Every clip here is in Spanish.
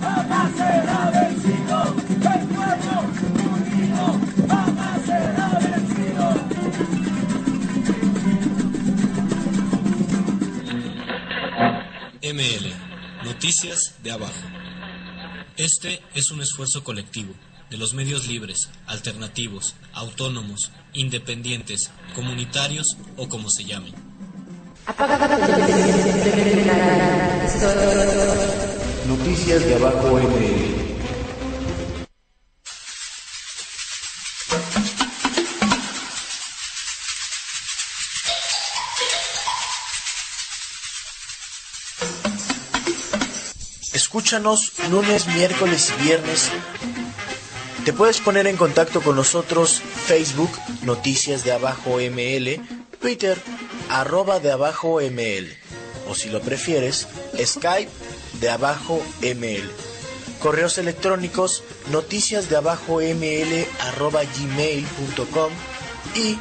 jamás será vencido. El pueblo unido jamás será vencido. ML, Noticias de Abajo. Este es un esfuerzo colectivo de los medios libres, alternativos, autónomos, independientes, comunitarios o como se llamen. Noticias de Abajo ML. Escúchanos lunes, miércoles y viernes. Te puedes poner en contacto con nosotros Facebook, Noticias de Abajo ML, Twitter, @de Abajo ML, o si lo prefieres, Skype de Abajo ML. Correos electrónicos noticiasdeabajoml@gmail.com y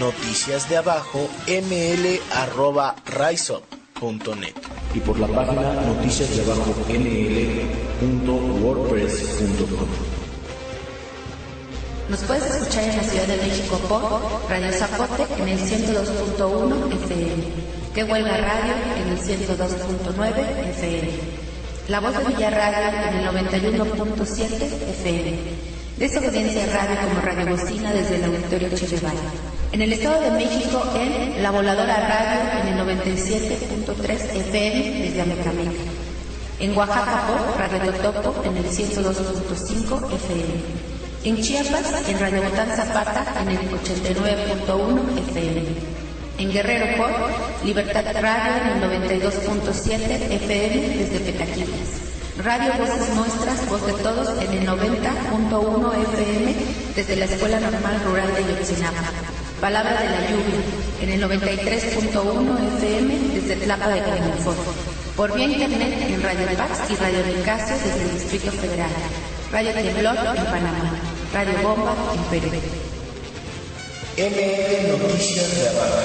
noticiasdeabajoml@riseup.net. Y por la página noticiasdeabajoml.wordpress.com. Nos puedes escuchar en la Ciudad de México por Radio Zapote en el 102.1 FM, Que Huelga Radio en el 102.9 FM, La Voz de Villarradio en el 91.7 FM, Desobediencia Radio como Radio Bocina desde el Auditorio Che Guevara. En el Estado de México en La Voladora Radio en el 97.3 FM desde Amecameca. En Oaxaca por Radio Totopo en el 102.5 FM. En Chiapas, en Radio Botán Zapata, en el 89.1 FM. En Guerrero por Libertad Radio en el 92.7 FM desde Petaquitas. Radio Voces Nuestras, Voz de Todos en el 90.1 FM desde la Escuela Normal Rural de Yotzinapa. Palabra de la Lluvia en el 93.1 FM desde Tlapa de Comonfort. Por vía internet en Radio Pax y Radio Nicasio desde el Distrito Federal. Radio Temblor en Panamá, Radio Bomba en Perú. ML Noticias de Abajo.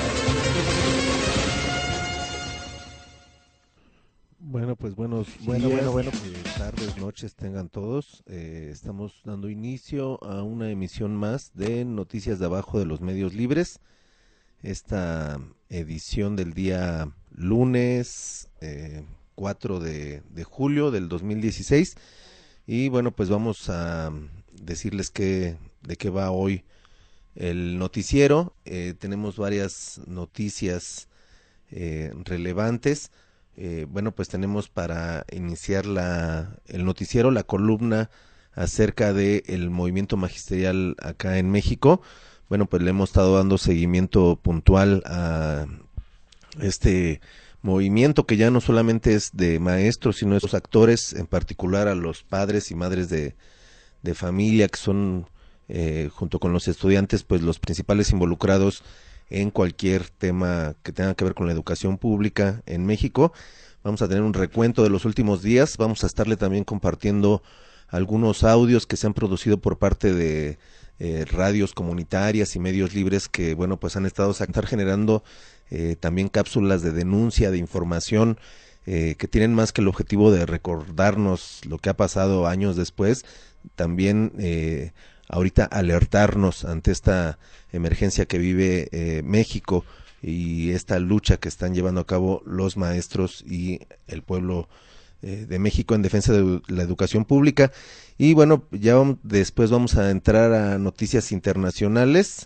Bueno, pues buenas tardes, noches tengan todos. Estamos dando inicio a una emisión más de Noticias de Abajo de los Medios Libres. Esta edición del día lunes 4 de julio del 2016. Y bueno, pues vamos a decirles de qué va hoy el noticiero. Tenemos varias noticias relevantes. Bueno, pues tenemos para iniciar el noticiero la columna acerca del movimiento magisterial acá en México. Bueno, pues le hemos estado dando seguimiento puntual a este movimiento que ya no solamente es de maestros, sino de los actores, en particular a los padres y madres de familia, que son, junto con los estudiantes, pues los principales involucrados en cualquier tema que tenga que ver con la educación pública en México. Vamos a tener un recuento de los últimos días, vamos a estarle también compartiendo algunos audios que se han producido por parte de radios comunitarias y medios libres que, bueno, pues han estado generando también cápsulas de denuncia, de información, que tienen más que el objetivo de recordarnos lo que ha pasado años después, también ahorita alertarnos ante esta emergencia que vive México y esta lucha que están llevando a cabo los maestros y el pueblo de México en defensa de la educación pública. Y bueno, ya después vamos a entrar a noticias internacionales.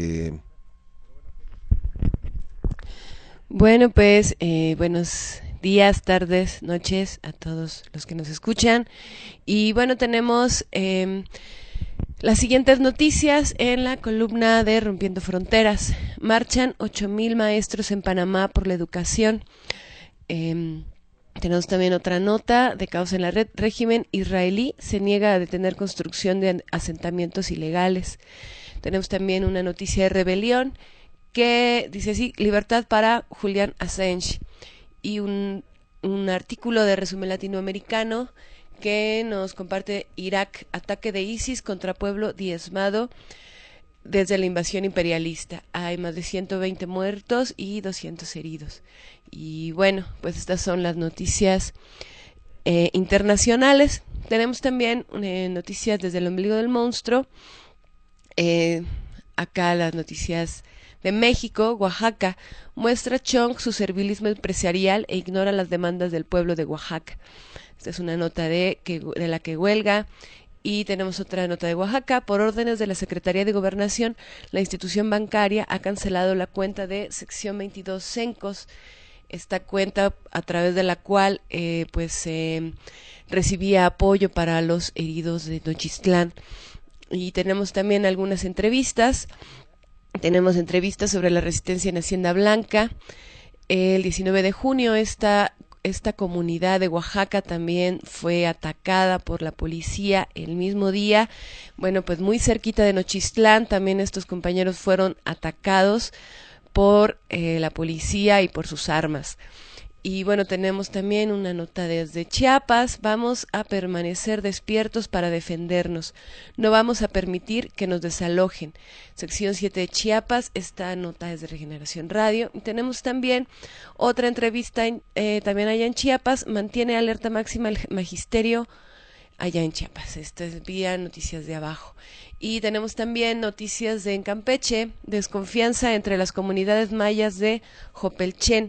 Bueno, pues buenos días, tardes, noches a todos los que nos escuchan. Y bueno, tenemos las siguientes noticias en la columna de Rompiendo Fronteras. Marchan 8,000 maestros en Panamá por la educación. Tenemos también otra nota de Caos en la Red. Régimen israelí se niega a detener construcción de asentamientos ilegales. Tenemos también una noticia de rebelión que dice así: libertad para Julian Assange, y un artículo de Resumen Latinoamericano que nos comparte Irak, ataque de ISIS contra pueblo diezmado desde la invasión imperialista. Hay más de 120 muertos y 200 heridos. Y bueno, pues estas son las noticias internacionales. Tenemos también noticias desde el ombligo del monstruo. Acá las noticias de México. Oaxaca: muestra Chong su servilismo empresarial e ignora las demandas del pueblo de Oaxaca. Esta es una nota de la que huelga. Y tenemos otra nota de Oaxaca: por órdenes de la Secretaría de Gobernación, la institución bancaria ha cancelado la cuenta de sección 22 Cencos. Esta cuenta a través de la cual recibía apoyo para los heridos de Nochistlán. Y tenemos también algunas entrevistas. Tenemos entrevistas sobre la resistencia en Hacienda Blanca. El 19 de junio esta comunidad de Oaxaca también fue atacada por la policía el mismo día. Bueno, pues muy cerquita de Nochistlán también estos compañeros fueron atacados por la policía y por sus armas. Y bueno, tenemos también una nota desde Chiapas: vamos a permanecer despiertos para defendernos, no vamos a permitir que nos desalojen. Sección 7 de Chiapas, esta nota es de Regeneración Radio. Y tenemos también otra entrevista también allá en Chiapas: mantiene alerta máxima el magisterio allá en Chiapas. Esta es vía Noticias de Abajo. Y tenemos también noticias en Campeche: desconfianza entre las comunidades mayas de Jopelchen.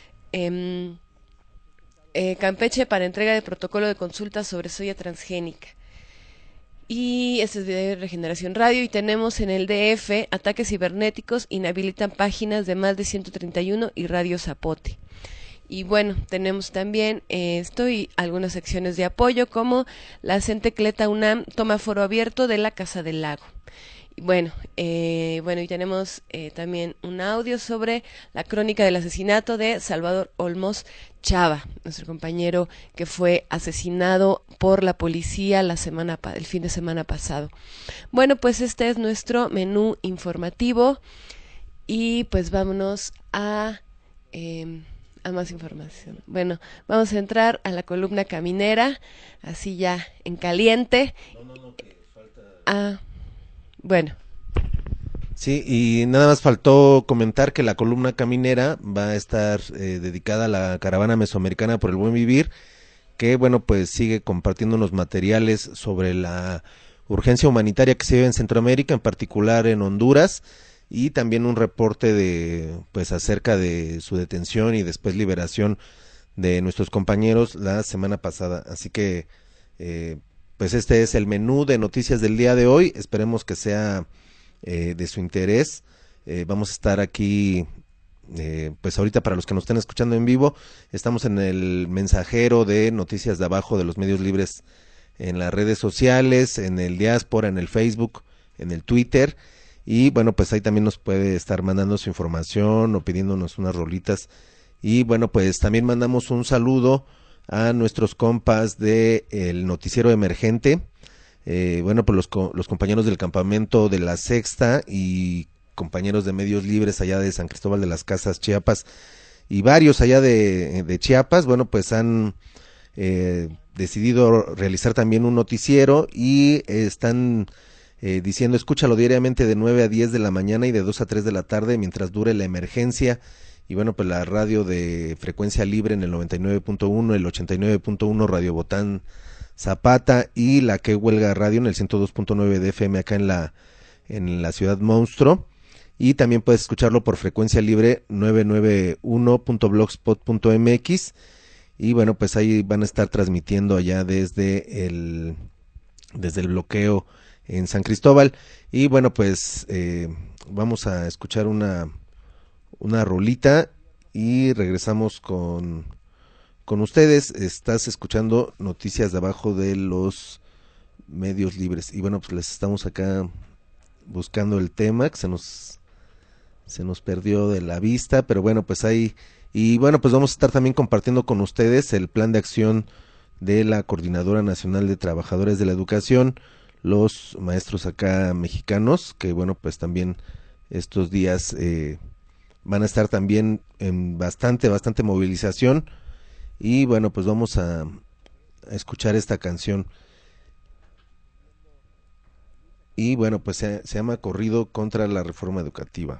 Campeche para entrega de protocolo de consulta sobre soya transgénica. Y este es de Regeneración Radio. Y tenemos en el DF: ataques cibernéticos inhabilitan páginas de más de 131 y Radio Zapote. Y bueno, tenemos también esto y algunas secciones de apoyo, como la Centecleta UNAM toma foro abierto de la Casa del Lago. Y tenemos también un audio sobre la crónica del asesinato de Salvador Olmos Chava, nuestro compañero que fue asesinado por la policía el fin de semana pasado. Bueno, pues este es nuestro menú informativo y pues vámonos a más información. Bueno, vamos a entrar a la columna caminera, así ya en caliente. Que falta... Bueno. Sí, y nada más faltó comentar que la columna caminera va a estar dedicada a la caravana mesoamericana por el buen vivir, que bueno, pues sigue compartiendo unos materiales sobre la urgencia humanitaria que se vive en Centroamérica, en particular en Honduras, y también un reporte acerca de su detención y después liberación de nuestros compañeros la semana pasada. Así que pues este es el menú de noticias del día de hoy. Esperemos que sea de su interés. Vamos a estar aquí, pues ahorita para los que nos estén escuchando en vivo, estamos en el mensajero de Noticias de Abajo de los Medios Libres, en las redes sociales, en el Diáspora, en el Facebook, en el Twitter, y bueno, pues ahí también nos puede estar mandando su información o pidiéndonos unas rolitas. Y bueno, pues también mandamos un saludo a nuestros compas de el Noticiero Emergente, pues los compañeros del campamento de La Sexta y compañeros de Medios Libres allá de San Cristóbal de las Casas, Chiapas, y varios allá de Chiapas. Bueno, pues han decidido realizar también un noticiero y están diciendo: escúchalo diariamente de 9 a 10 de la mañana y de 2 a 3 de la tarde mientras dure la emergencia. Y bueno, pues la radio de frecuencia libre en el 99.1, el 89.1 Radio Botán Zapata, y la que huelga radio en el 102.9 de FM acá en la ciudad Monstruo. Y también puedes escucharlo por frecuencia libre 991.blogspot.mx. Y bueno, pues ahí van a estar transmitiendo allá desde el bloqueo en San Cristóbal. Y bueno, pues vamos a escuchar una rolita y regresamos con ustedes. Estás escuchando Noticias de Abajo de los Medios Libres. Y bueno, pues les estamos acá buscando el tema que se nos perdió de la vista, pero bueno, pues ahí. Y bueno, pues vamos a estar también compartiendo con ustedes el plan de acción de la Coordinadora Nacional de Trabajadores de la Educación, los maestros acá mexicanos, que bueno, pues también estos días van a estar también en bastante movilización. Y bueno, pues vamos a escuchar esta canción. Y bueno, pues se llama Corrido contra la Reforma Educativa.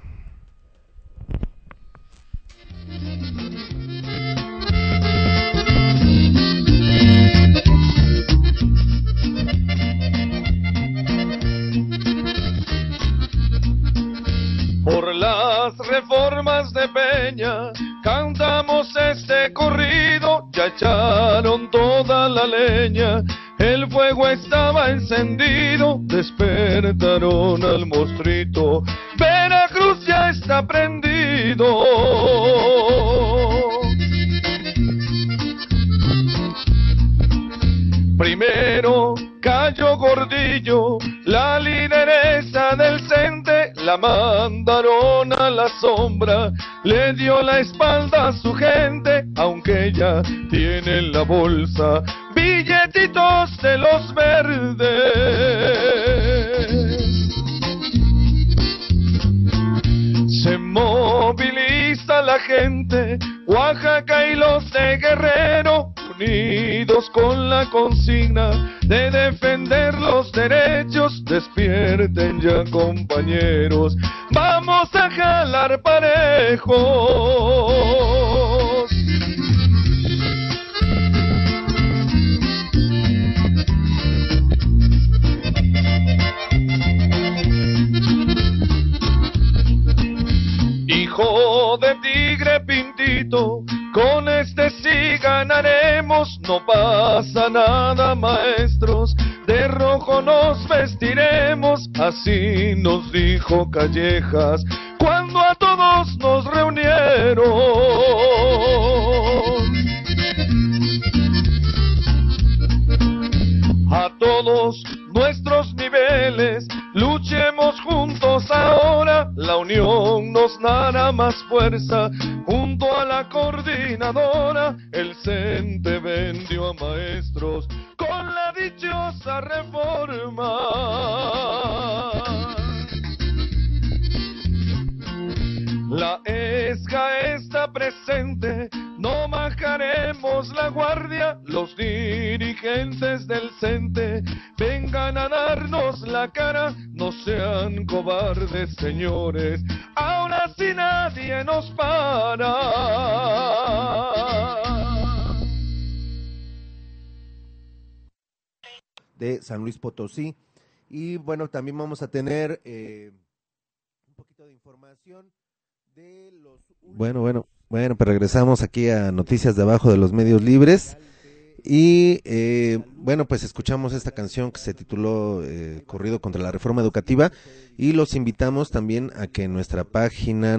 las reformas de Peña, cantamos este corrido, ya echaron toda la leña, el fuego estaba encendido, despertaron al mostrito, Veracruz ya está prendido. Primero cayó Gordillo, la lideresa del CENTE, la mandaron a la sombra, le dio la espalda a su gente, aunque ella tiene en la bolsa billetitos de los verdes. Se moviliza la gente, Oaxaca y los de Guerrero, unidos con la consigna de defender los derechos. Despierten ya, compañeros, vamos a jalar parejos. Hijo de tigre pintito, con este sí ganaremos, no pasa nada, maestros, de rojo nos vestiremos, así nos dijo Callejas cuando a todos nos reunieron. A todos nuestros niveles, luchemos juntos ahora, la unión nos dará más fuerza, junto a la coordinadora, el CENTE vendió a maestros con la dichosa reforma. La ESCA está presente, no bajaremos la guardia, los dirigentes del CENTE vengan a darnos la cara, no sean cobardes, señores, ahora sí nadie nos para. De San Luis Potosí. Y bueno, también vamos a tener un poquito de información de los... Bueno, pues regresamos aquí a Noticias de Abajo de los Medios Libres. Y bueno, pues escuchamos esta canción que se tituló Corrido contra la Reforma Educativa, y los invitamos también a que en nuestra página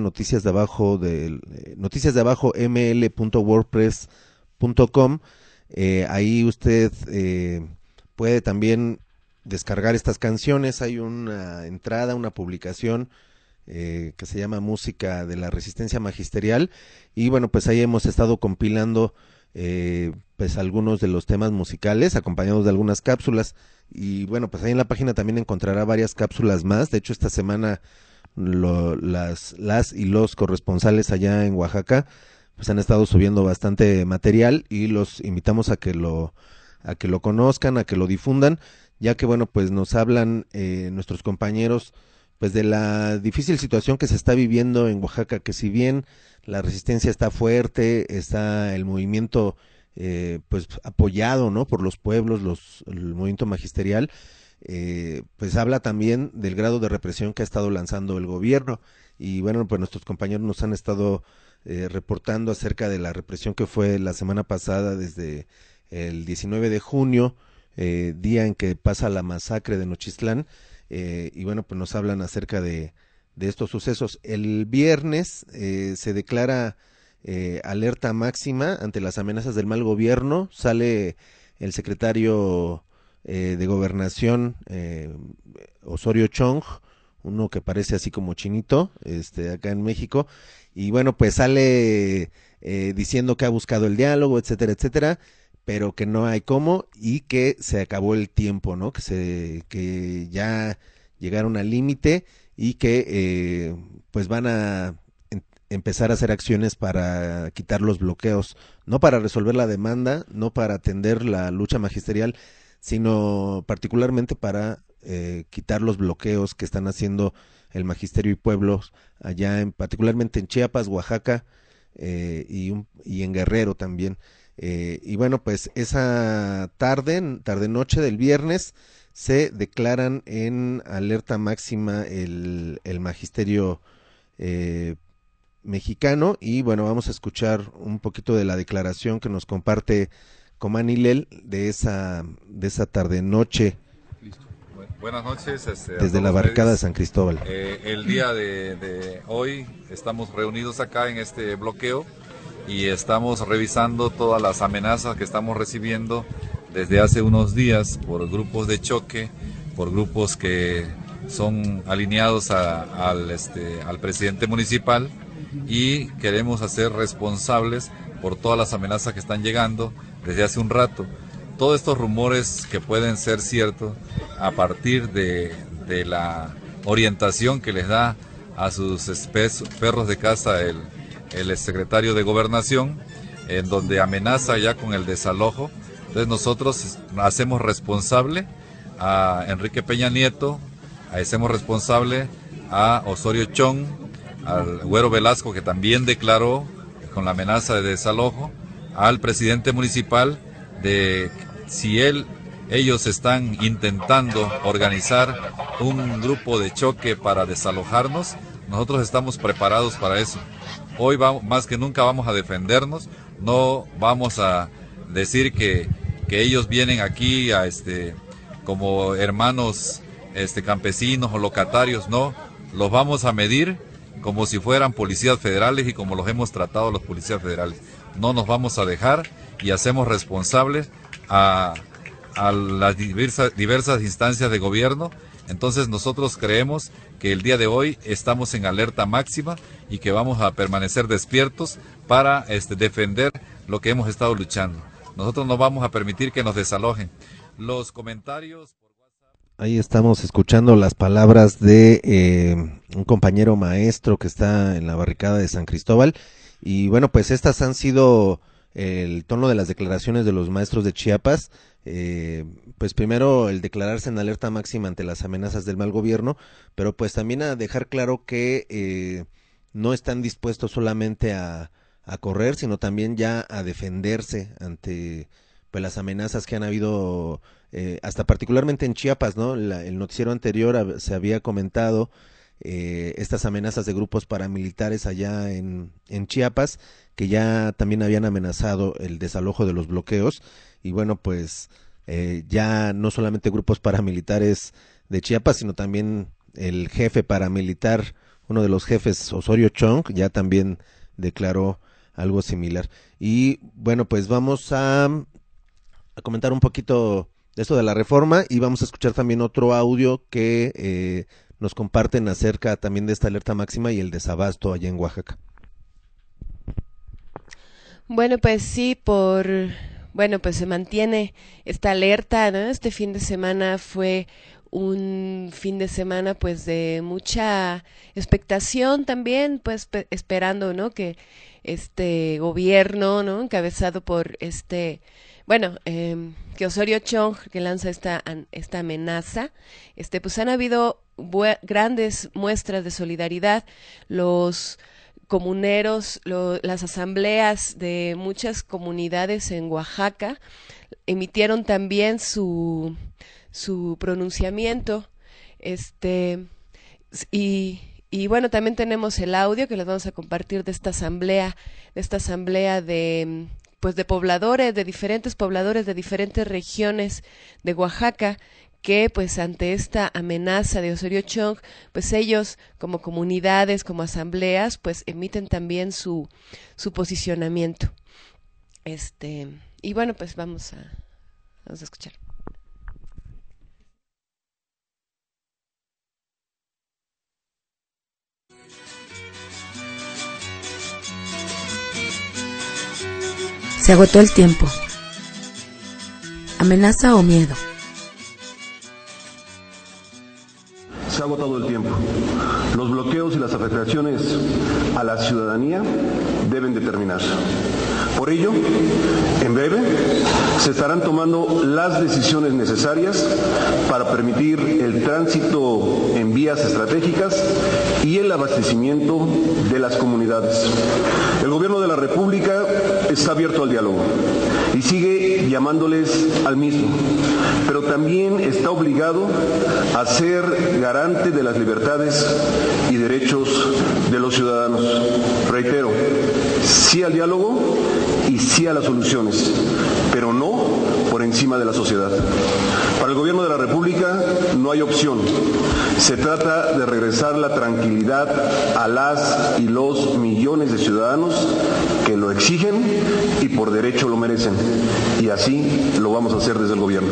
noticiasdeabajoml.wordpress.com ahí usted puede también descargar estas canciones. Hay una entrada, una publicación que se llama Música de la Resistencia Magisterial, y bueno, pues ahí hemos estado compilando pues algunos de los temas musicales acompañados de algunas cápsulas, y bueno, pues ahí en la página también encontrará varias cápsulas más. De hecho, esta semana las y los corresponsales allá en Oaxaca pues han estado subiendo bastante material, y los invitamos a que lo conozcan, a que lo difundan, ya que bueno, pues nos hablan nuestros compañeros pues de la difícil situación que se está viviendo en Oaxaca, que si bien la resistencia está fuerte, está el movimiento pues apoyado, ¿no?, por los pueblos, el movimiento magisterial, pues habla también del grado de represión que ha estado lanzando el gobierno. Y bueno, pues nuestros compañeros nos han estado reportando acerca de la represión que fue la semana pasada, desde el 19 de junio, día en que pasa la masacre de Nochistlán. Y bueno, pues nos hablan acerca de estos sucesos. El viernes se declara alerta máxima ante las amenazas del mal gobierno. Sale el secretario de Gobernación, Osorio Chong, uno que parece así como chinito, acá en México, y bueno, pues sale diciendo que ha buscado el diálogo, etcétera, etcétera, pero que no hay cómo, y que se acabó el tiempo, ¿no? Que ya llegaron al límite, y que pues van a empezar a hacer acciones para quitar los bloqueos, no para resolver la demanda, no para atender la lucha magisterial, sino particularmente para quitar los bloqueos que están haciendo el magisterio y pueblos allá, particularmente en Chiapas, Oaxaca, y en Guerrero también. Y bueno, pues esa tarde-noche del viernes se declaran en alerta máxima el magisterio mexicano. Y bueno, vamos a escuchar un poquito de la declaración que nos comparte Comán Hilel de esa tarde noche. Buenas noches. Desde la barricada de San Cristóbal. El día de hoy estamos reunidos acá en este bloqueo y estamos revisando todas las amenazas que estamos recibiendo desde hace unos días por grupos de choque, por grupos que son alineados al presidente municipal, y queremos hacer responsables por todas las amenazas que están llegando desde hace un rato. Todos estos rumores que pueden ser ciertos a partir de la orientación que les da a sus perros de caza el secretario de Gobernación, en donde amenaza ya con el desalojo. Entonces nosotros hacemos responsable a Enrique Peña Nieto, hacemos responsable a Osorio Chong, al Güero Velasco, que también declaró con la amenaza de desalojo, al presidente municipal, de si ellos están intentando organizar un grupo de choque para desalojarnos, nosotros estamos preparados para eso. Hoy más que nunca vamos a defendernos, no vamos a decir que ellos vienen aquí como hermanos campesinos o locatarios, no, los vamos a medir como si fueran policías federales y como los hemos tratado a los policías federales. No nos vamos a dejar y hacemos responsables a las diversas instancias de gobierno. Entonces nosotros creemos que el día de hoy estamos en alerta máxima y que vamos a permanecer despiertos para defender lo que hemos estado luchando. Nosotros no vamos a permitir que nos desalojen. Los comentarios... Ahí estamos escuchando las palabras de un compañero maestro que está en la barricada de San Cristóbal. Y bueno, pues estas han sido el tono de las declaraciones de los maestros de Chiapas. Pues primero el declararse en alerta máxima ante las amenazas del mal gobierno, pero pues también a dejar claro que no están dispuestos solamente a correr, sino también ya a defenderse ante pues las amenazas que han habido, hasta particularmente en Chiapas, ¿no? El noticiero anterior se había comentado estas amenazas de grupos paramilitares allá en Chiapas, que ya también habían amenazado el desalojo de los bloqueos. Y bueno, pues ya no solamente grupos paramilitares de Chiapas, sino también el jefe paramilitar, uno de los jefes, Osorio Chong, ya también declaró algo similar. Y bueno, pues vamos a comentar un poquito de esto de la reforma, y vamos a escuchar también otro audio que nos comparten acerca también de esta alerta máxima y el desabasto allá en Oaxaca. Bueno, pues sí, pues se mantiene esta alerta, ¿no? Este fin de semana fue un fin de semana pues de mucha expectación también, pues esperando, ¿no? Que este gobierno, ¿no? Encabezado por que Osorio Chong, que lanza esta amenaza, pues han habido grandes muestras de solidaridad. Los comuneros, las asambleas de muchas comunidades en Oaxaca emitieron también su pronunciamiento, y bueno, también tenemos el audio que les vamos a compartir de esta asamblea de pobladores, de diferentes pobladores de diferentes regiones de Oaxaca, que pues ante esta amenaza de Osorio Chong, pues ellos como comunidades, como asambleas, pues emiten también su posicionamiento. Y bueno, pues vamos a escuchar. Se agotó el tiempo. ¿Amenaza o miedo? Se ha agotado el tiempo. Los bloqueos y las afectaciones a la ciudadanía deben de terminar. Por ello, en breve, se estarán tomando las decisiones necesarias para permitir el tránsito en vía vías estratégicas y el abastecimiento de las comunidades. El Gobierno de la República está abierto al diálogo y sigue llamándoles al mismo, pero también está obligado a ser garante de las libertades y derechos de los ciudadanos. Reitero, sí al diálogo y sí a las soluciones, pero no por encima de la sociedad. Para el Gobierno de la República no hay opción. Se trata de regresar la tranquilidad a las y los millones de ciudadanos que lo exigen y por derecho lo merecen. Y así lo vamos a hacer desde el Gobierno.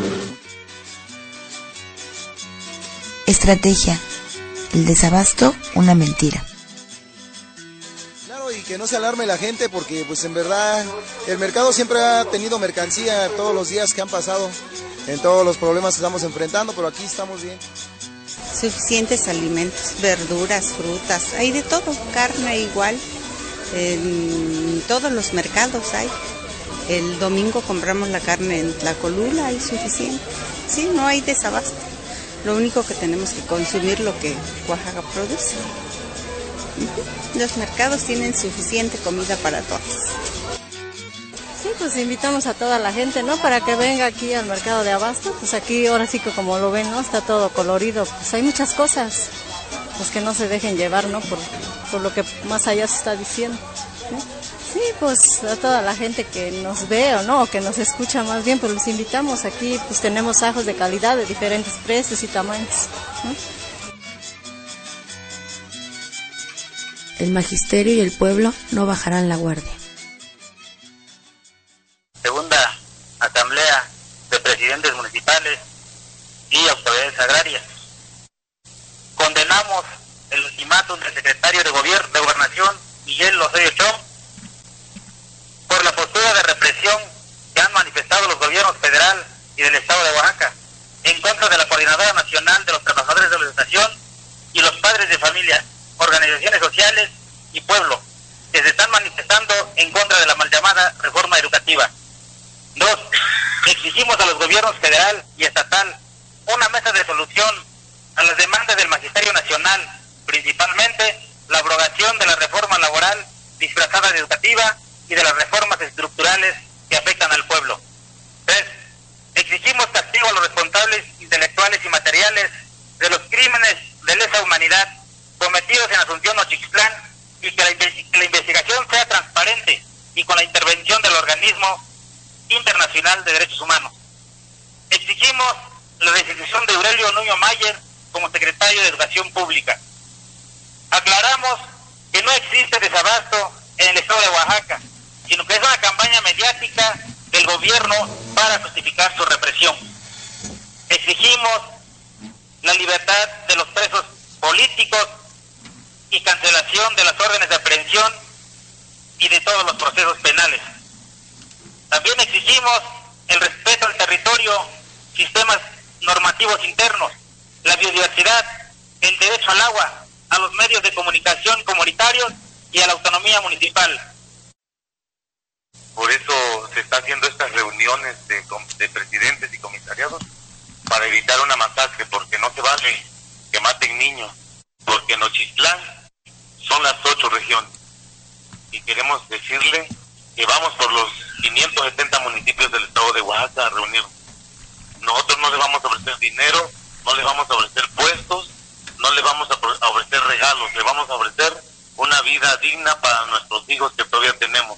Estrategia. El desabasto, una mentira. Y que no se alarme la gente porque pues en verdad el mercado siempre ha tenido mercancía todos los días que han pasado en todos los problemas que estamos enfrentando, pero aquí estamos bien. Suficientes alimentos, verduras, frutas, hay de todo, carne igual, en todos los mercados hay. El domingo compramos la carne en Tlacolula, hay suficiente. Sí, no hay desabasto. Lo único que tenemos que consumir lo que Oaxaca produce. Los mercados tienen suficiente comida para todos. Sí, pues invitamos a toda la gente, ¿no? Para que venga aquí al mercado de abasto. Pues aquí ahora sí que como lo ven, ¿no? Está todo colorido. Pues hay muchas cosas. Pues que no se dejen llevar, ¿no? Por lo que más allá se está diciendo, ¿no? Sí, pues a toda la gente que nos ve o no, o que nos escucha más bien, pues los invitamos. Aquí pues tenemos ajos de calidad de diferentes precios y tamaños, ¿no? El magisterio y el pueblo no bajarán la guardia. Segunda Asamblea de Presidentes Municipales y Autoridades Agrarias. Condenamos el ultimátum del secretario de Gobernación, Miguel Lozoya Chong, por la postura de represión que han manifestado los gobiernos federal y del Estado de Oaxaca en contra de la Coordinadora Nacional de los Trabajadores de la Educación y los padres de familia, organizaciones sociales y pueblo, que se están manifestando en contra de la mal llamada reforma educativa. 2. Exigimos a los gobiernos federal y estatal una mesa de solución a las demandas del Magisterio Nacional, principalmente la abrogación de la reforma laboral disfrazada de educativa y de las reformas estructurales que afectan al pueblo. 3. Exigimos castigo a los responsables intelectuales y materiales de los crímenes de lesa humanidad cometidos en Asunción Nochixtlán y que la investigación sea transparente y con la intervención del organismo internacional de derechos humanos. Exigimos la destitución de Aurelio Nuño Mayer como secretario de Educación Pública. Aclaramos que no existe desabasto en el estado de Oaxaca, sino que es una campaña mediática del gobierno para justificar su represión. Exigimos la libertad de los presos políticos y cancelación de las órdenes de aprehensión y de todos los procesos penales. También exigimos el respeto al territorio, sistemas normativos internos, la biodiversidad, el derecho al agua, a los medios de comunicación comunitarios y a la autonomía municipal. Por eso se está haciendo estas reuniones de presidentes y comisariados para evitar una masacre, porque no se vale que maten niños, porque en Nochixtlán son las 8 regiones y queremos decirle que vamos por los 570 municipios del estado de Oaxaca a reunirnos. Nosotros no les vamos a ofrecer dinero, no les vamos a ofrecer puestos, no les vamos a ofrecer regalos, les vamos a ofrecer una vida digna para nuestros hijos que todavía tenemos.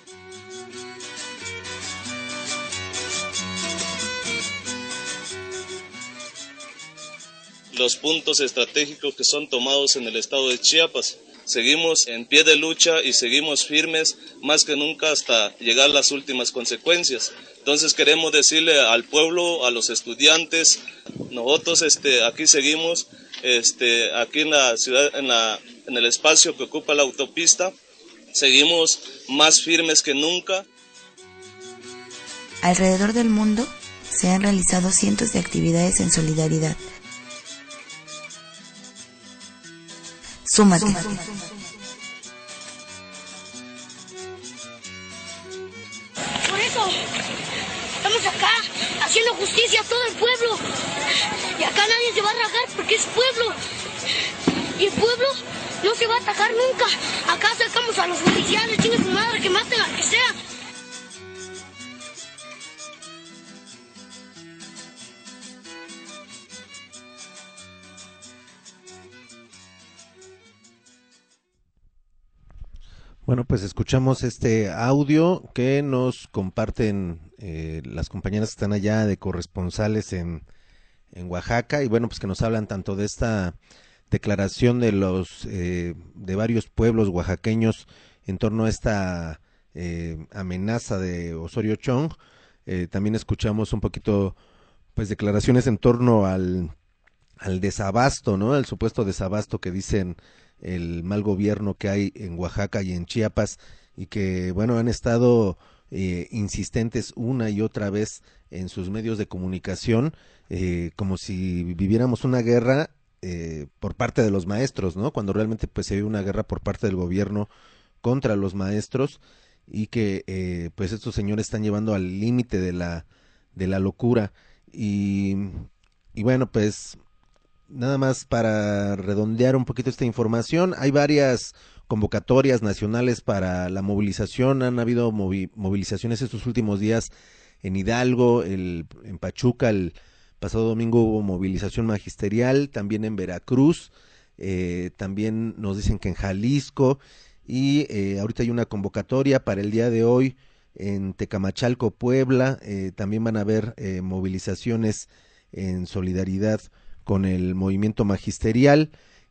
Los puntos estratégicos que son tomados en el estado de Chiapas. Seguimos en pie de lucha y seguimos firmes más que nunca hasta llegar a las últimas consecuencias. Entonces queremos decirle al pueblo, a los estudiantes, nosotros aquí seguimos, aquí en la ciudad, en el espacio que ocupa la autopista, seguimos más firmes que nunca. Alrededor del mundo se han realizado cientos de actividades en solidaridad. Súmate. Por eso estamos acá haciendo justicia a todo el pueblo. Y acá nadie se va a rajar porque es pueblo. Y el pueblo no se va a atacar nunca. Acá sacamos a los oficiales, chingue su madre, que maten al que sea. Bueno, pues escuchamos este audio que nos comparten las compañeras que están allá de corresponsales en Oaxaca, y bueno, pues que nos hablan tanto de esta declaración de los de varios pueblos oaxaqueños en torno a esta amenaza de Osorio Chong. También escuchamos un poquito pues declaraciones en torno al desabasto, ¿no? Al supuesto desabasto que dicen el mal gobierno que hay en Oaxaca y en Chiapas, y que bueno, han estado insistentes una y otra vez en sus medios de comunicación, como si viviéramos una guerra por parte de los maestros, ¿no? Cuando realmente pues se vive una guerra por parte del gobierno contra los maestros, y que pues estos señores están llevando al límite de la locura. Y bueno, pues nada más para redondear un poquito esta información, hay varias convocatorias nacionales para la movilización. Han habido movilizaciones estos últimos días en Hidalgo, en Pachuca, el pasado domingo hubo movilización magisterial, también en Veracruz, también nos dicen que en Jalisco, y ahorita hay una convocatoria para el día de hoy en Tecamachalco, Puebla. También van a haber movilizaciones en solidaridad con el movimiento magisterial,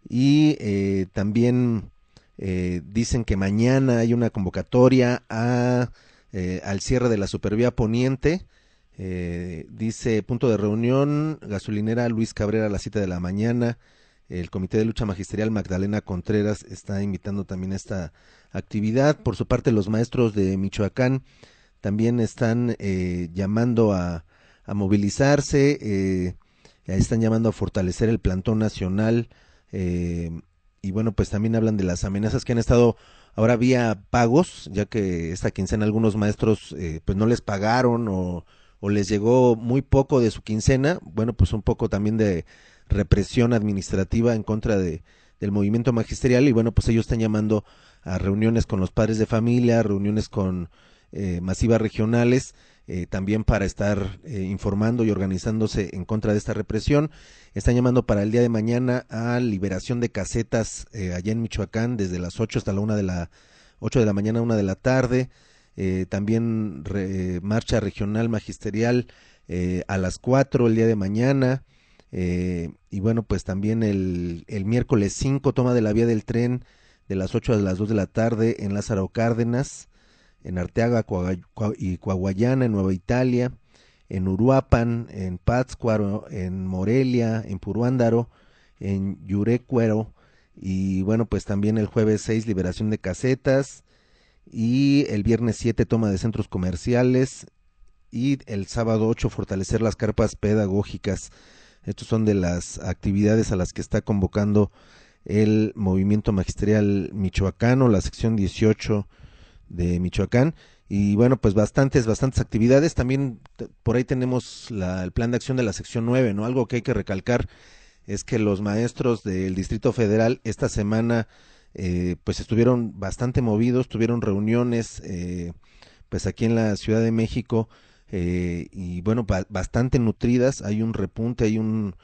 y también dicen que mañana hay una convocatoria al cierre de la Supervía Poniente. Dice punto de reunión, gasolinera Luis Cabrera a las 7 de la mañana. El Comité de Lucha Magisterial Magdalena Contreras está invitando también a esta actividad. Por su parte, los maestros de Michoacán también están llamando a movilizarse, están llamando a fortalecer el plantón nacional, y bueno, pues también hablan de las amenazas que han estado ahora vía pagos, ya que esta quincena algunos maestros pues no les pagaron o les llegó muy poco de su quincena. Bueno, pues un poco también de represión administrativa en contra del movimiento magisterial, y bueno, pues ellos están llamando a reuniones con los padres de familia, reuniones con masivas regionales, también para estar informando y organizándose en contra de esta represión. Están llamando para el día de mañana a liberación de casetas allá en Michoacán, desde las 8 hasta la 8 de la mañana a 1 de la tarde. También marcha regional magisterial a las 4 el día de mañana. Y bueno, pues también el miércoles 5, toma de la vía del tren de las 8 a las 2 de la tarde en Lázaro Cárdenas, en Arteaga y Coahuayana, en Nueva Italia, en Uruapan, en Pátzcuaro, en Morelia, en Puruándaro, en Yurecuero, y bueno, pues también el jueves 6 liberación de casetas, y el viernes 7 toma de centros comerciales, y el sábado 8 fortalecer las carpas pedagógicas. Estos son de las actividades a las que está convocando el movimiento magisterial michoacano, la sección 18 de Michoacán. Y bueno, pues bastantes actividades. También por ahí tenemos el plan de acción de la sección 9, ¿no? Algo que hay que recalcar es que los maestros del Distrito Federal esta semana pues estuvieron bastante movidos, tuvieron reuniones pues aquí en la Ciudad de México, y bueno, bastante nutridas. Hay un repunte, hay una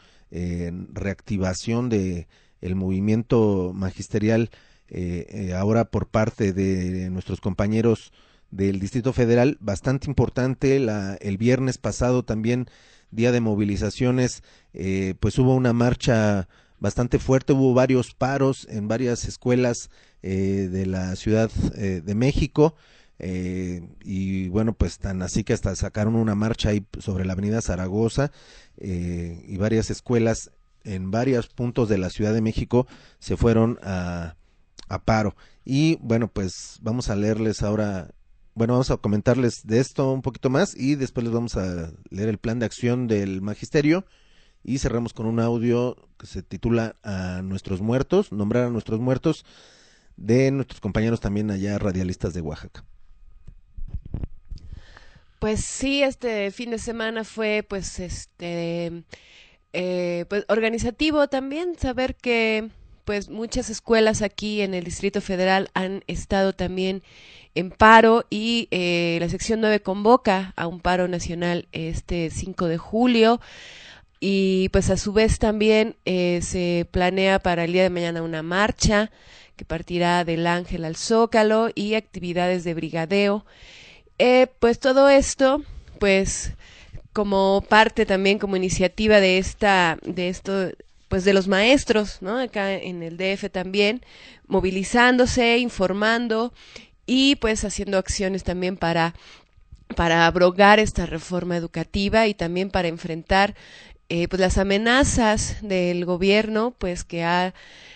reactivación de el movimiento magisterial ahora por parte de nuestros compañeros del Distrito Federal, bastante importante. El viernes pasado también, día de movilizaciones, pues hubo una marcha bastante fuerte, hubo varios paros en varias escuelas de la Ciudad de México, y bueno, pues tan así que hasta sacaron una marcha ahí sobre la avenida Zaragoza, y varias escuelas en varios puntos de la Ciudad de México se fueron a paro. Y bueno, pues vamos a leerles ahora, bueno, vamos a comentarles de esto un poquito más, y después les vamos a leer el plan de acción del magisterio, y cerramos con un audio que se titula A nuestros muertos, nombrar a nuestros muertos, de nuestros compañeros también allá radialistas de Oaxaca. Pues sí, este fin de semana fue pues pues organizativo también, saber que pues muchas escuelas aquí en el Distrito Federal han estado también en paro y la sección 9 convoca a un paro nacional este 5 de julio y pues a su vez también se planea para el día de mañana una marcha que partirá del Ángel al Zócalo y actividades de brigadeo. Pues todo esto, pues como parte también, como iniciativa de esto, pues de los maestros, ¿no? Acá en el DF también, movilizándose, informando y pues haciendo acciones también para abrogar esta reforma educativa y también para enfrentar pues las amenazas del gobierno pues que ha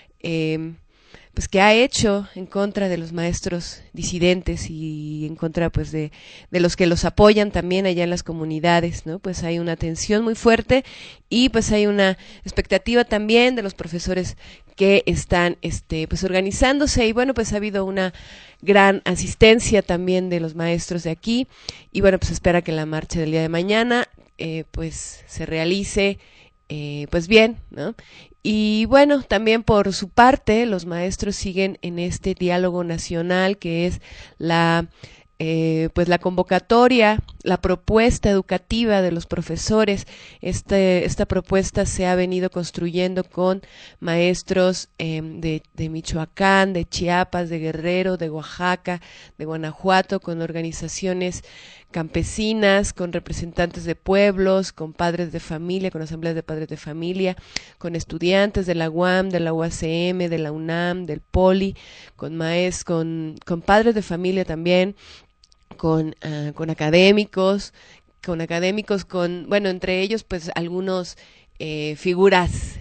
hecho en contra de los maestros disidentes y en contra pues de los que los apoyan también allá en las comunidades, ¿no? Pues hay una tensión muy fuerte y pues hay una expectativa también de los profesores que están pues organizándose y bueno, pues ha habido una gran asistencia también de los maestros de aquí y bueno, pues espera que la marcha del día de mañana pues se realice pues bien, ¿no? Y bueno, también por su parte los maestros siguen en este diálogo nacional que es pues la convocatoria, la propuesta educativa de los profesores. Esta propuesta se ha venido construyendo con maestros de Michoacán, de Chiapas, de Guerrero, de Oaxaca, de Guanajuato, con organizaciones campesinas, con representantes de pueblos, con padres de familia, con asambleas de padres de familia, con estudiantes de la UAM, de la UACM, de la UNAM, del POLI, con padres de familia también, con académicos, bueno, entre ellos pues algunos figuras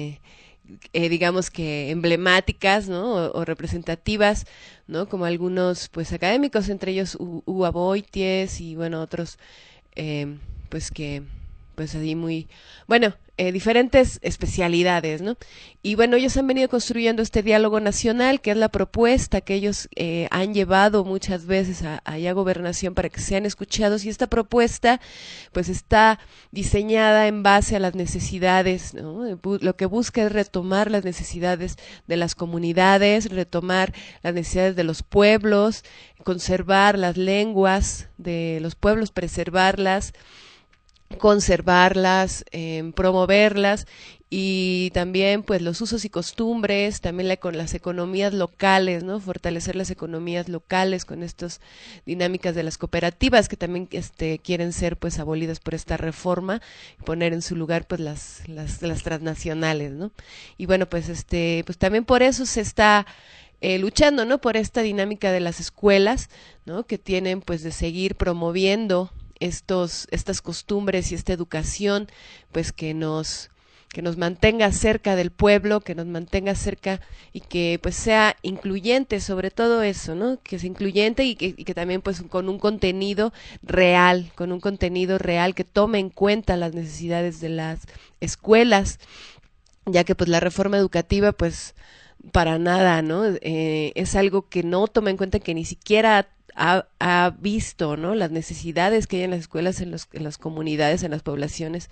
digamos que emblemáticas, ¿no? o representativas, ¿no? Como algunos pues académicos, entre ellos Hugo Aboities y bueno, otros pues que pues así muy, bueno, diferentes especialidades, ¿no? Y bueno, ellos han venido construyendo este diálogo nacional, que es la propuesta que ellos han llevado muchas veces allá a Gobernación para que sean escuchados, y esta propuesta pues está diseñada en base a las necesidades, ¿no? Lo que busca es retomar las necesidades de las comunidades, retomar las necesidades de los pueblos, conservar las lenguas de los pueblos, preservarlas, conservarlas, promoverlas, y también pues los usos y costumbres, también con las economías locales, ¿no? Fortalecer las economías locales con estas dinámicas de las cooperativas que también quieren ser pues abolidas por esta reforma y poner en su lugar pues las transnacionales, ¿no? Y bueno, pues pues también por eso se está luchando, ¿no? Por esta dinámica de las escuelas, ¿no? Que tienen pues de seguir promoviendo estas costumbres y esta educación pues que nos mantenga cerca del pueblo, que nos mantenga cerca y que pues sea incluyente, sobre todo eso, ¿no? Que sea incluyente y que también pues con un contenido real, que tome en cuenta las necesidades de las escuelas, ya que pues la reforma educativa pues para nada, ¿no? Es algo que no toma en cuenta, que ni siquiera ha visto, ¿no? Las necesidades que hay en las escuelas, en las comunidades, en las poblaciones.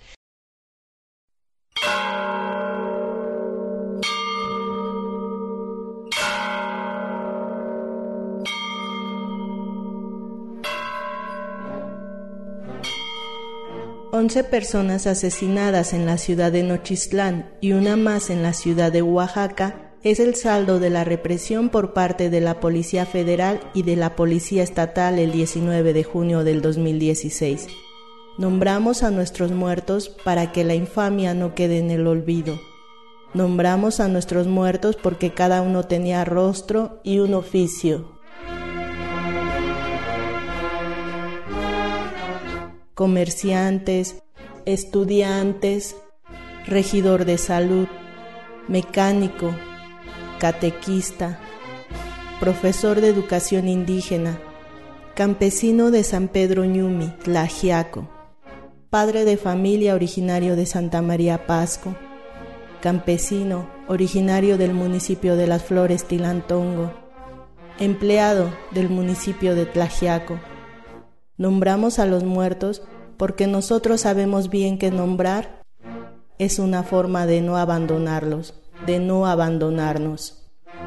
Once personas asesinadas en la ciudad de Nochistlán y una más en la ciudad de Oaxaca es el saldo de la represión por parte de la Policía Federal y de la Policía Estatal el 19 de junio del 2016. Nombramos a nuestros muertos para que la infamia no quede en el olvido. Nombramos a nuestros muertos porque cada uno tenía rostro y un oficio. Comerciantes, estudiantes, regidor de salud, mecánico, catequista, profesor de educación indígena, campesino de San Pedro Ñumi, Tlaxiaco, padre de familia originario de Santa María Pasco, campesino originario del municipio de Las Flores, Tilantongo, empleado del municipio de Tlaxiaco. Nombramos a los muertos porque nosotros sabemos bien que nombrar es una forma de no abandonarlos. de no abandonarnos.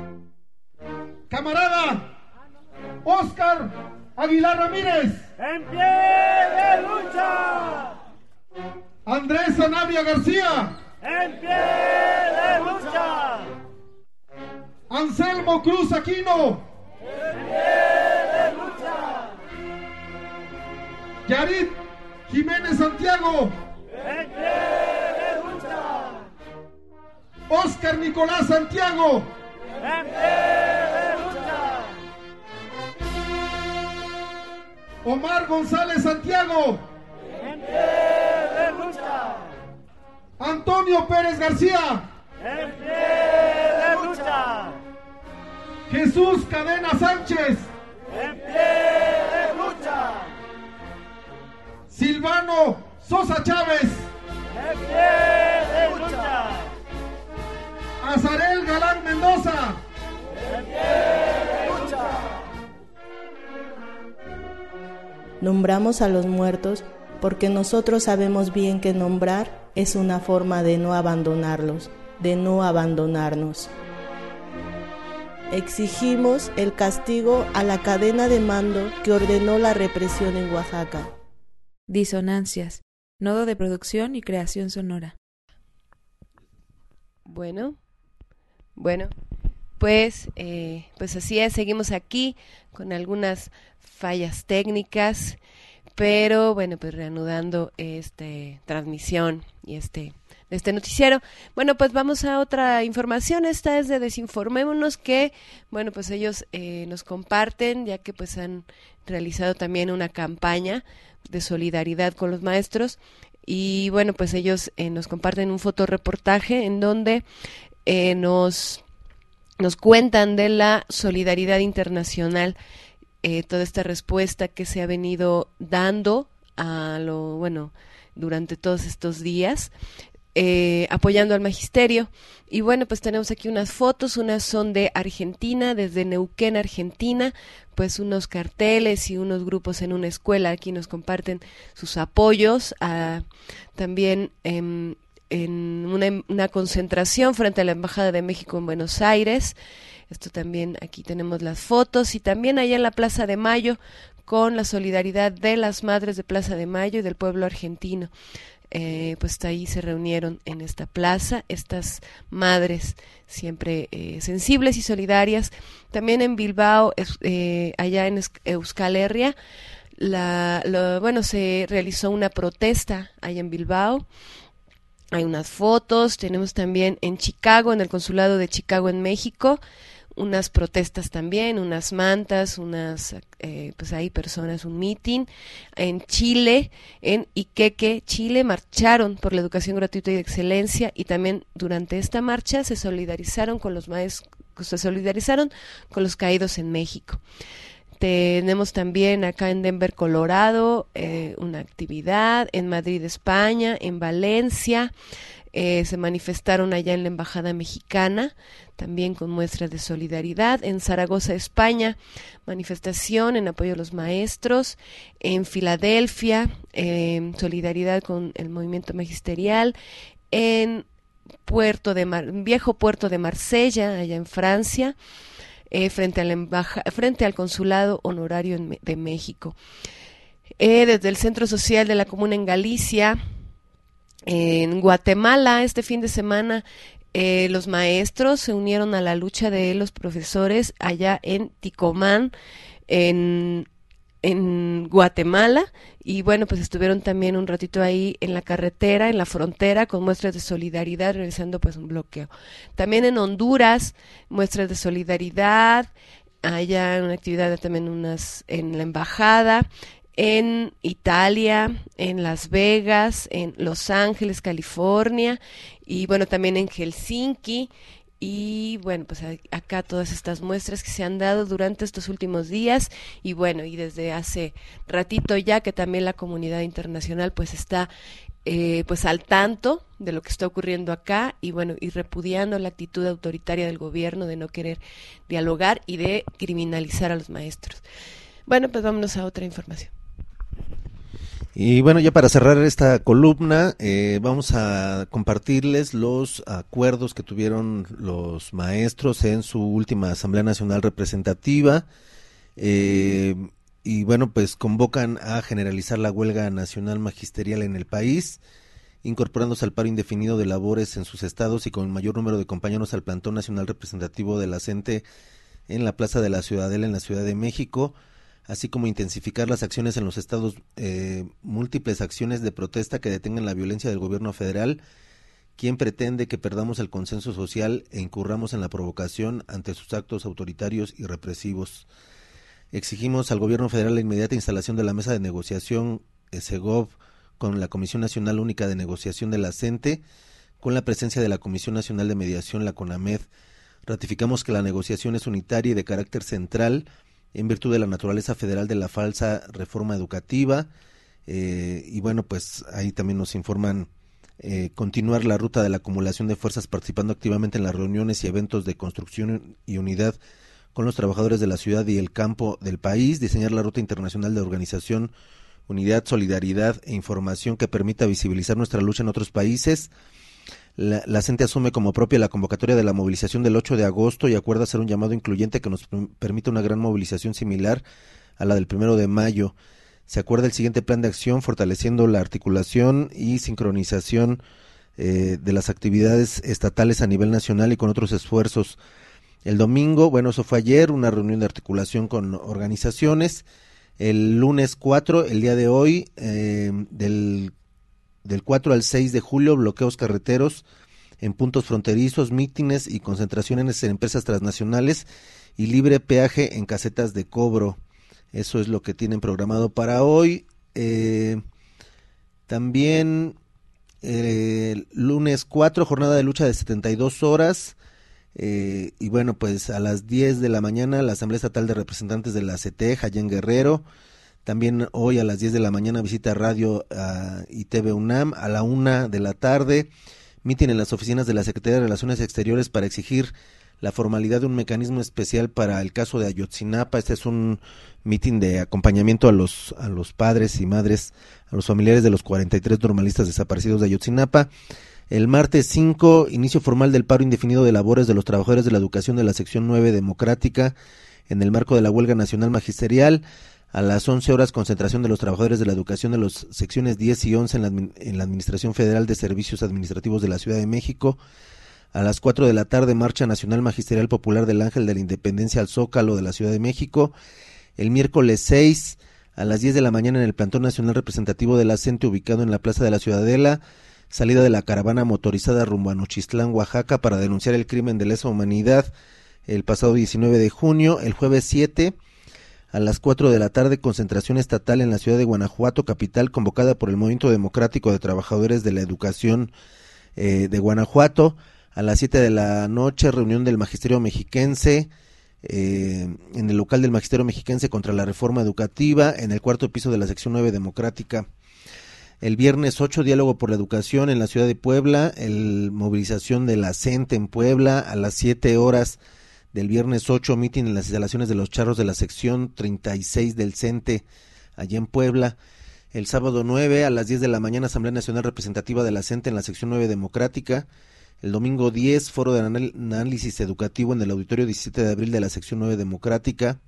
Camarada Óscar Aguilar Ramírez, ¡en pie de lucha! Andrés Sanabria García, ¡en pie de lucha! Anselmo Cruz Aquino, ¡en pie de lucha! Yarit Jiménez Santiago, ¡en pie de lucha! Óscar Nicolás Santiago, ¡en pie de lucha! Omar González Santiago, ¡en pie de lucha! Antonio Pérez García, ¡en pie de lucha! Jesús Cadena Sánchez, ¡en pie de lucha! Silvano Sosa Chávez, ¡en pie de lucha! Azarel Galán Mendoza, ¡en pie de lucha! Nombramos a los muertos porque nosotros sabemos bien que nombrar es una forma de no abandonarlos, de no abandonarnos. Exigimos el castigo a la cadena de mando que ordenó la represión en Oaxaca. Disonancias, nodo de producción y creación sonora. Bueno, pues así es, seguimos aquí con algunas fallas técnicas, pero bueno, pues reanudando esta transmisión y este noticiero. Bueno, pues vamos a otra información. Esta es de Desinformémonos, que bueno, pues ellos nos comparten, ya que pues han realizado también una campaña de solidaridad con los maestros, y bueno, pues ellos nos comparten un fotoreportaje en donde nos cuentan de la solidaridad internacional, toda esta respuesta que se ha venido dando durante todos estos días, apoyando al magisterio. Y bueno, pues tenemos aquí unas fotos, unas son de Argentina, desde Neuquén, Argentina, pues unos carteles y unos grupos en una escuela. Aquí nos comparten sus apoyos, también en una concentración frente a la Embajada de México en Buenos Aires. Esto también, aquí tenemos las fotos, y también allá en la Plaza de Mayo, con la solidaridad de las madres de Plaza de Mayo y del pueblo argentino. Pues ahí se reunieron en esta plaza estas madres siempre sensibles y solidarias. También en Bilbao, allá en Euskal Herria, se realizó una protesta allá en Bilbao. Hay unas fotos. Tenemos también en Chicago, en el consulado de Chicago en México, unas protestas también, unas mantas, pues hay personas, un meeting. En Chile, en Iquique, Chile, marcharon por la educación gratuita y de excelencia, y también durante esta marcha se solidarizaron con los maestros, se solidarizaron con los caídos en México. Tenemos también acá en Denver, Colorado, una actividad, en Madrid, España, en Valencia. Se manifestaron allá en la Embajada Mexicana, también con muestras de solidaridad. En Zaragoza, España, manifestación en apoyo a los maestros. En Filadelfia, solidaridad con el movimiento magisterial. En viejo puerto de Marsella, allá en Francia, frente al consulado honorario de México. Desde el Centro Social de la Comuna en Galicia. En Guatemala, este fin de semana, los maestros se unieron a la lucha de los profesores allá en Ticomán, en Guatemala, y bueno, pues estuvieron también un ratito ahí en la carretera, en la frontera, con muestras de solidaridad, realizando pues un bloqueo. También en Honduras, muestras de solidaridad, allá una actividad también en la embajada. En Italia, en Las Vegas, en Los Ángeles, California, y bueno, también en Helsinki. Y bueno, pues acá todas estas muestras que se han dado durante estos últimos días, y bueno, y desde hace ratito ya que también la comunidad internacional pues está pues al tanto de lo que está ocurriendo acá, y bueno, y repudiando la actitud autoritaria del gobierno de no querer dialogar y de criminalizar a los maestros. Bueno, pues vámonos a otra información. Y bueno, ya para cerrar esta columna, vamos a compartirles los acuerdos que tuvieron los maestros en su última Asamblea Nacional Representativa. Y bueno, pues convocan a generalizar la huelga nacional magisterial en el país, incorporándose al paro indefinido de labores en sus estados y con mayor número de compañeros al plantón nacional representativo de la CENTE en la Plaza de la Ciudadela en la Ciudad de México, así como intensificar las acciones en los estados, múltiples acciones de protesta que detengan la violencia del gobierno federal, quien pretende que perdamos el consenso social e incurramos en la provocación ante sus actos autoritarios y represivos. Exigimos al gobierno federal la inmediata instalación de la mesa de negociación SEGOV con la Comisión Nacional Única de Negociación de la CENTE, con la presencia de la Comisión Nacional de Mediación, la CONAMED. Ratificamos que la negociación es unitaria y de carácter central en virtud de la naturaleza federal de la falsa reforma educativa. Y bueno, pues ahí también nos informan continuar la ruta de la acumulación de fuerzas participando activamente en las reuniones y eventos de construcción y unidad con los trabajadores de la ciudad y el campo del país, diseñar la ruta internacional de organización, unidad, solidaridad e información que permita visibilizar nuestra lucha en otros países. La CENTE asume como propia la convocatoria de la movilización del 8 de agosto y acuerda hacer un llamado incluyente que nos permita una gran movilización similar a la del 1 de mayo. Se acuerda el siguiente plan de acción fortaleciendo la articulación y sincronización de las actividades estatales a nivel nacional y con otros esfuerzos. El domingo, bueno, eso fue ayer, una reunión de articulación con organizaciones. El lunes 4, el día de hoy, del 4 al 6 de julio, bloqueos carreteros en puntos fronterizos, mítines y concentraciones en empresas transnacionales y libre peaje en casetas de cobro. Eso es lo que tienen programado para hoy. También lunes 4, jornada de lucha de 72 horas. Y bueno, pues a las 10 de la mañana la Asamblea Estatal de Representantes de la CETEJ allá en Guerrero. También hoy a las 10 de la mañana visita Radio y TV UNAM. A la 1 de la tarde mitin en las oficinas de la Secretaría de Relaciones Exteriores para exigir la formalidad de un mecanismo especial para el caso de Ayotzinapa. Este es un mitin de acompañamiento a los padres y madres, a los familiares de los 43 normalistas desaparecidos de Ayotzinapa. El martes 5, inicio formal del paro indefinido de labores de los trabajadores de la educación de la sección 9 democrática en el marco de la huelga nacional magisterial. A las 11 horas, concentración de los trabajadores de la educación de las secciones 10 y 11 en la Administración Federal de Servicios Administrativos de la Ciudad de México. A las 4 de la tarde, marcha nacional magisterial popular del Ángel de la Independencia al Zócalo de la Ciudad de México. El miércoles 6, a las 10 de la mañana, en el plantón nacional representativo de la CENTE ubicado en la Plaza de la Ciudadela, salida de la caravana motorizada rumbo a Nochistlán, Oaxaca, para denunciar el crimen de lesa humanidad el pasado 19 de junio. El jueves 7, a las 4 de la tarde, concentración estatal en la ciudad de Guanajuato, capital, convocada por el Movimiento Democrático de Trabajadores de la Educación de Guanajuato. A las 7 de la noche, reunión del Magisterio Mexiquense, en el local del Magisterio Mexiquense contra la reforma educativa, en el cuarto piso de la sección 9 democrática. El viernes 8, diálogo por la educación en la ciudad de Puebla, movilización de la CENTE en Puebla. A las 7 horas del viernes 8, mitin en las instalaciones de los charros de la sección 36 del CENTE, allá en Puebla. El sábado 9, a las 10 de la mañana, Asamblea Nacional Representativa de la CENTE en la sección 9 democrática. El domingo 10, foro de análisis educativo en el auditorio 17 de abril de la sección 9 democrática.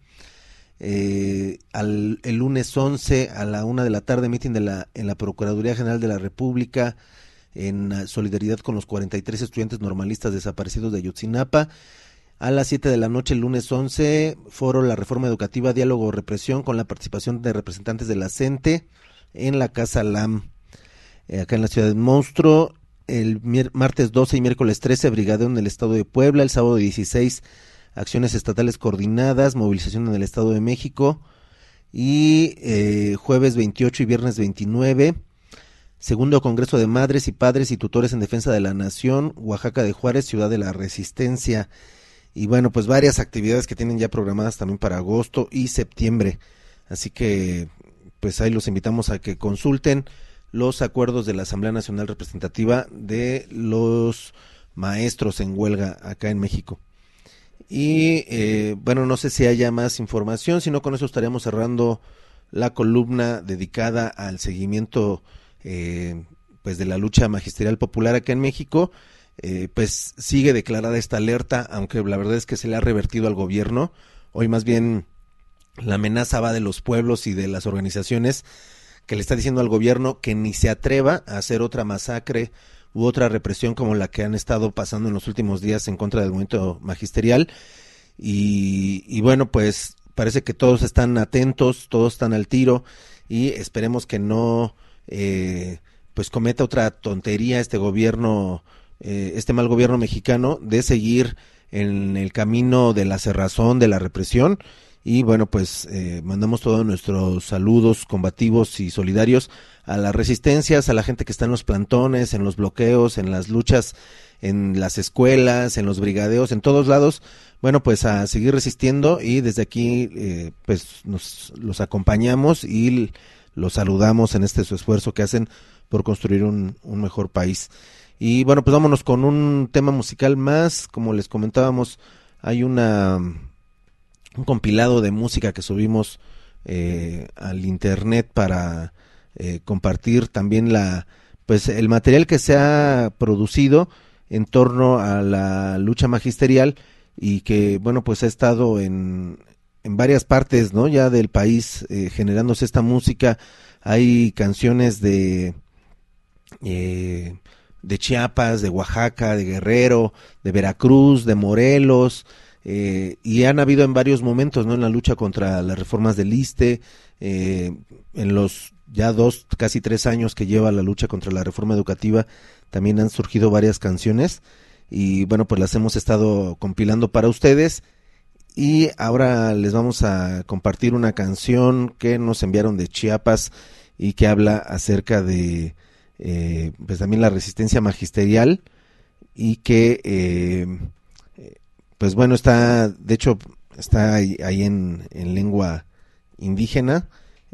El lunes 11 a la 1 de la tarde, mitin en la Procuraduría General de la República en solidaridad con los 43 estudiantes normalistas desaparecidos de Ayotzinapa. A las 7 de la noche, el lunes 11, foro La Reforma Educativa, Diálogo o Represión, con la participación de representantes de la CENTE en la Casa LAM, acá en la ciudad de Monstruo. El martes 12 y miércoles 13, brigadeo en el estado de Puebla. El sábado 16, acciones estatales coordinadas, movilización en el Estado de México. Y jueves 28 y viernes 29, segundo Congreso de Madres y Padres y Tutores en Defensa de la Nación, Oaxaca de Juárez, Ciudad de la Resistencia. Y bueno, pues varias actividades que tienen ya programadas también para agosto y septiembre. Así que pues ahí los invitamos a que consulten los acuerdos de la Asamblea Nacional Representativa de los maestros en huelga acá en México. Y bueno, no sé si haya más información, si no, con eso estaríamos cerrando la columna dedicada al seguimiento pues de la lucha magisterial popular acá en México. Pues sigue declarada esta alerta, aunque la verdad es que se le ha revertido al gobierno. Hoy más bien la amenaza va de los pueblos y de las organizaciones que le está diciendo al gobierno que ni se atreva a hacer otra masacre u otra represión como la que han estado pasando en los últimos días en contra del movimiento magisterial. Y bueno, pues parece que todos están atentos, todos están al tiro, y esperemos que no pues cometa otra tontería este gobierno, este mal gobierno mexicano, de seguir en el camino de la cerrazón, de la represión. Y bueno, pues mandamos todos nuestros saludos combativos y solidarios a las resistencias, a la gente que está en los plantones, en los bloqueos, en las luchas, en las escuelas, en los brigadeos, en todos lados. Bueno, pues a seguir resistiendo, y desde aquí pues los acompañamos y los saludamos en este su esfuerzo que hacen por construir un mejor país. Y bueno, pues vámonos con un tema musical más. Como les comentábamos, hay un compilado de música que subimos al internet para compartir también pues el material que se ha producido en torno a la lucha magisterial, y que bueno, pues ha estado en varias partes, ¿no?, ya del país, generándose esta música. Hay canciones de Chiapas, de Oaxaca, de Guerrero, de Veracruz, de Morelos, y han habido en varios momentos, ¿no?, en la lucha contra las reformas del ISSSTE, en los ya 2, casi 3 años que lleva la lucha contra la reforma educativa, también han surgido varias canciones, y bueno, pues las hemos estado compilando para ustedes. Y ahora les vamos a compartir una canción que nos enviaron de Chiapas y que habla acerca de pues también la resistencia magisterial, y que pues bueno, de hecho está ahí en lengua indígena,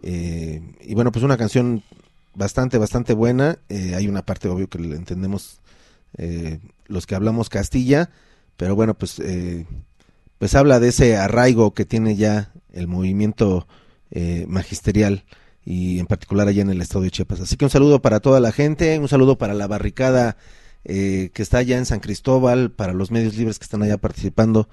y bueno, pues una canción bastante buena. Hay una parte, obvio, que le entendemos los que hablamos Castilla, pero bueno, pues habla de ese arraigo que tiene ya el movimiento magisterial, y en particular allá en el estado de Chiapas. Así que un saludo para toda la gente, un saludo para la barricada que está allá en San Cristóbal, para los medios libres que están allá participando.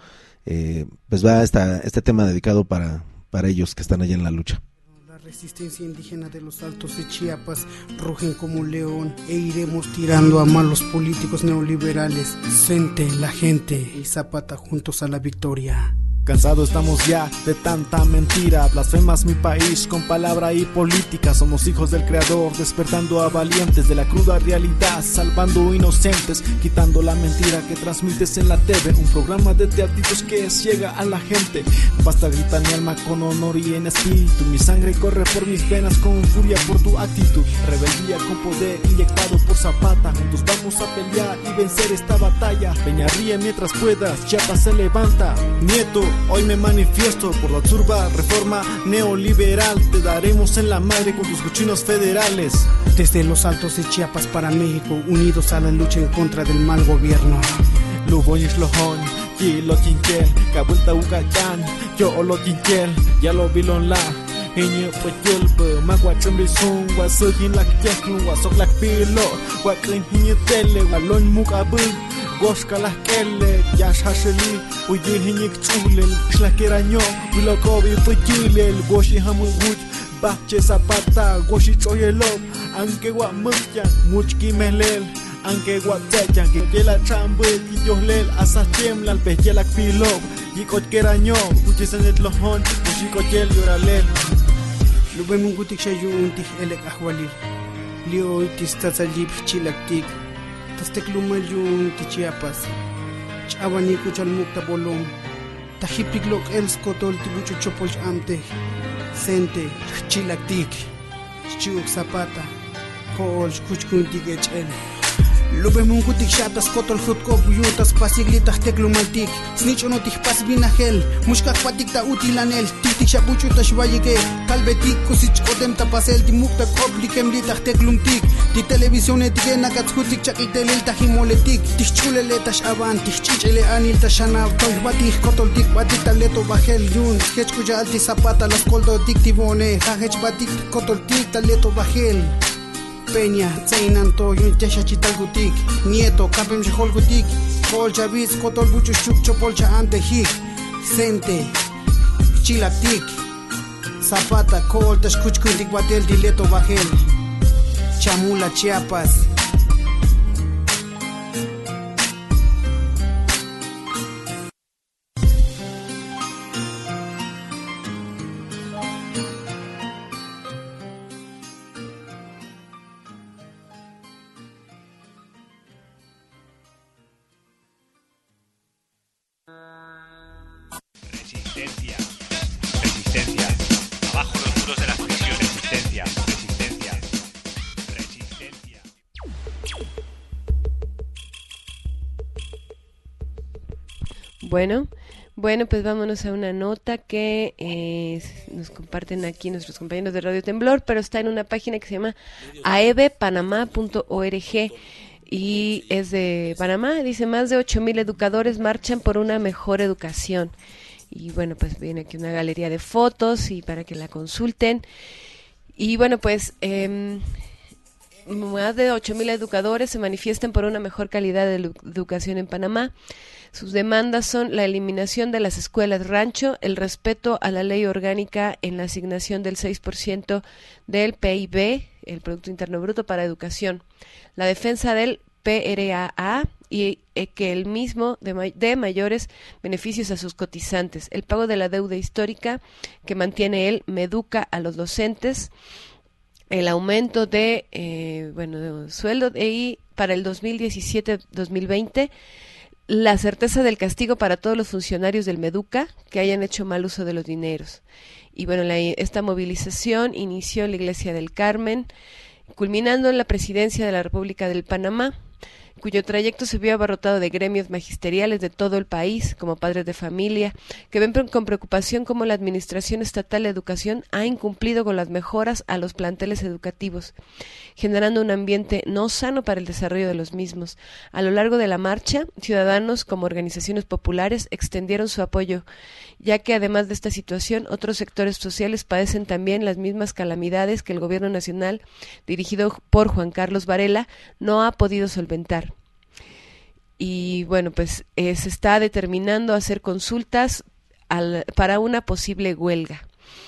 Pues va este tema dedicado para ellos que están allá en la lucha. La resistencia indígena de los Altos de Chiapas rugen como un león, e iremos tirando a malos políticos neoliberales. Sente la gente y Zapata juntos a la victoria. Cansado estamos ya de tanta mentira, blasfemas mi país con palabra y política. Somos hijos del creador, despertando a valientes de la cruda realidad, salvando inocentes, quitando la mentira que transmites en la TV. Un programa de teatritos que ciega a la gente. Basta gritar mi alma con honor y en espíritu. Mi sangre corre por mis venas con furia por tu actitud. Rebeldía con poder inyectado por Zapata. Juntos vamos a pelear y vencer esta batalla. Peña, ríe mientras puedas, Chiapas se levanta. Nieto, hoy me manifiesto por la turba reforma neoliberal. Te daremos en la madre con tus cochinos federales. Desde los Altos de Chiapas para México, unidos a la lucha en contra del mal gobierno. Luboyes lojón, y lo quinquel, cabulta ucayán, yo lo quinquel, ya lo vilon la. Hiño payel pe magua chambisung wa sugin lak teklu wa sok lak pilo wa clean hiño tele wa lon mukabu. Goshka las kelle, yash hasheli, uye hinyik chulel, shlakeraño, wilokobi pujilel, goshi hamu wuch, bache Zapata, goshi choyelo, anke wa mukyan, muchki melel, anke wa techan, que la chambe, kiyohlel, asas chemlal, pejela pilo, yikot keraño, uye senet lojon, ushi koyel yoralel. Lubemungutik shayuntik elek ahwalil, lio itis tatzalip chilaktik. Tasteklumayun ti Chiapas, Chabanico chalmukta bolom, Tajipiklok elskotol tibucho chopol amte, Sente, Chilaktik, Chiuk Zapata, Kool, Kuchkuntik el. Lubemungutik shatas kotol hutkop yutas pasiglitas teklumaltik Snichonotik pasbinahel Mushkak patikta utilanel Tiktik shabuchutas vayike Kalbetik kusich odem tapasel Timukta koplikem litah teklumtik Ti televisionetik enakatskutik chakitelel tahimoletik Tichuleletas avan Tichichele anil tashanav Toibatik kotoltik batik taleto bajel yun Hechkuya alti zapata las koldo dictivone Hajech batik kotoltik taleto bajel Peña, Zeinanto, Yuntasha Chitalgutik, Nieto, Capem Holgutik, Polcha Bis, Cotol Buchuchuk, Chopolcha Ante Hik, Sente, Chilatik, Zapata, Coltas, Cuchkuntik, Batel, Dileto Bajel, Chamula, Chiapas. Resistencia, resistencia, abajo los muros de las prisiones, resistencia, resistencia, resistencia. Bueno, pues vámonos a una nota que nos comparten aquí nuestros compañeros de Radio Temblor, pero está en una página que se llama aebepanama.org y es de Panamá. Dice: más de 8,000 educadores marchan por una mejor educación. Y bueno, pues viene aquí una galería de fotos y para que la consulten. Y bueno, pues más de 8,000 educadores se manifiestan por una mejor calidad de educación en Panamá. Sus demandas son la eliminación de las escuelas rancho, el respeto a la ley orgánica en la asignación del 6% del PIB, el Producto Interno Bruto, para educación, la defensa del PRAA y que el mismo de mayores beneficios a sus cotizantes, el pago de la deuda histórica que mantiene el Meduca a los docentes, el aumento de sueldo y para el 2017-2020 la certeza del castigo para todos los funcionarios del Meduca que hayan hecho mal uso de los dineros. Y bueno, esta movilización inició en la Iglesia del Carmen, culminando en la Presidencia de la República del Panamá, cuyo trayecto se vio abarrotado de gremios magisteriales de todo el país, como padres de familia, que ven con preocupación cómo la Administración Estatal de Educación ha incumplido con las mejoras a los planteles educativos, generando un ambiente no sano para el desarrollo de los mismos. A lo largo de la marcha, ciudadanos como organizaciones populares extendieron su apoyo, ya que además de esta situación, otros sectores sociales padecen también las mismas calamidades que el Gobierno Nacional, dirigido por Juan Carlos Varela, no ha podido solventar. Y bueno, pues se está determinando hacer consultas para una posible huelga.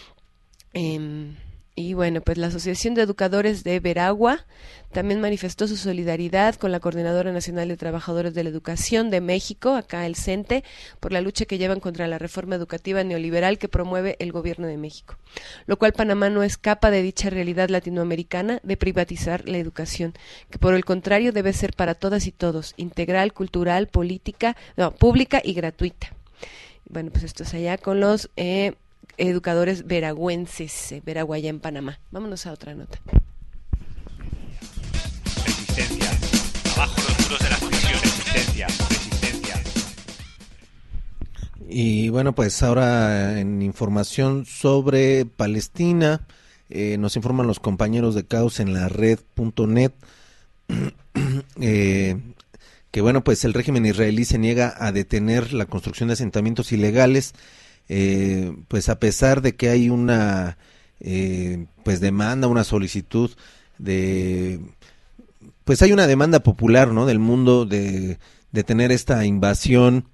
Y bueno, pues la Asociación de Educadores de Veragua también manifestó su solidaridad con la Coordinadora Nacional de Trabajadores de la Educación de México, acá el CENTE, por la lucha que llevan contra la reforma educativa neoliberal que promueve el Gobierno de México, lo cual Panamá no escapa de dicha realidad latinoamericana de privatizar la educación, que por el contrario debe ser para todas y todos, integral, cultural, pública y gratuita. Bueno, pues esto es allá con los educadores veragüenses, Veragua, en Panamá. Vámonos a otra nota. Resistencia, abajo los muros de las prisiones, resistencia, resistencia. Y bueno, pues ahora en información sobre Palestina, nos informan los compañeros de Caos en la red.net que bueno, pues el régimen israelí se niega a detener la construcción de asentamientos ilegales, pues a pesar de que hay una pues demanda, una solicitud de, pues hay una demanda popular, ¿no?, del mundo de detener esta invasión,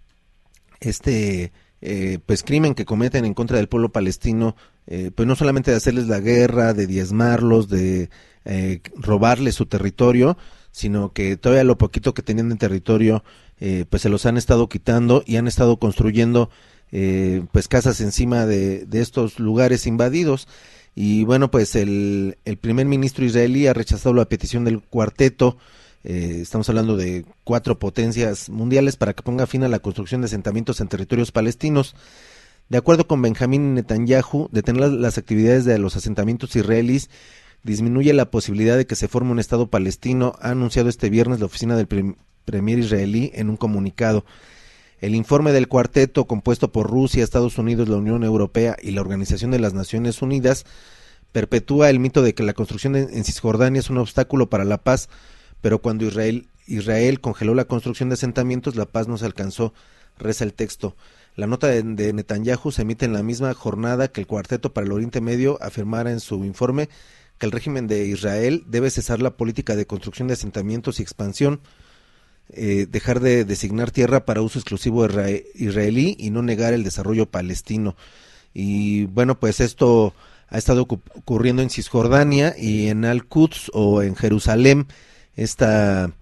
pues crimen que cometen en contra del pueblo palestino, pues no solamente de hacerles la guerra, de diezmarlos, de robarles su territorio, sino que todavía lo poquito que tenían de territorio, pues se los han estado quitando y han estado construyendo pues casas encima de estos lugares invadidos. Y bueno, pues el primer ministro israelí ha rechazado la petición del cuarteto, estamos hablando de 4 potencias mundiales, para que ponga fin a la construcción de asentamientos en territorios palestinos. De acuerdo con Benjamín Netanyahu, detener las actividades de los asentamientos israelíes disminuye la posibilidad de que se forme un Estado palestino, ha anunciado este viernes la oficina del premier israelí en un comunicado. El informe del cuarteto, compuesto por Rusia, Estados Unidos, la Unión Europea y la Organización de las Naciones Unidas, perpetúa el mito de que la construcción en Cisjordania es un obstáculo para la paz, pero cuando Israel congeló la construcción de asentamientos, la paz no se alcanzó, reza el texto. La nota de Netanyahu se emite en la misma jornada que el Cuarteto para el Oriente Medio afirmara en su informe que el régimen de Israel debe cesar la política de construcción de asentamientos y expansión, dejar de designar tierra para uso exclusivo israelí y no negar el desarrollo palestino. Y bueno, pues esto ha estado ocurriendo en Cisjordania y en Al-Quds o en Jerusalén, esta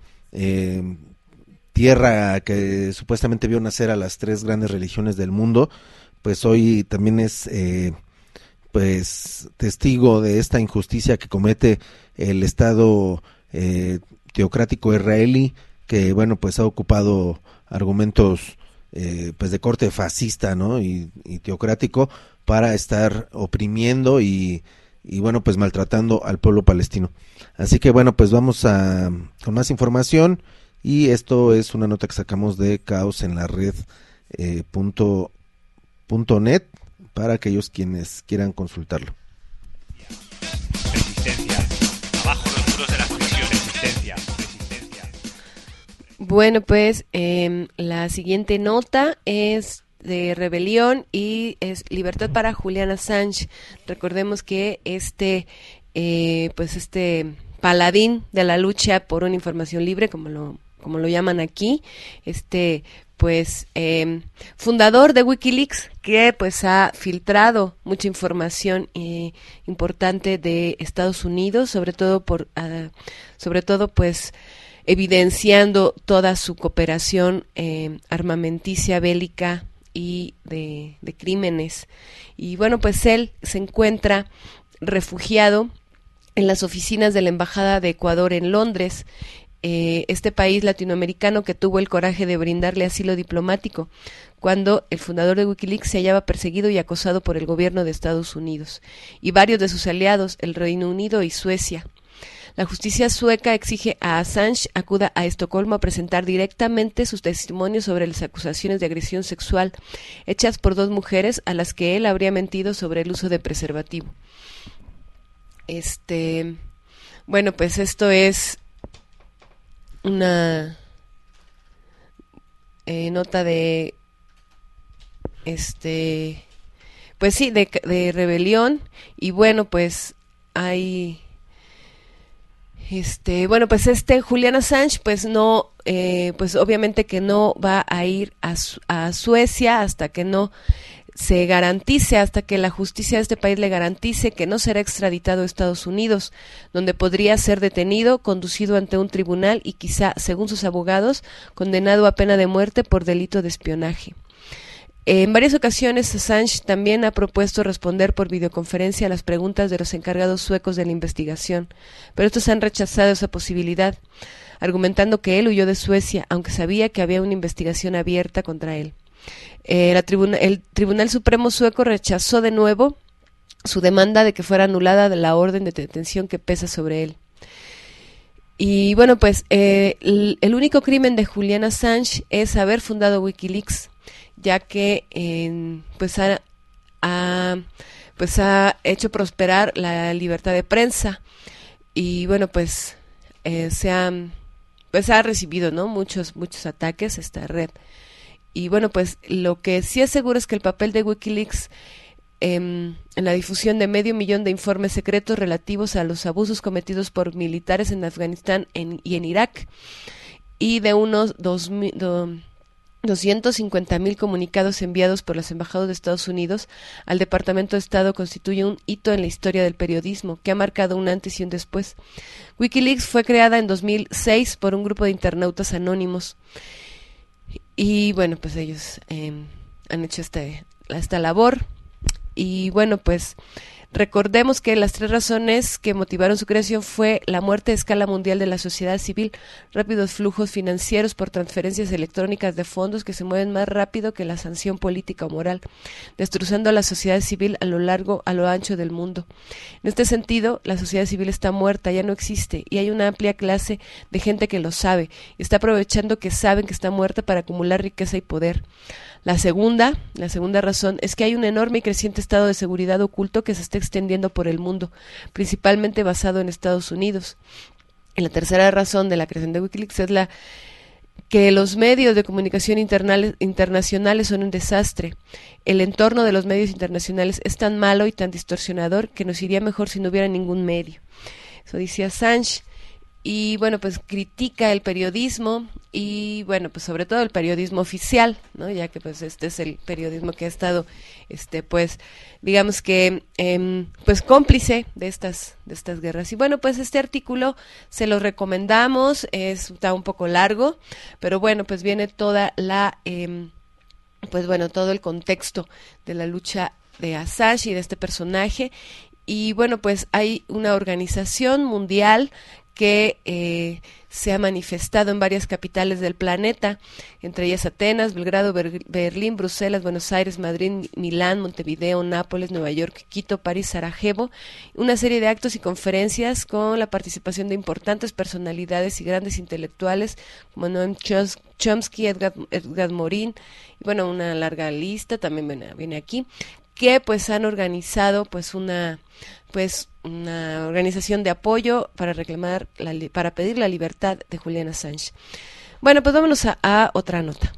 tierra que supuestamente vio nacer a las 3 grandes religiones del mundo, pues hoy también es pues testigo de esta injusticia que comete el Estado teocrático israelí, que bueno, pues ha ocupado argumentos pues de corte fascista, ¿no? y teocrático para estar oprimiendo y bueno, pues maltratando al pueblo palestino. Así que bueno, pues vamos con más información, y esto es una nota que sacamos de caosenlared.net para aquellos quienes quieran consultarlo. Resistencia. Abajo los muros de las prisiones. Resistencia. Bueno, pues la siguiente nota es de rebelión y es libertad para Julian Assange. Recordemos que este paladín de la lucha por una información libre, como lo llaman aquí, fundador de WikiLeaks, que pues ha filtrado mucha información importante de Estados Unidos, sobre todo pues evidenciando toda su cooperación armamenticia, bélica y de crímenes. Y bueno, pues él se encuentra refugiado en las oficinas de la Embajada de Ecuador en Londres, este país latinoamericano que tuvo el coraje de brindarle asilo diplomático cuando el fundador de WikiLeaks se hallaba perseguido y acosado por el gobierno de Estados Unidos y varios de sus aliados, el Reino Unido y Suecia. La justicia sueca exige a Assange acuda a Estocolmo a presentar directamente sus testimonios sobre las acusaciones de agresión sexual hechas por 2 mujeres a las que él habría mentido sobre el uso de preservativo. Bueno, pues esto es una nota de pues sí, de rebelión, y bueno, pues hay Julian Assange pues no pues obviamente que no va a ir a Suecia hasta que no se garantice, hasta que la justicia de este país le garantice que no será extraditado a Estados Unidos, donde podría ser detenido, conducido ante un tribunal y quizá, según sus abogados, condenado a pena de muerte por delito de espionaje. En varias ocasiones, Assange también ha propuesto responder por videoconferencia a las preguntas de los encargados suecos de la investigación, pero estos han rechazado esa posibilidad, argumentando que él huyó de Suecia, aunque sabía que había una investigación abierta contra él. El Tribunal Supremo sueco rechazó de nuevo su demanda de que fuera anulada la orden de detención que pesa sobre él. Y bueno, pues el único crimen de Julian Assange es haber fundado WikiLeaks, ya que ha hecho prosperar la libertad de prensa, y bueno, pues ha recibido, ¿no?, muchos ataques esta red. Y bueno, pues lo que sí es seguro es que el papel de WikiLeaks en la difusión de 500,000 de informes secretos relativos a los abusos cometidos por militares en Afganistán y en Irak, y de unos 250,000 comunicados enviados por las embajadas de Estados Unidos al Departamento de Estado constituye un hito en la historia del periodismo que ha marcado un antes y un después. WikiLeaks fue creada en 2006 por un grupo de internautas anónimos. Y bueno, pues ellos han hecho esta labor. Y bueno, pues Recordemos que las 3 razones que motivaron su creación fue la muerte a escala mundial de la sociedad civil, rápidos flujos financieros por transferencias electrónicas de fondos que se mueven más rápido que la sanción política o moral, destrozando a la sociedad civil a lo ancho del mundo. En este sentido, la sociedad civil está muerta, ya no existe, y hay una amplia clase de gente que lo sabe, y está aprovechando que saben que está muerta para acumular riqueza y poder. La segunda razón es que hay un enorme y creciente estado de seguridad oculto que se está extendiendo por el mundo, principalmente basado en Estados Unidos. Y la tercera razón de la creación de Wikileaks es que los medios de comunicación internacionales son un desastre. El entorno de los medios internacionales es tan malo y tan distorsionador que nos iría mejor si no hubiera ningún medio. Eso dice Assange. Y bueno, pues critica el periodismo y bueno, pues sobre todo el periodismo oficial, ¿no? Ya que pues este es el periodismo que ha estado pues digamos que pues cómplice de estas guerras. Y bueno, pues este artículo se lo recomendamos, está un poco largo, pero bueno, pues viene toda pues bueno, todo el contexto de la lucha de Assange y de este personaje. Y bueno, pues hay una organización mundial que se ha manifestado en varias capitales del planeta, entre ellas Atenas, Belgrado, Berlín, Bruselas, Buenos Aires, Madrid, Milán, Montevideo, Nápoles, Nueva York, Quito, París, Sarajevo, una serie de actos y conferencias con la participación de importantes personalidades y grandes intelectuales como Noam Chomsky, Edgar Morin, y bueno, una larga lista también viene aquí, que pues han organizado pues una organización de apoyo para para pedir la libertad de Julian Assange. Bueno, pues vámonos a otra nota.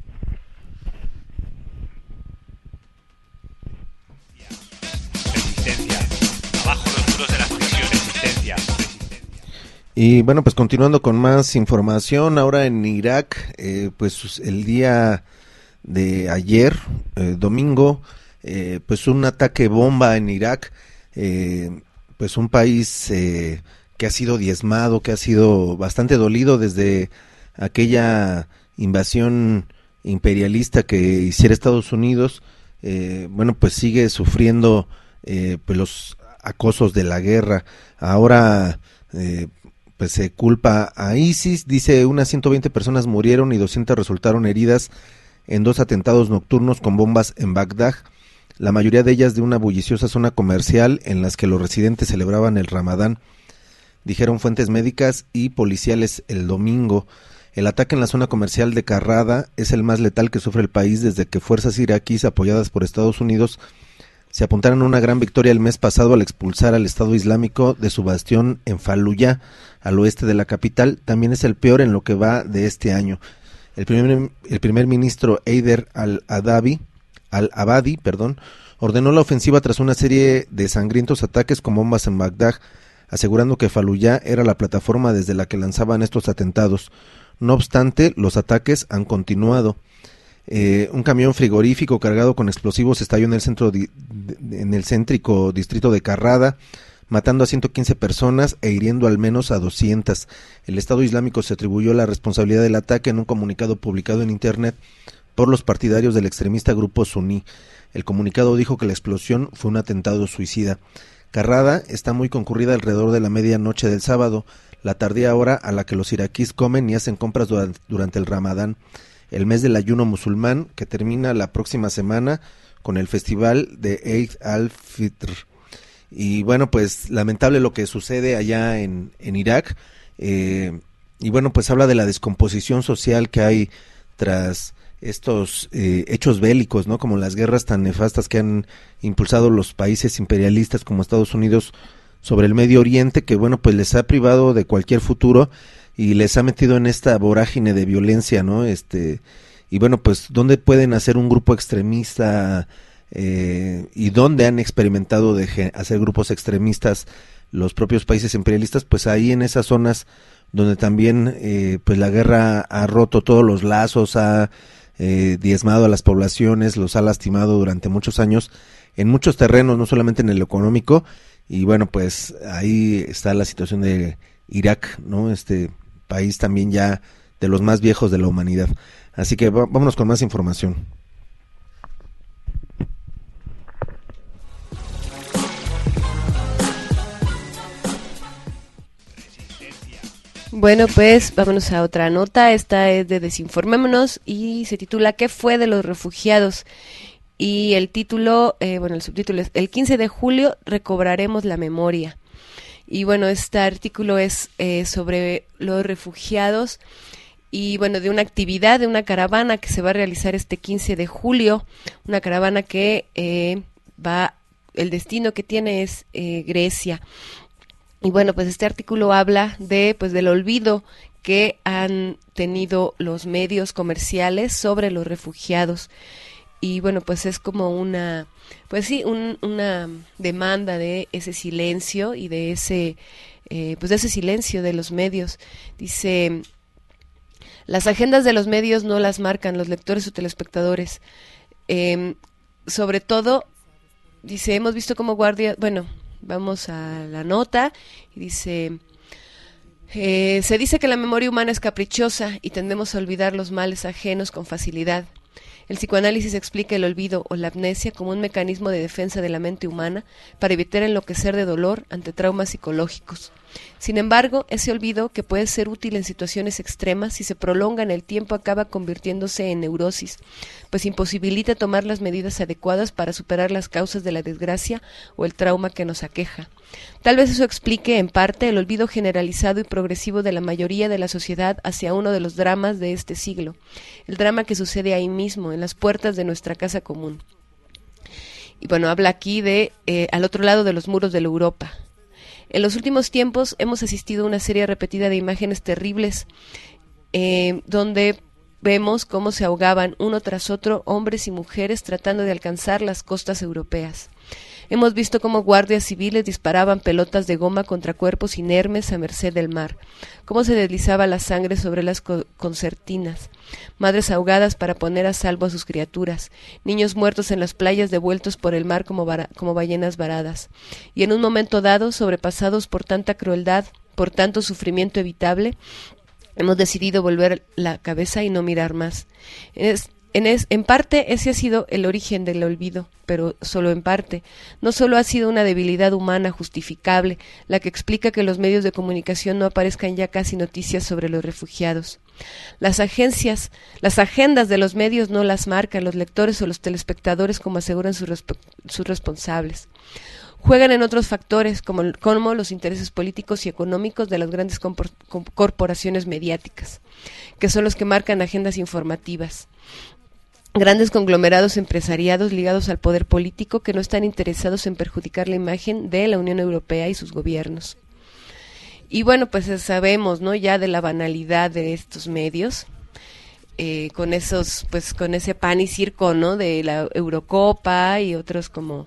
Resistencia. Abajo los muros de las prisiones. Resistencia. Y bueno, pues continuando con más información, ahora en Irak, pues el día de ayer, domingo, pues un ataque bomba en Irak, pues un país que ha sido diezmado, que ha sido bastante dolido desde aquella invasión imperialista que hiciera Estados Unidos, bueno, pues sigue sufriendo pues los acosos de la guerra. Ahora pues se culpa a ISIS, dice unas 120 personas murieron y 200 resultaron heridas en 2 atentados nocturnos con bombas en Bagdad, la mayoría de ellas de una bulliciosa zona comercial en las que los residentes celebraban el Ramadán, dijeron fuentes médicas y policiales el domingo. El ataque en la zona comercial de Carrada es el más letal que sufre el país desde que fuerzas iraquíes apoyadas por Estados Unidos se apuntaron a una gran victoria el mes pasado al expulsar al Estado Islámico de su bastión en Fallujah, al oeste de la capital. También es el peor en lo que va de este año. El primer ministro Haider al-Abadi, ordenó la ofensiva tras una serie de sangrientos ataques con bombas en Bagdad, asegurando que Fallujah era la plataforma desde la que lanzaban estos atentados. No obstante, los ataques han continuado. Un camión frigorífico cargado con explosivos estalló en el céntrico distrito de Carrada, matando a 115 personas e hiriendo al menos a 200. El Estado Islámico se atribuyó la responsabilidad del ataque en un comunicado publicado en Internet por los partidarios del extremista grupo suní. El comunicado dijo que la explosión fue un atentado suicida. Carrada está muy concurrida alrededor de la medianoche del sábado, la tardía hora a la que los iraquíes comen y hacen compras durante el Ramadán, el mes del ayuno musulmán que termina la próxima semana con el festival de Eid al-Fitr. Y bueno, pues lamentable lo que sucede allá en Irak, y bueno, pues habla de la descomposición social que hay tras estos hechos bélicos, ¿no? Como las guerras tan nefastas que han impulsado los países imperialistas como Estados Unidos sobre el Medio Oriente, que bueno, pues les ha privado de cualquier futuro y les ha metido en esta vorágine de violencia, ¿no? Y bueno, pues ¿dónde pueden hacer un grupo extremista y dónde han experimentado de hacer grupos extremistas los propios países imperialistas? Pues ahí en esas zonas donde también pues la guerra ha roto todos los lazos, ha diezmado a las poblaciones, los ha lastimado durante muchos años en muchos terrenos, no solamente en el económico. Y bueno, pues ahí está la situación de Irak, ¿no? Este país también ya de los más viejos de la humanidad. Así que vámonos con más información. Bueno, pues vámonos a otra nota. Esta es de Desinformémonos y se titula ¿Qué fue de los refugiados? Y el título, el subtítulo es El 15 de julio recobraremos la memoria. Y bueno, este artículo es sobre los refugiados y bueno, de una actividad, de una caravana que se va a realizar este 15 de julio, una caravana que el destino que tiene es Grecia. Y bueno, pues este artículo habla del olvido que han tenido los medios comerciales sobre los refugiados. Y bueno, pues es como una demanda de ese silencio y de ese silencio de los medios. Dice, las agendas de los medios no las marcan los lectores o telespectadores. Sobre todo, dice, hemos visto como guardia, vamos a la nota, y dice, se dice que la memoria humana es caprichosa y tendemos a olvidar los males ajenos con facilidad. El psicoanálisis explica el olvido o la amnesia como un mecanismo de defensa de la mente humana para evitar enloquecer de dolor ante traumas psicológicos. Sin embargo, ese olvido, que puede ser útil en situaciones extremas, si se prolonga en el tiempo acaba convirtiéndose en neurosis, pues imposibilita tomar las medidas adecuadas para superar las causas de la desgracia o el trauma que nos aqueja. Tal vez eso explique, en parte, el olvido generalizado y progresivo de la mayoría de la sociedad hacia uno de los dramas de este siglo, el drama que sucede ahí mismo, en las puertas de nuestra casa común. Y bueno, habla aquí de al otro lado de los muros de la Europa. En los últimos tiempos hemos asistido a una serie repetida de imágenes terribles donde vemos cómo se ahogaban uno tras otro hombres y mujeres tratando de alcanzar las costas europeas. Hemos visto cómo guardias civiles disparaban pelotas de goma contra cuerpos inermes a merced del mar, cómo se deslizaba la sangre sobre las concertinas, madres ahogadas para poner a salvo a sus criaturas, niños muertos en las playas devueltos por el mar como ballenas varadas, y en un momento dado, sobrepasados por tanta crueldad, por tanto sufrimiento evitable, hemos decidido volver la cabeza y no mirar más. En parte ese ha sido el origen del olvido, pero solo en parte. No solo ha sido una debilidad humana justificable la que explica que los medios de comunicación no aparezcan ya casi noticias sobre los refugiados. Las agendas de los medios no las marcan los lectores o los telespectadores como aseguran sus responsables. Juegan en otros factores como los intereses políticos y económicos de las grandes corporaciones mediáticas, que son los que marcan agendas informativas. Grandes conglomerados empresariados ligados al poder político que no están interesados en perjudicar la imagen de la Unión Europea y sus gobiernos. Y bueno, pues sabemos, ¿no?, ya de la banalidad de estos medios, con ese pan y circo, ¿no?, de la Eurocopa y otros como,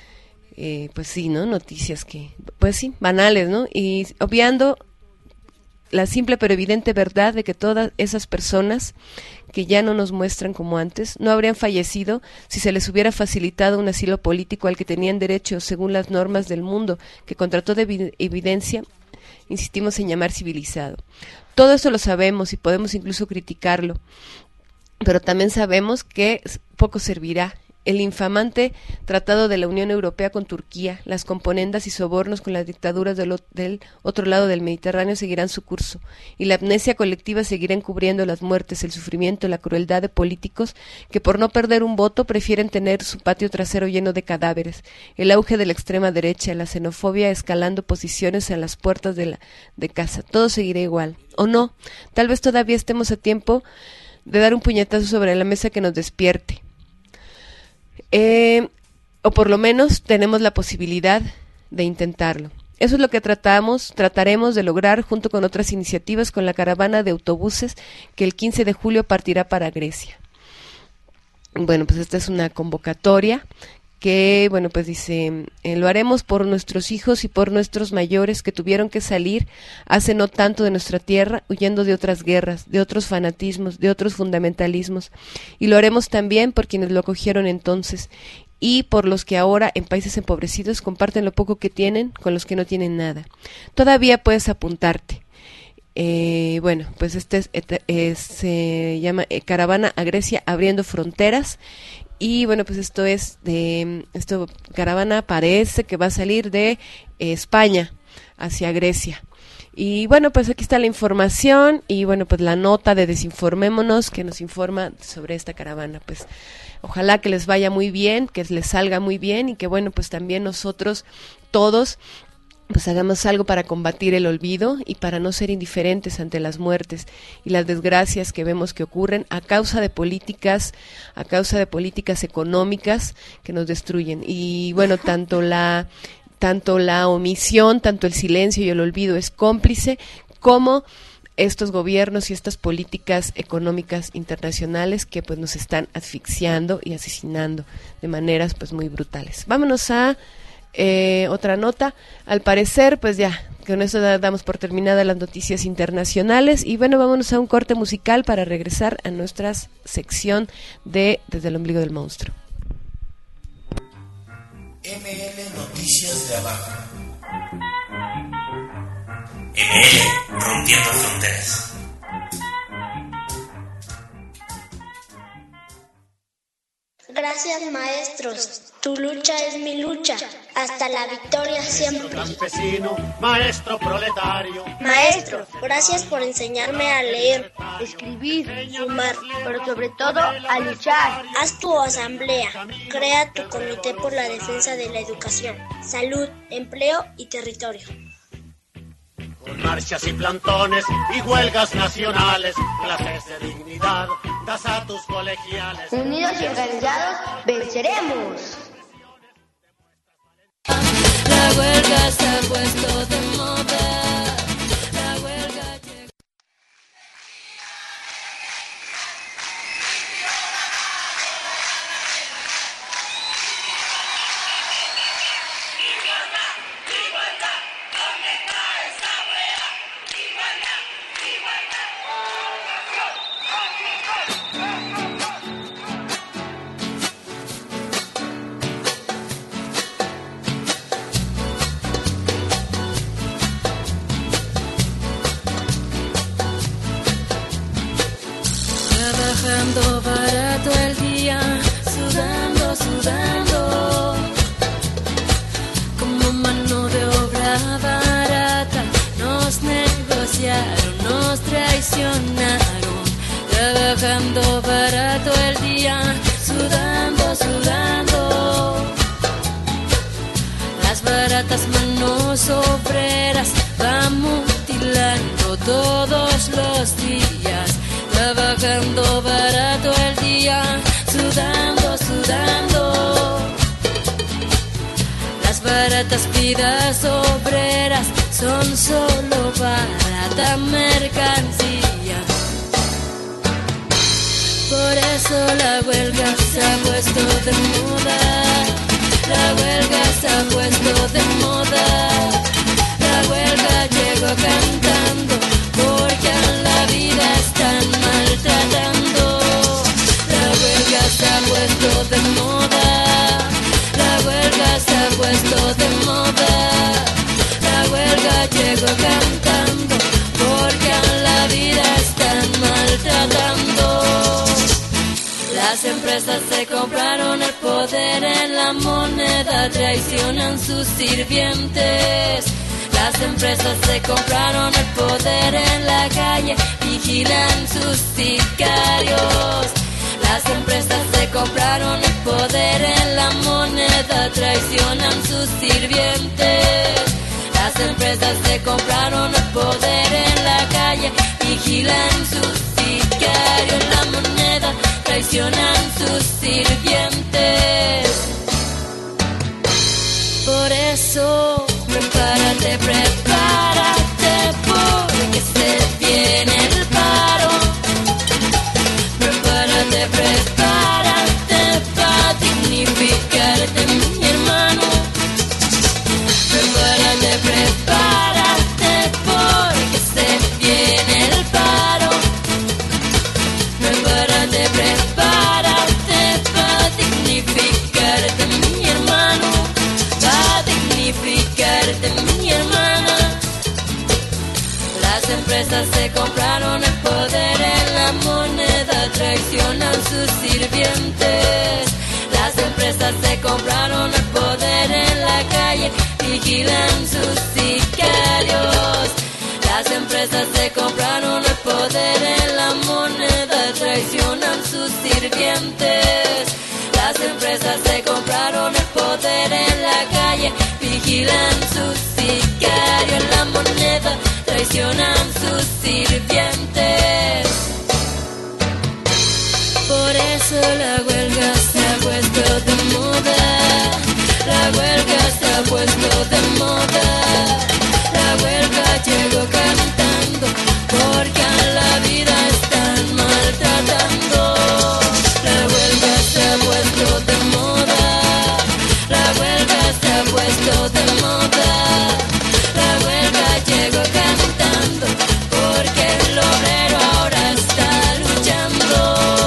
noticias que, banales, ¿no?, y obviando la simple pero evidente verdad de que todas esas personas que ya no nos muestran como antes, no habrían fallecido si se les hubiera facilitado un asilo político al que tenían derecho según las normas del mundo, que contra toda evidencia insistimos en llamar civilizado. Todo eso lo sabemos y podemos incluso criticarlo, pero también sabemos que poco servirá. El infamante tratado de la Unión Europea con Turquía, las componendas y sobornos con las dictaduras del otro lado del Mediterráneo seguirán su curso, y la amnesia colectiva seguirá encubriendo las muertes, el sufrimiento, la crueldad de políticos que por no perder un voto prefieren tener su patio trasero lleno de cadáveres, el auge de la extrema derecha, la xenofobia escalando posiciones en las puertas de casa. Todo seguirá igual. O no, tal vez todavía estemos a tiempo de dar un puñetazo sobre la mesa que nos despierte. O por lo menos tenemos la posibilidad de intentarlo. Eso es lo que trataremos de lograr junto con otras iniciativas con la caravana de autobuses que el 15 de julio partirá para Grecia. Bueno, pues esta es una convocatoria que, dice, lo haremos por nuestros hijos y por nuestros mayores que tuvieron que salir hace no tanto de nuestra tierra, huyendo de otras guerras, de otros fanatismos, de otros fundamentalismos, y lo haremos también por quienes lo acogieron entonces, y por los que ahora en países empobrecidos comparten lo poco que tienen con los que no tienen nada. Todavía puedes apuntarte. Se llama Caravana a Grecia abriendo fronteras. Y caravana parece que va a salir de España hacia Grecia. Y bueno, pues aquí está la información y bueno, pues la nota de Desinformémonos que nos informa sobre esta caravana. Pues ojalá que les vaya muy bien, que les salga muy bien y que bueno, pues también nosotros todos pues hagamos algo para combatir el olvido y para no ser indiferentes ante las muertes y las desgracias que vemos que ocurren a causa de políticas económicas que nos destruyen. Y bueno, tanto la omisión, tanto el silencio y el olvido es cómplice, como estos gobiernos y estas políticas económicas internacionales que pues nos están asfixiando y asesinando de maneras pues muy brutales. Vámonos a otra nota. Al parecer pues ya con eso damos por terminadas las noticias internacionales y bueno, vámonos a un corte musical para regresar a nuestra sección de Desde el ombligo del monstruo. ML Noticias de Abajo. ML Rompiendo Fronteras. Gracias, maestros. Tu lucha es mi lucha. Hasta la victoria siempre. Campesino, maestro proletario. Maestro, gracias por enseñarme a leer, escribir, sumar, pero sobre todo a luchar. Haz tu asamblea. Crea tu comité por la defensa de la educación, salud, empleo y territorio. Con marchas y plantones y huelgas nacionales, clases de dignidad, das a tus colegiales. Unidos y organizados, venceremos. La huelga se ha puesto de moda. La huelga llegó. Trabajando barato el día, sudando, sudando, como mano de obra barata, nos negociaron, nos traicionaron. Trabajando barato el día, sudando, sudando, las baratas manos obreras van mutilando todos los días. Trabajando barato el día, sudando, sudando, las baratas vidas obreras son solo barata mercancía. Por eso la huelga se ha puesto de moda. La huelga se ha puesto de moda. La huelga llegó cantando porque a la vida están maltratando. La huelga se ha puesto de moda. La huelga se ha puesto de moda. La huelga llegó cantando porque a la vida están maltratando. Las empresas se compraron el poder en la moneda, traicionan sus sirvientes. Las empresas se compraron el poder en la calle, vigilan sus sicarios. Las empresas se compraron el poder en la moneda, traicionan sus sirvientes. Las empresas se compraron el poder en la calle, vigilan sus sicarios. La moneda, traicionan sus sirvientes. Por eso prepárate, prepárate, porque se viene el paro. Prepárate, prepárate para dignificarte, mi hermano. Prepárate, prepárate, porque se viene el paro. Prepárate, prepárate para dignificarte, mi hermano. Para dignificarte, mi hermana. Las empresas se compraron el poder en la moneda, traicionan sus sirvientes. Las empresas se compraron el poder en la calle, vigilan sus sicarios. empresas se compraron el poder en la moneda, traicionan sus sirvientes. Las empresas se compraron el poder en la calle, vigilan sus sicarios en la moneda, traicionan sus sirvientes. Por eso la huelga se ha puesto de moda, la huelga se ha puesto de moda, la huelga llegó cantando, porque a la vida están maltratando. La huelga se ha puesto de moda, la huelga se ha puesto de moda, la huelga llegó cantando, porque el obrero ahora está luchando.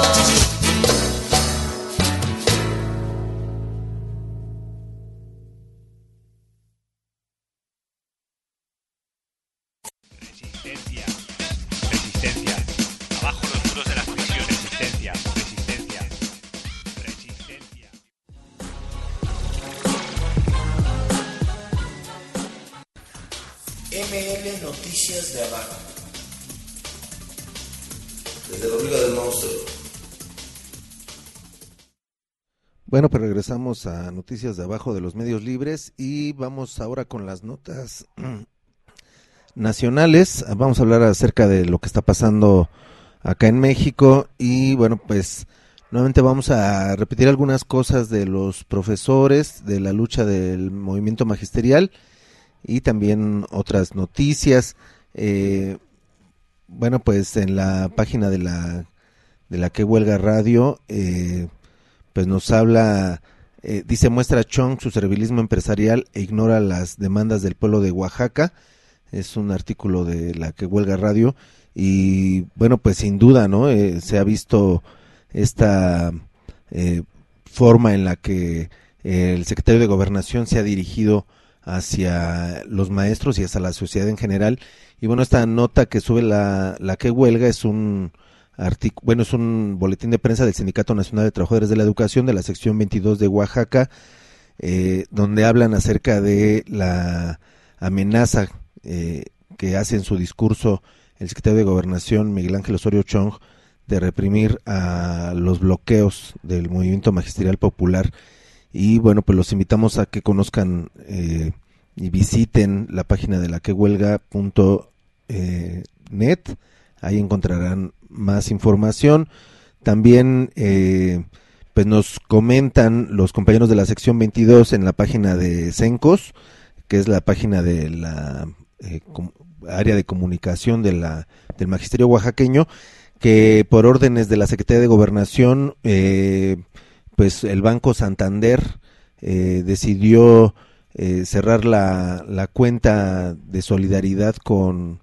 Resistencia, resistencia. Abajo los muros de las prisiones. Resistencia, resistencia, resistencia. ML Noticias de Abajo. Desde la Hormiga del Monstruo. Bueno, pues regresamos a Noticias de Abajo de los Medios Libres y vamos ahora con las notas nacionales. Vamos a hablar acerca de lo que está pasando acá en México y bueno, pues nuevamente vamos a repetir algunas cosas de los profesores, de la lucha del movimiento magisterial y también otras noticias. Bueno, pues en la página de la Que Huelga Radio, pues nos habla, dice, muestra Chong su servilismo empresarial e ignora las demandas del pueblo de Oaxaca. Es un artículo de la Que Huelga Radio y bueno, pues sin duda, ¿no? Se ha visto esta forma en la que el secretario de Gobernación se ha dirigido hacia los maestros y hacia la sociedad en general. Y bueno, esta nota que sube la Que Huelga es un es un boletín de prensa del Sindicato Nacional de Trabajadores de la Educación de la sección 22 de Oaxaca, donde hablan acerca de la amenaza que hace en su discurso el secretario de Gobernación, Miguel Ángel Osorio Chong, de reprimir a los bloqueos del movimiento magisterial popular. Y bueno, pues los invitamos a que conozcan y visiten la página de la quehuelga.net. Ahí encontrarán más información. También pues nos comentan los compañeros de la sección 22 en la página de CENCOS, que es la página de la área de comunicación del magisterio oaxaqueño, que por órdenes de la Secretaría de Gobernación, pues el Banco Santander decidió cerrar la cuenta de solidaridad con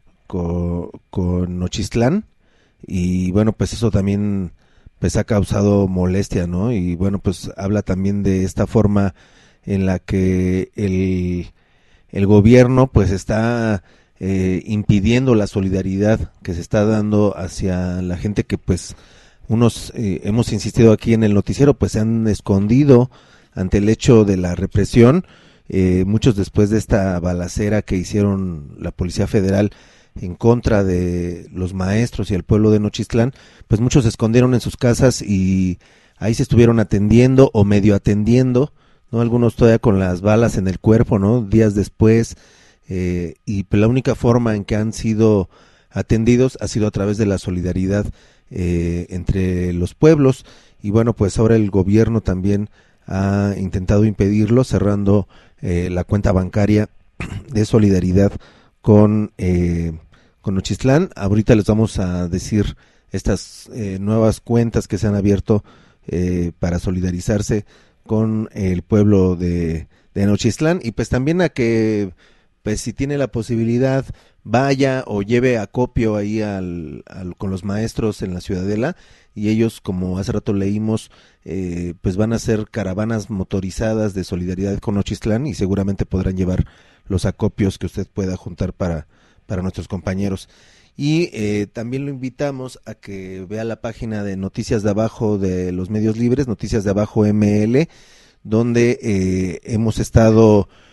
Nochistlán, y bueno, pues eso también pues ha causado molestia, ¿no? Y bueno, pues habla también de esta forma en la que el gobierno pues está impidiendo la solidaridad que se está dando hacia la gente que pues unos hemos insistido aquí en el noticiero, pues se han escondido ante el hecho de la represión, muchos después de esta balacera que hicieron la Policía Federal en contra de los maestros y el pueblo de Nochistlán, pues muchos se escondieron en sus casas y ahí se estuvieron atendiendo o medio atendiendo, ¿no? Algunos todavía con las balas en el cuerpo, ¿no? Días después, y pues la única forma en que han sido atendidos ha sido a través de la solidaridad entre los pueblos. Y bueno, pues ahora el gobierno también ha intentado impedirlo, cerrando la cuenta bancaria de solidaridad con Nochistlán. Ahorita les vamos a decir estas nuevas cuentas que se han abierto para solidarizarse con el pueblo de Nochistlán, y pues también a que pues si tiene la posibilidad vaya o lleve acopio ahí con los maestros en la Ciudadela, y ellos, como hace rato leímos, pues van a hacer caravanas motorizadas de solidaridad con Nochistlán y seguramente podrán llevar los acopios que usted pueda juntar para nuestros compañeros. Y también lo invitamos a que vea la página de Noticias de Abajo de los Medios Libres, Noticias de Abajo ML, donde hemos estado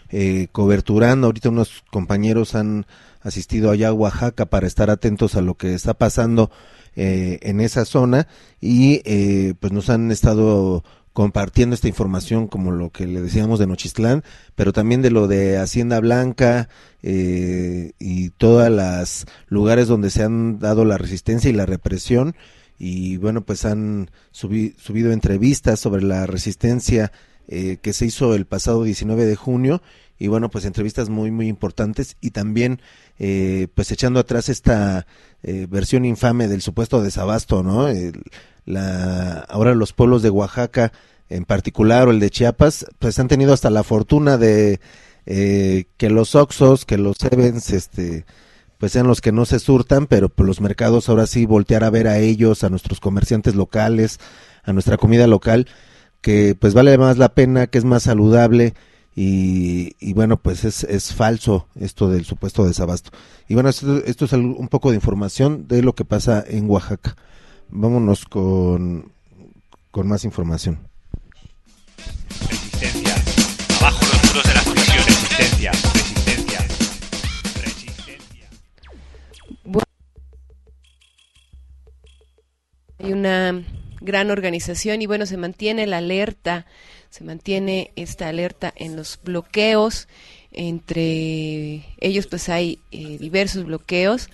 coberturando. Ahorita unos compañeros han asistido allá a Oaxaca para estar atentos a lo que está pasando en esa zona y pues nos han estado compartiendo esta información, como lo que le decíamos de Nochistlán, pero también de lo de Hacienda Blanca y todos los lugares donde se han dado la resistencia y la represión. Y bueno, pues han subido entrevistas sobre la resistencia que se hizo el pasado 19 de junio, y bueno, pues entrevistas muy muy importantes, y también pues echando atrás esta versión infame del supuesto desabasto, ¿no? Ahora los pueblos de Oaxaca en particular, o el de Chiapas, pues han tenido hasta la fortuna de que los Oxxos, que los Sevens, pues sean los que no se surtan, pero pues los mercados ahora sí voltear a ver a ellos, a nuestros comerciantes locales, a nuestra comida local, que pues vale más la pena, que es más saludable, y bueno, pues es falso esto del supuesto desabasto. Y bueno, esto es un poco de información de lo que pasa en Oaxaca. Vámonos con más información. Resistencia. Abajo los muros de las prisiones. Resistencia. Bueno, hay una gran organización y bueno, se mantiene esta alerta en los bloqueos. Entre ellos pues hay diversos bloqueos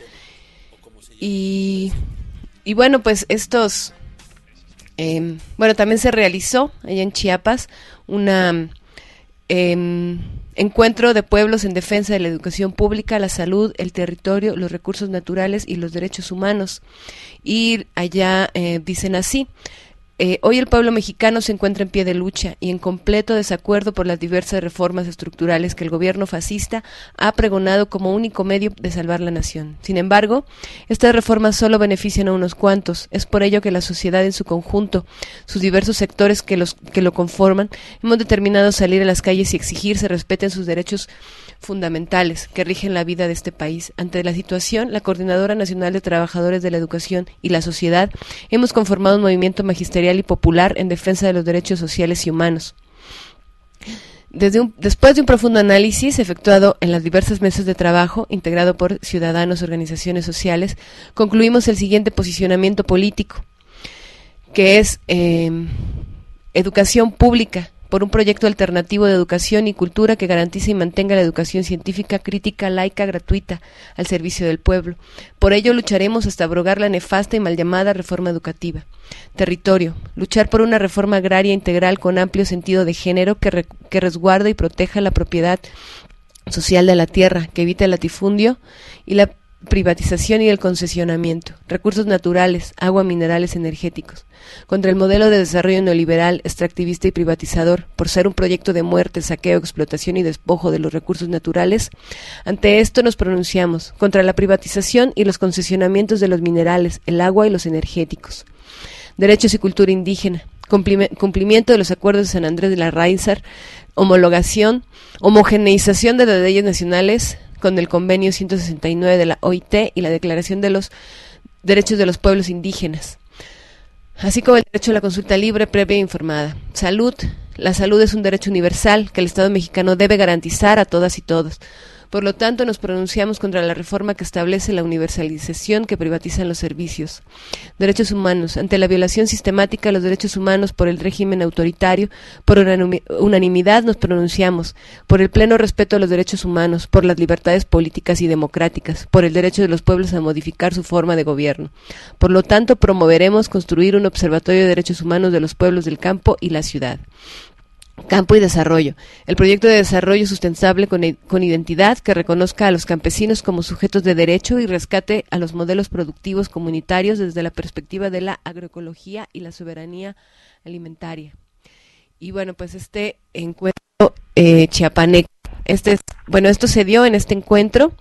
y bueno, pues estos también se realizó allá en Chiapas un encuentro de pueblos en defensa de la educación pública, la salud, el territorio, los recursos naturales y los derechos humanos. Y allá dicen así: hoy el pueblo mexicano se encuentra en pie de lucha y en completo desacuerdo por las diversas reformas estructurales que el gobierno fascista ha pregonado como único medio de salvar la nación. Sin embargo, estas reformas solo benefician a unos cuantos. Es por ello que la sociedad en su conjunto, sus diversos sectores que lo conforman, hemos determinado salir a las calles y exigir se respeten sus derechos fundamentales que rigen la vida de este país. Ante la situación, la Coordinadora Nacional de Trabajadores de la Educación y la Sociedad hemos conformado un movimiento magisterial y popular en defensa de los derechos sociales y humanos. Después de un profundo análisis efectuado en las diversas mesas de trabajo, integrado por ciudadanos, organizaciones sociales, concluimos el siguiente posicionamiento político, que es educación pública, por un proyecto alternativo de educación y cultura que garantice y mantenga la educación científica, crítica, laica, gratuita, al servicio del pueblo. Por ello lucharemos hasta abrogar la nefasta y mal llamada reforma educativa. Territorio: luchar por una reforma agraria integral con amplio sentido de género que resguarde y proteja la propiedad social de la tierra, que evite el latifundio y la privatización y el concesionamiento. Recursos naturales, agua, minerales, energéticos. Contra el modelo de desarrollo neoliberal, extractivista y privatizador, por ser un proyecto de muerte, saqueo, explotación y despojo de los recursos naturales. Ante esto nos pronunciamos contra la privatización y los concesionamientos de los minerales, el agua y los energéticos. Derechos y cultura indígena. Cumplimiento de los acuerdos de San Andrés de la Ráizar, homogeneización de las leyes nacionales con el convenio 169 de la OIT y la Declaración de los Derechos de los Pueblos Indígenas, así como el derecho a la consulta libre, previa e informada. Salud: la salud es un derecho universal que el Estado mexicano debe garantizar a todas y todos. Por lo tanto, nos pronunciamos contra la reforma que establece la universalización que privatizan los servicios. Derechos humanos: ante la violación sistemática de los derechos humanos por el régimen autoritario, por unanimidad nos pronunciamos, por el pleno respeto a los derechos humanos, por las libertades políticas y democráticas, por el derecho de los pueblos a modificar su forma de gobierno. Por lo tanto, promoveremos construir un observatorio de derechos humanos de los pueblos del campo y la ciudad. Campo y desarrollo: el proyecto de desarrollo sustentable con identidad que reconozca a los campesinos como sujetos de derecho y rescate a los modelos productivos comunitarios desde la perspectiva de la agroecología y la soberanía alimentaria. Y bueno, pues este encuentro chiapaneco, esto se dio en este encuentro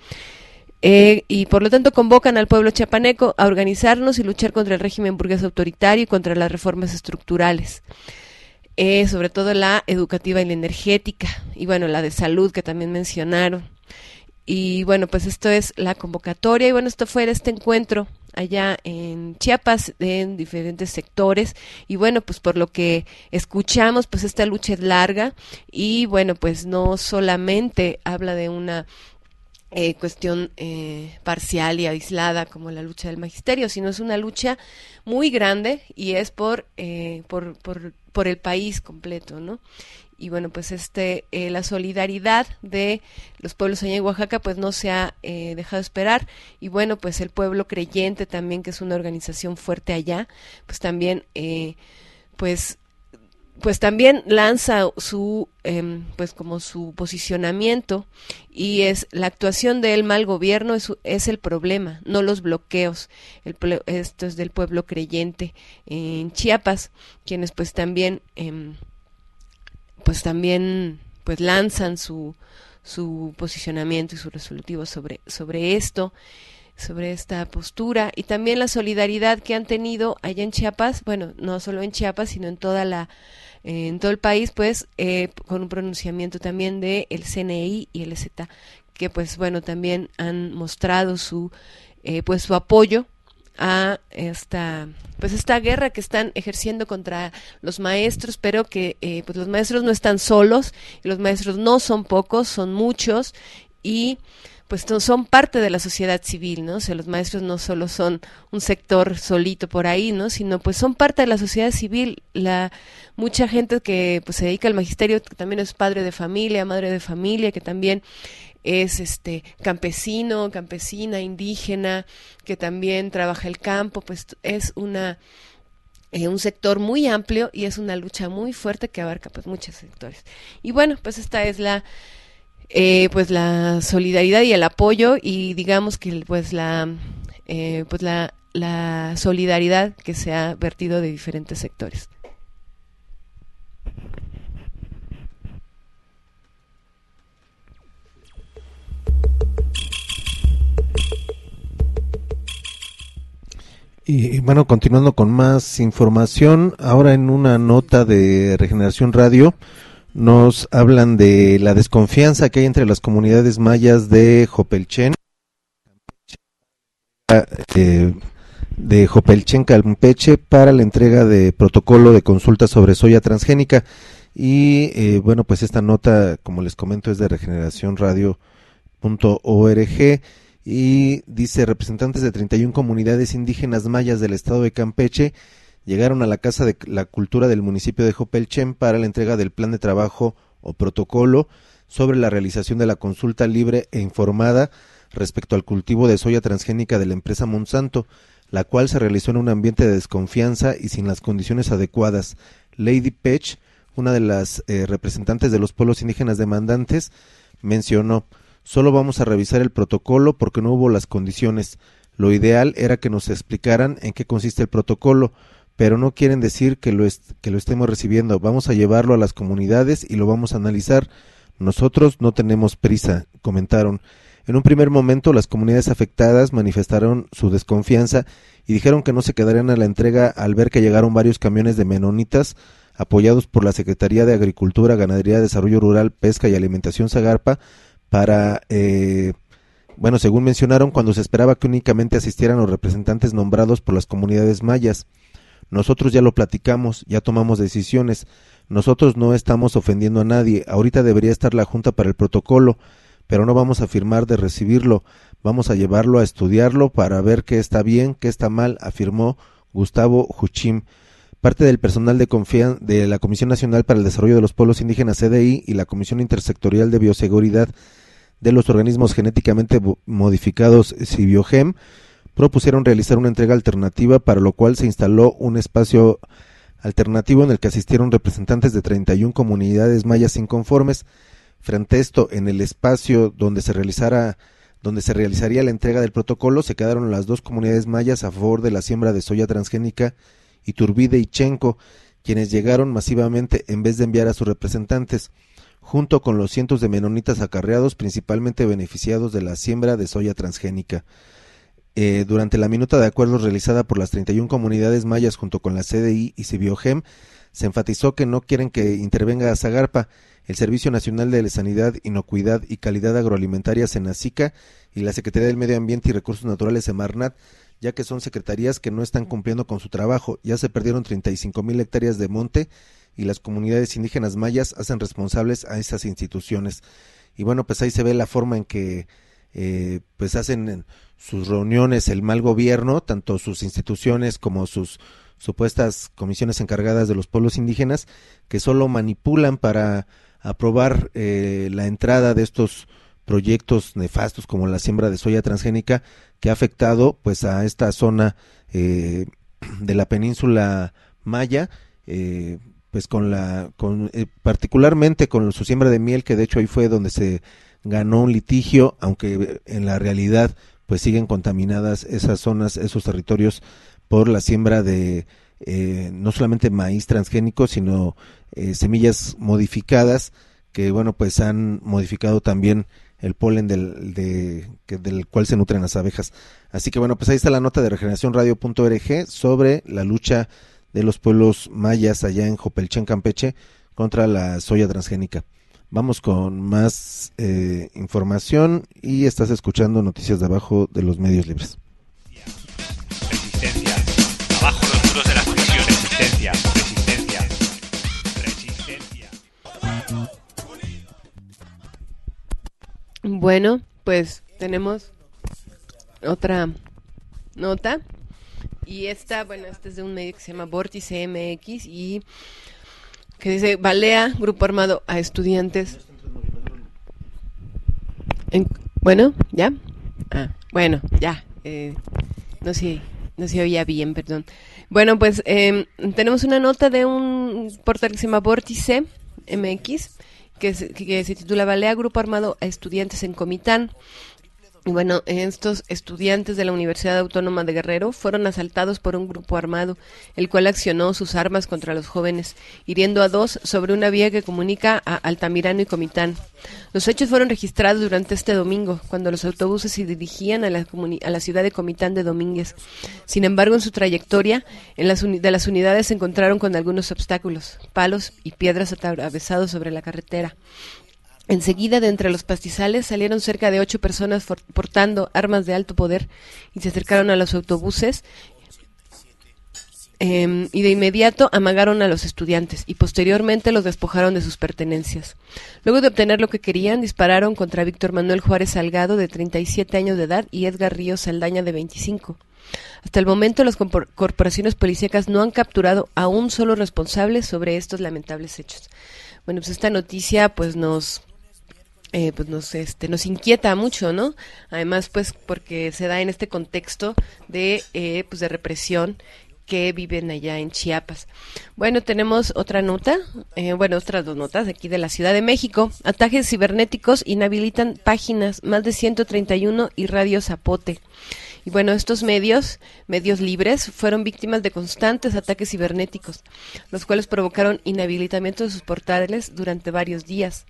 y por lo tanto convocan al pueblo chiapaneco a organizarnos y luchar contra el régimen burgués autoritario y contra las reformas estructurales. Sobre todo la educativa y la energética, y bueno, la de salud que también mencionaron. Y bueno, pues esto es la convocatoria y bueno, esto fue este encuentro allá en Chiapas, en diferentes sectores, y bueno, pues por lo que escuchamos, pues esta lucha es larga, y bueno, pues no solamente habla de una cuestión parcial y aislada como la lucha del magisterio, sino es una lucha muy grande y es por el país completo, ¿no? Y bueno, pues la solidaridad de los pueblos allá en Oaxaca pues no se ha dejado esperar, y bueno, pues el pueblo creyente también, que es una organización fuerte allá, pues también pues también lanza su pues como su posicionamiento, y es la actuación del mal gobierno es el problema, no los bloqueos. Esto es del pueblo creyente en Chiapas, quienes pues también lanzan su posicionamiento y su resolutivo sobre esto, sobre esta postura, y también la solidaridad que han tenido allá en Chiapas, bueno, no solo en Chiapas, sino en en todo el país, pues con un pronunciamiento también de el CNI y el EZ, que pues bueno, también han mostrado su apoyo a esta guerra que están ejerciendo contra los maestros, pero que pues los maestros no están solos, y los maestros no son pocos, son muchos, y pues son parte de la sociedad civil, ¿no? O sea, los maestros no solo son un sector solito por ahí, ¿no? Sino pues son parte de la sociedad civil. Mucha gente que pues se dedica al magisterio, que también es padre de familia, madre de familia, que también es campesino, campesina, indígena, que también trabaja el campo, pues es un sector muy amplio, y es una lucha muy fuerte que abarca pues muchos sectores. Y bueno, pues esta es la solidaridad y el apoyo, y digamos que pues la solidaridad que se ha vertido de diferentes sectores. Y bueno, continuando con más información, ahora en una nota de Regeneración Radio nos hablan de la desconfianza que hay entre las comunidades mayas de Jopelchen, Campeche, para la entrega de protocolo de consulta sobre soya transgénica. Y bueno, pues esta nota, como les comento, es de regeneracionradio.org, y dice: representantes de 31 comunidades indígenas mayas del estado de Campeche llegaron a la Casa de la Cultura del municipio de Jopelchen para la entrega del plan de trabajo o protocolo sobre la realización de la consulta libre e informada respecto al cultivo de soya transgénica de la empresa Monsanto, la cual se realizó en un ambiente de desconfianza y sin las condiciones adecuadas. Lady Pech, una de las representantes de los pueblos indígenas demandantes, mencionó: solo vamos a revisar el protocolo porque no hubo las condiciones. Lo ideal era que nos explicaran en qué consiste el protocolo, pero no quieren decir que lo estemos recibiendo. Vamos a llevarlo a las comunidades y lo vamos a analizar. Nosotros no tenemos prisa, comentaron. En un primer momento, las comunidades afectadas manifestaron su desconfianza y dijeron que no se quedarían a la entrega al ver que llegaron varios camiones de menonitas apoyados por la Secretaría de Agricultura, Ganadería, Desarrollo Rural, Pesca y Alimentación Zagarpa para, según mencionaron, cuando se esperaba que únicamente asistieran los representantes nombrados por las comunidades mayas. Nosotros ya lo platicamos, ya tomamos decisiones, nosotros no estamos ofendiendo a nadie, ahorita debería estar la Junta para el protocolo, pero no vamos a firmar de recibirlo, vamos a llevarlo a estudiarlo para ver qué está bien, qué está mal, afirmó Gustavo Juchim. Parte del personal de la Comisión Nacional para el Desarrollo de los Pueblos Indígenas CDI y la Comisión Intersectorial de Bioseguridad de los Organismos Genéticamente Modificados CIBIOGEM propusieron realizar una entrega alternativa, para lo cual se instaló un espacio alternativo en el que asistieron representantes de 31 comunidades mayas inconformes. Frente a esto, en el espacio donde se realizaría la entrega del protocolo, se quedaron las dos comunidades mayas a favor de la siembra de soya transgénica, Iturbide y Chenco, quienes llegaron masivamente en vez de enviar a sus representantes, junto con los cientos de menonitas acarreados, principalmente beneficiados de la siembra de soya transgénica. Durante la minuta de acuerdos realizada por las 31 comunidades mayas junto con la CDI y CIBIOGEM, se enfatizó que no quieren que intervenga Zagarpa, el Servicio Nacional de Sanidad, Inocuidad y Calidad Agroalimentaria, Senacica, y la Secretaría del Medio Ambiente y Recursos Naturales, Semarnat, ya que son secretarías que no están cumpliendo con su trabajo. Ya se perdieron 35,000 hectáreas de monte y las comunidades indígenas mayas hacen responsables a esas instituciones. Y bueno, pues ahí se ve la forma en que pues hacen sus reuniones el mal gobierno, tanto sus instituciones como sus supuestas comisiones encargadas de los pueblos indígenas, que solo manipulan para aprobar la entrada de estos proyectos nefastos como la siembra de soya transgénica, que ha afectado pues a esta zona de la península maya, pues particularmente con su siembra de miel, que de hecho ahí fue donde se ganó un litigio, aunque en la realidad pues siguen contaminadas esas zonas, esos territorios, por la siembra de no solamente maíz transgénico, sino semillas modificadas, que bueno, pues han modificado también el polen del cual se nutren las abejas. Así que bueno, pues ahí está la nota de regeneracionradio.org sobre la lucha de los pueblos mayas allá en Jopelchen, Campeche, contra la soya transgénica. Vamos con más información y estás escuchando Noticias de Abajo de los Medios Libres. Resistencia. Abajo los muros de las prisiones. Resistencia. Resistencia. Resistencia. Bueno, pues tenemos otra nota. Y esta es de un medio que se llama Vórtice MX y que dice: balea grupo armado a estudiantes. No se oía bien, perdón. Bueno, pues tenemos una nota de un portal que se llama Vórtice MX que se titula Balea grupo armado a estudiantes en Comitán. Y bueno, estos estudiantes de la Universidad Autónoma de Guerrero fueron asaltados por un grupo armado, el cual accionó sus armas contra los jóvenes, hiriendo a 2 sobre una vía que comunica a Altamirano y Comitán. Los hechos fueron registrados durante este domingo, cuando los autobuses se dirigían a la ciudad de Comitán de Domínguez. Sin embargo, en su trayectoria, de las unidades se encontraron con algunos obstáculos, palos y piedras atravesados sobre la carretera. Enseguida, de entre los pastizales, salieron cerca de 8 personas portando armas de alto poder y se acercaron a los autobuses y de inmediato amagaron a los estudiantes y posteriormente los despojaron de sus pertenencias. Luego de obtener lo que querían, dispararon contra Víctor Manuel Juárez Salgado, de 37 años de edad, y Edgar Ríos Saldaña, de 25. Hasta el momento, las corporaciones policíacas no han capturado a un solo responsable sobre estos lamentables hechos. Bueno, pues esta noticia nos inquieta mucho, ¿no? Además, pues porque se da en este contexto de represión que viven allá en Chiapas. Bueno, tenemos otra nota, otras 2 notas aquí de la Ciudad de México. Ataques cibernéticos inhabilitan páginas, más de 131 y Radio Zapote. Y bueno, estos medios libres, fueron víctimas de constantes ataques cibernéticos, los cuales provocaron inhabilitamiento de sus portales durante varios días.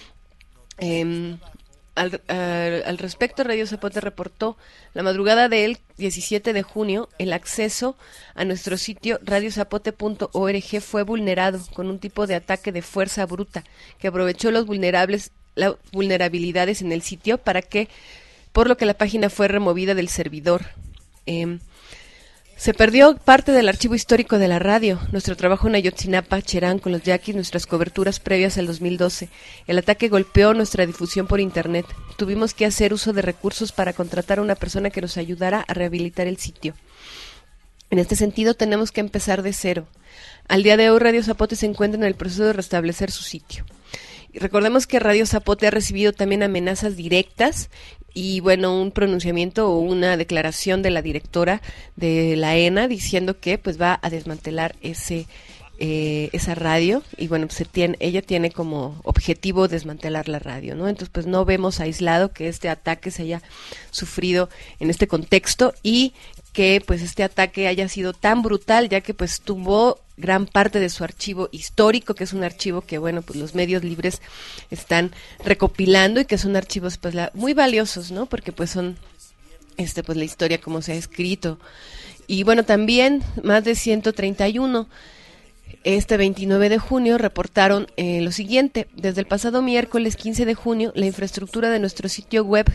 Al respecto, Radio Zapote reportó la madrugada del 17 de junio el acceso a nuestro sitio radiozapote.org fue vulnerado con un tipo de ataque de fuerza bruta que aprovechó las vulnerabilidades en el sitio por lo que la página fue removida del servidor. Se perdió parte del archivo histórico de la radio, nuestro trabajo en Ayotzinapa, Cherán, con los yaquis, nuestras coberturas previas al 2012. El ataque golpeó nuestra difusión por internet. Tuvimos que hacer uso de recursos para contratar a una persona que nos ayudara a rehabilitar el sitio. En este sentido, tenemos que empezar de cero. Al día de hoy, Radio Zapote se encuentra en el proceso de restablecer su sitio. Y recordemos que Radio Zapote ha recibido también amenazas directas y un pronunciamiento o una declaración de la directora de la ENA diciendo que va a desmantelar esa radio y ella tiene como objetivo desmantelar la radio, ¿no? Entonces no vemos aislado que este ataque se haya sufrido en este contexto y que este ataque haya sido tan brutal, ya que tumbó gran parte de su archivo histórico, que es un archivo que los medios libres están recopilando y que son archivos muy valiosos, ¿no? Porque son la historia como se ha escrito. Y también más de 131 Este 29 de junio reportaron lo siguiente: desde el pasado miércoles 15 de junio, la infraestructura de nuestro sitio web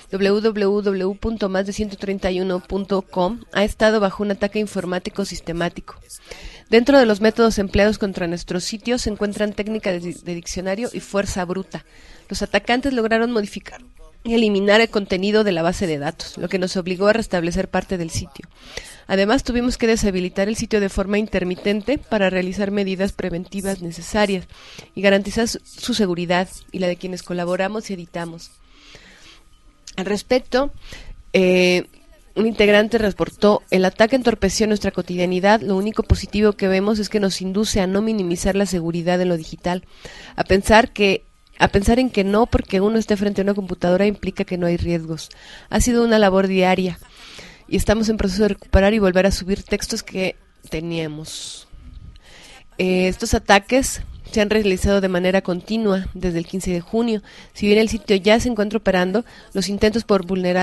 www.masde131.com ha estado bajo un ataque informático sistemático. Dentro de los métodos empleados contra nuestro sitio se encuentran técnica de diccionario y fuerza bruta. Los atacantes lograron modificar y eliminar el contenido de la base de datos, lo que nos obligó a restablecer parte del sitio. Además, tuvimos que deshabilitar el sitio de forma intermitente para realizar medidas preventivas necesarias y garantizar su seguridad y la de quienes colaboramos y editamos. Al respecto, un integrante reportó: el ataque entorpeció nuestra cotidianidad. Lo único positivo que vemos es que nos induce a no minimizar la seguridad en lo digital, a pensar en que no porque uno esté frente a una computadora implica que no hay riesgos. Ha sido una labor diaria y estamos en proceso de recuperar y volver a subir textos que teníamos. Estos ataques se han realizado de manera continua desde el 15 de junio. Si bien el sitio ya se encuentra operando, los intentos por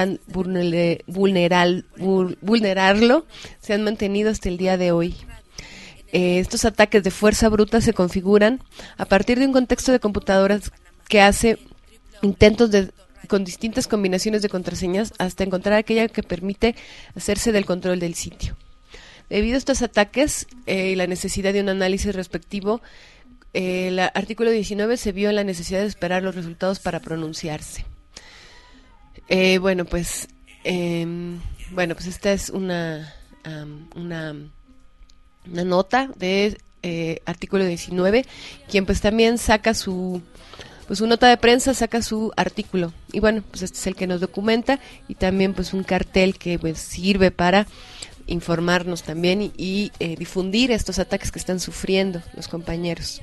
vulnerarlo se han mantenido hasta el día de hoy. Estos ataques de fuerza bruta se configuran a partir de un contexto de computadoras que hace intentos con distintas combinaciones de contraseñas hasta encontrar aquella que permite hacerse del control del sitio. Debido a estos ataques y la necesidad de un análisis respectivo, el artículo 19 se vio en la necesidad de esperar los resultados para pronunciarse. Pues esta es una nota de artículo 19, quien pues también saca su nota de prensa, saca su artículo. Y bueno, pues este es el que nos documenta, y también pues un cartel que pues sirve para informarnos también y difundir estos ataques que están sufriendo los compañeros.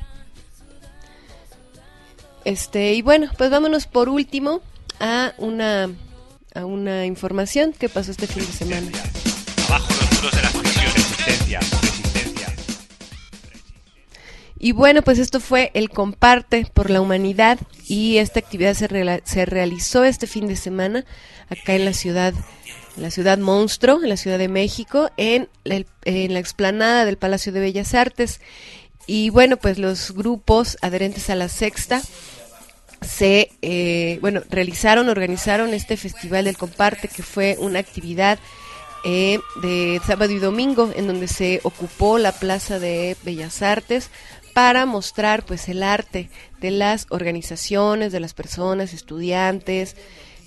Y bueno, pues vámonos por último a una información que pasó este fin de semana. Abajo los muros de la prisión, resistencia. Y bueno, pues esto fue el Comparte por la Humanidad, y esta actividad se realizó este fin de semana acá en la ciudad monstruo, en la Ciudad de México, en la explanada del Palacio de Bellas Artes. Y bueno, pues los grupos adherentes a la Sexta organizaron este Festival del Comparte, que fue una actividad de sábado y domingo, en donde se ocupó la Plaza de Bellas Artes para mostrar pues el arte de las organizaciones, de las personas, estudiantes,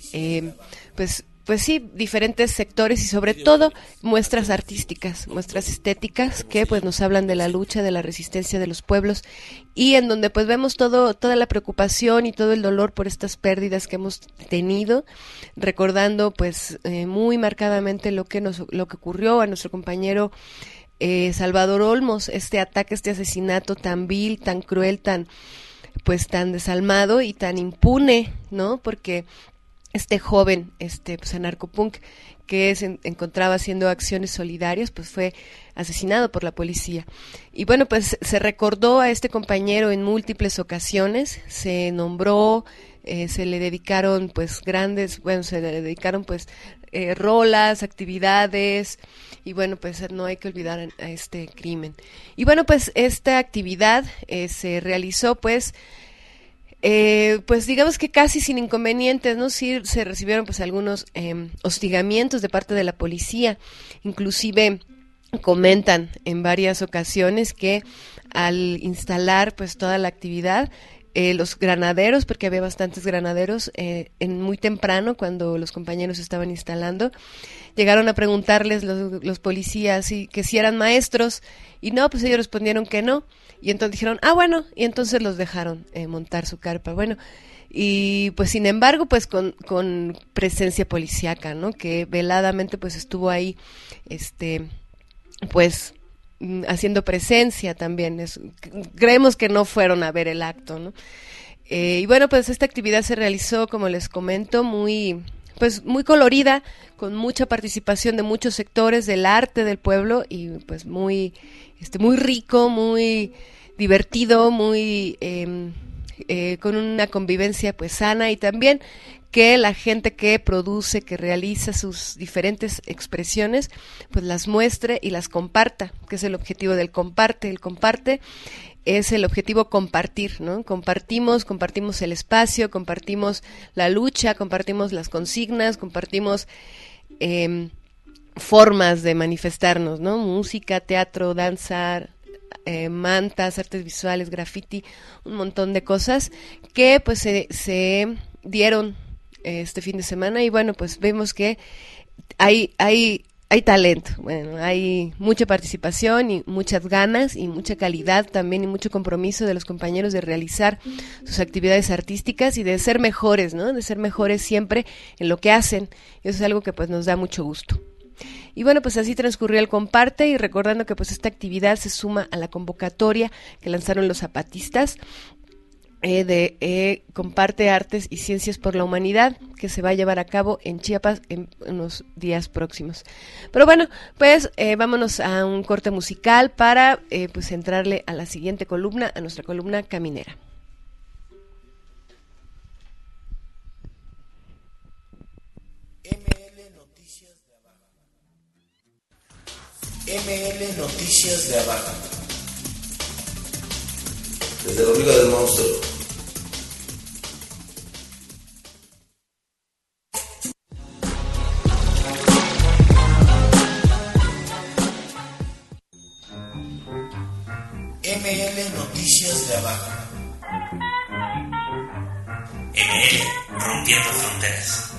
pues sí, diferentes sectores, y sobre todo muestras artísticas, muestras estéticas que pues nos hablan de la lucha, de la resistencia de los pueblos, y en donde pues vemos toda la preocupación y todo el dolor por estas pérdidas que hemos tenido, recordando pues muy marcadamente lo que ocurrió a nuestro compañero Salvador Olmos, este ataque, este asesinato tan vil, tan cruel, tan desalmado y tan impune, ¿no? Porque este joven, pues anarcopunk, que se encontraba haciendo acciones solidarias, pues fue asesinado por la policía. Y bueno, pues se recordó a este compañero en múltiples ocasiones, se nombró, se le dedicaron rolas, actividades, y bueno, pues no hay que olvidar a este crimen. Y bueno, pues esta actividad se realizó pues digamos que casi sin inconvenientes, ¿no? Sí se recibieron pues algunos hostigamientos de parte de la policía. Inclusive comentan en varias ocasiones que al instalar pues toda la actividad, los granaderos, porque había bastantes granaderos, muy temprano, cuando los compañeros estaban instalando, llegaron a preguntarles los policías que si eran maestros, y no, pues ellos respondieron que no, y entonces dijeron, bueno, y entonces los dejaron montar su carpa. Bueno, y pues sin embargo, pues con presencia policíaca, ¿no? Que veladamente pues estuvo ahí, pues haciendo presencia también. Creemos que no fueron a ver el acto, ¿no? Y bueno, pues esta actividad se realizó, como les comento, muy colorida, con mucha participación de muchos sectores del arte del pueblo, y pues muy rico, muy divertido, muy con una convivencia pues sana, y también que la gente que produce, que realiza sus diferentes expresiones, pues las muestre y las comparta, que es el objetivo del comparte. El comparte es el objetivo compartir, ¿no? Compartimos el espacio, compartimos la lucha, compartimos las consignas, compartimos formas de manifestarnos, ¿no? Música, teatro, danza, mantas, artes visuales, graffiti, un montón de cosas que pues se dieron este fin de semana, y bueno, pues vemos que hay talento, bueno, hay mucha participación y muchas ganas y mucha calidad también y mucho compromiso de los compañeros de realizar sus actividades artísticas y de ser mejores, ¿no? De ser mejores siempre en lo que hacen. Y eso es algo que pues nos da mucho gusto. Y bueno, pues así transcurrió el comparte, y recordando que pues esta actividad se suma a la convocatoria que lanzaron los zapatistas de Comparte Artes y Ciencias por la Humanidad, que se va a llevar a cabo en Chiapas en unos días próximos. Pero bueno, pues vámonos a un corte musical para pues entrarle a la siguiente columna, a nuestra columna caminera. ML Noticias de Abajo. Desde la Liga del Monstruo. ML Noticias de Abajo. ML Rompiendo Fronteras.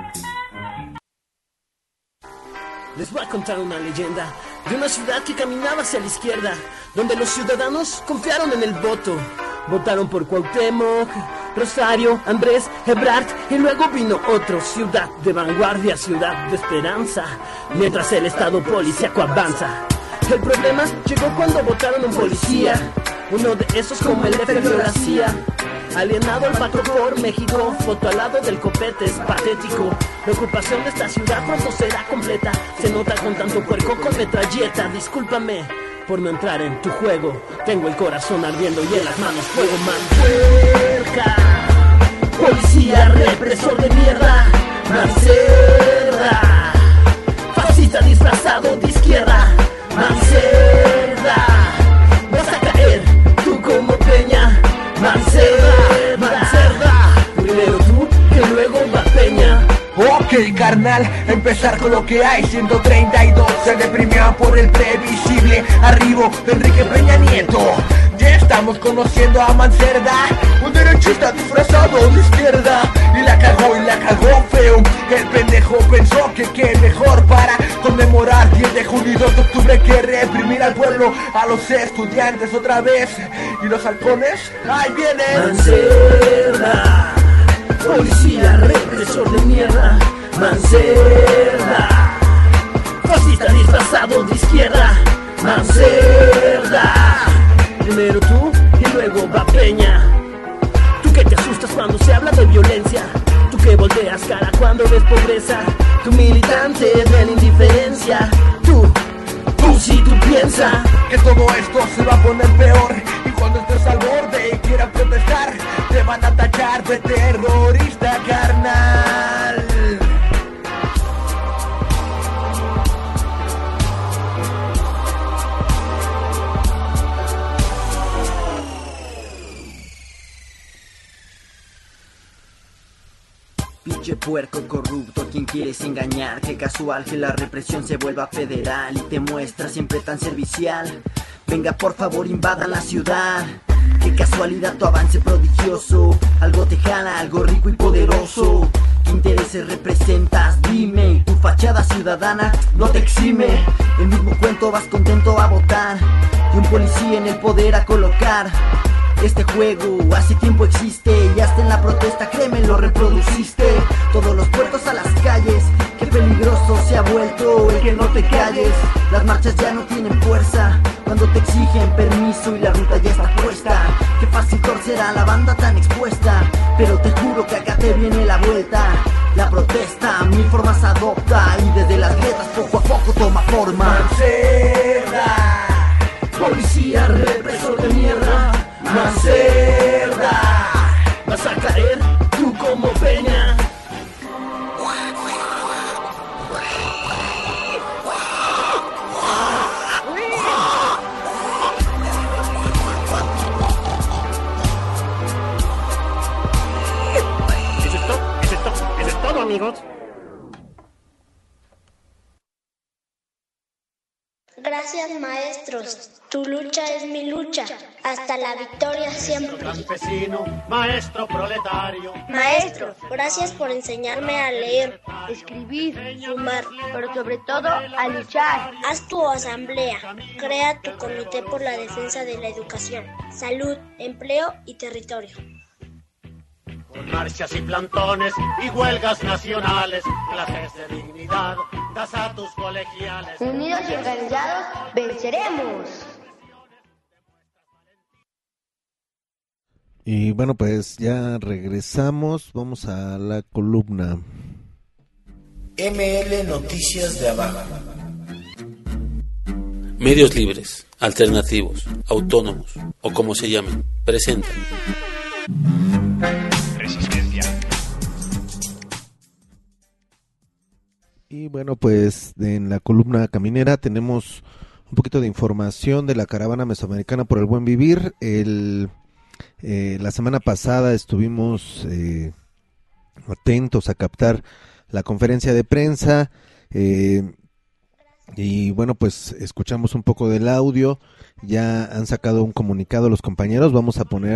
Les voy a contar una leyenda de una ciudad que caminaba hacia la izquierda, donde los ciudadanos confiaron en el voto. Votaron por Cuauhtémoc, Rosario, Andrés, Ebrard, y luego vino otro. Ciudad de vanguardia, ciudad de esperanza, mientras el estado policíaco avanza. El problema llegó cuando votaron un policía, uno de esos como el FB o la CIA. Alienado al patrón por México, foto al lado del copete, es patético. La ocupación de esta ciudad pronto será completa. Se nota con tanto puerco con metralleta. Discúlpame por no entrar en tu juego. Tengo el corazón ardiendo y en las manos fuego. Manfuerca, policía represor de mierda. Mancerda, fascista disfrazado de izquierda. Mancerda, vas a caer tú como Peña. Mancerda, primero tú que luego va Peña. Ok, carnal, empezar con lo que hay. 132 se deprimió por el previsible arribo de Enrique Peña Nieto. Ya estamos conociendo a Mancerda, un derechista disfrazado de izquierda. Y la cagó feo. El pendejo pensó que qué mejor para conmemorar 10 de junio y 2 de octubre que reprimir al pueblo, a los estudiantes otra vez. Y los halcones, ahí vienen. Mancerda, policía represor de mierda. Mancerda, fascista disfrazado de izquierda. Mancerda, primero tú y luego va Peña. Tú que te asustas cuando se habla de violencia, tú que volteas cara cuando ves pobreza, tú militante de la indiferencia, tú si tú piensas que todo esto se va a poner peor, y cuando estés al borde y quieras protestar, te van a tachar de terrorista, carnal. Pinche puerco corrupto, ¿a quién quieres engañar? Qué casual que la represión se vuelva federal y te muestra siempre tan servicial. Venga, por favor, invadan la ciudad. Qué casualidad tu avance prodigioso. Algo te jala, algo rico y poderoso. ¿Qué intereses representas? Dime, y tu fachada ciudadana no te exime. El mismo cuento, vas contento a votar y un policía en el poder a colocar. Este juego hace tiempo existe y hasta en la protesta, créeme, lo reproduciste. Todos los puertos a las calles, qué peligroso se ha vuelto el que no te calles. Las marchas ya no tienen fuerza cuando te exigen permiso y la ruta ya está puesta. Qué fácil torcer a la banda tan expuesta, pero te juro que acá te viene la vuelta. La protesta mil formas adopta y desde las grietas poco a poco toma forma. Mancerda, policía represor de mierda. Mancerda, vas a caer tú como Peña. amigos. Gracias, maestros. Tu lucha es mi lucha. Hasta la victoria siempre. Campesino, maestro proletario. Maestro, gracias por enseñarme a leer, escribir, sumar, pero sobre todo a luchar. Haz tu asamblea. Crea tu comité por la defensa de la educación, salud, empleo y territorio. Con marchas y plantones y huelgas nacionales, clases de dignidad, das a tus colegiales. Unidos y organizados, venceremos. Y bueno, pues ya regresamos, vamos a la columna. ML Noticias de Abajo. Medios libres, alternativos, autónomos o como se llamen, presentan Resistencia. Y bueno, pues en la columna caminera tenemos un poquito de información de la caravana mesoamericana por el buen vivir. La semana pasada estuvimos atentos a captar la conferencia de prensa y bueno, pues escuchamos un poco del audio. Ya han sacado un comunicado los compañeros. Vamos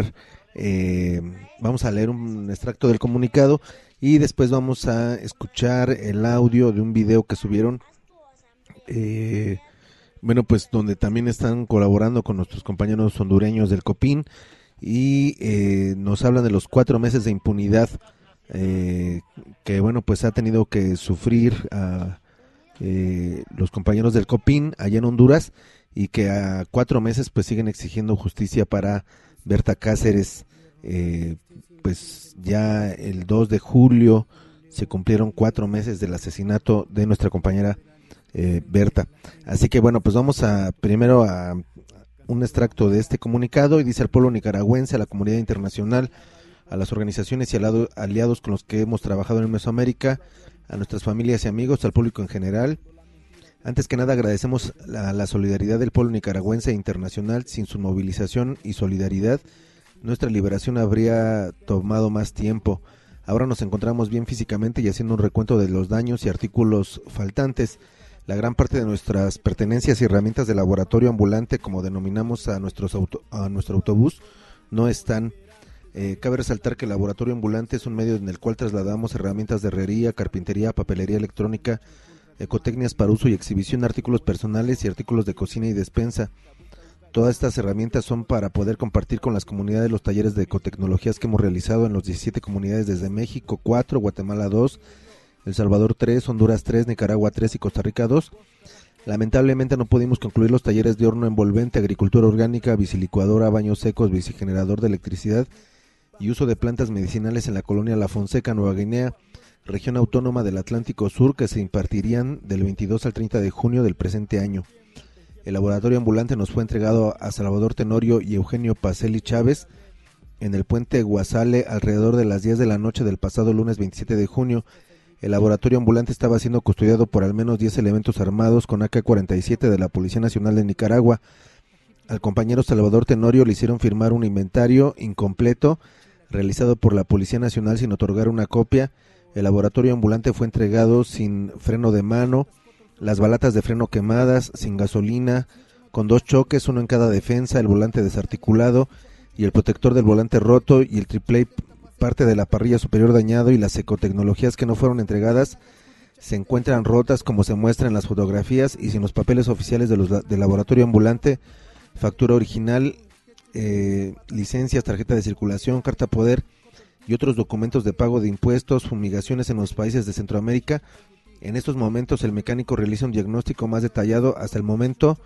a leer un extracto del comunicado y después vamos a escuchar el audio de un video que subieron, bueno, pues donde también están colaborando con nuestros compañeros hondureños del COPIN y nos hablan de los 4 meses de impunidad que bueno, pues ha tenido que sufrir a los compañeros del COPIN allá en Honduras, y que a 4 meses pues siguen exigiendo justicia para Berta Cáceres. Pues ya el 2 de julio se cumplieron 4 meses del asesinato de nuestra compañera Berta. Así que bueno, pues vamos primero a un extracto de este comunicado, y dice: al pueblo nicaragüense, a la comunidad internacional, a las organizaciones y aliados con los que hemos trabajado en Mesoamérica, a nuestras familias y amigos, al público en general. Antes que nada agradecemos la solidaridad del pueblo nicaragüense e internacional. Sin su movilización y solidaridad, nuestra liberación habría tomado más tiempo. Ahora nos encontramos bien físicamente y haciendo un recuento de los daños y artículos faltantes. La gran parte de nuestras pertenencias y herramientas de laboratorio ambulante, como denominamos a nuestro autobús, no están. Cabe resaltar que el laboratorio ambulante es un medio en el cual trasladamos herramientas de herrería, carpintería, papelería electrónica, ecotecnias para uso y exhibición de artículos personales y artículos de cocina y despensa. Todas estas herramientas son para poder compartir con las comunidades los talleres de ecotecnologías que hemos realizado en los 17 comunidades, desde México 4, Guatemala 2, El Salvador 3, Honduras 3, Nicaragua 3 y Costa Rica 2. Lamentablemente no pudimos concluir los talleres de horno envolvente, agricultura orgánica, bicilicuadora, baños secos, bicigenerador de electricidad y uso de plantas medicinales en la colonia La Fonseca, Nueva Guinea, región autónoma del Atlántico Sur, que se impartirían del 22 al 30 de junio del presente año. El laboratorio ambulante nos fue entregado a Salvador Tenorio y Eugenio Paceli Chávez en el puente Guasale alrededor de las 10 de la noche del pasado lunes 27 de junio. El laboratorio ambulante estaba siendo custodiado por al menos 10 elementos armados con AK-47 de la Policía Nacional de Nicaragua. Al compañero Salvador Tenorio le hicieron firmar un inventario incompleto realizado por la Policía Nacional sin otorgar una copia. El laboratorio ambulante fue entregado sin freno de mano, las balatas de freno quemadas, sin gasolina, con 2 choques, uno en cada defensa, el volante desarticulado y el protector del volante roto, y el triplay, parte de la parrilla superior dañado, y las ecotecnologías que no fueron entregadas se encuentran rotas como se muestra en las fotografías, y sin los papeles oficiales del laboratorio ambulante, factura original, licencias, tarjeta de circulación, carta poder y otros documentos de pago de impuestos, fumigaciones en los países de Centroamérica. En estos momentos el mecánico realiza un diagnóstico más detallado. Hasta el momento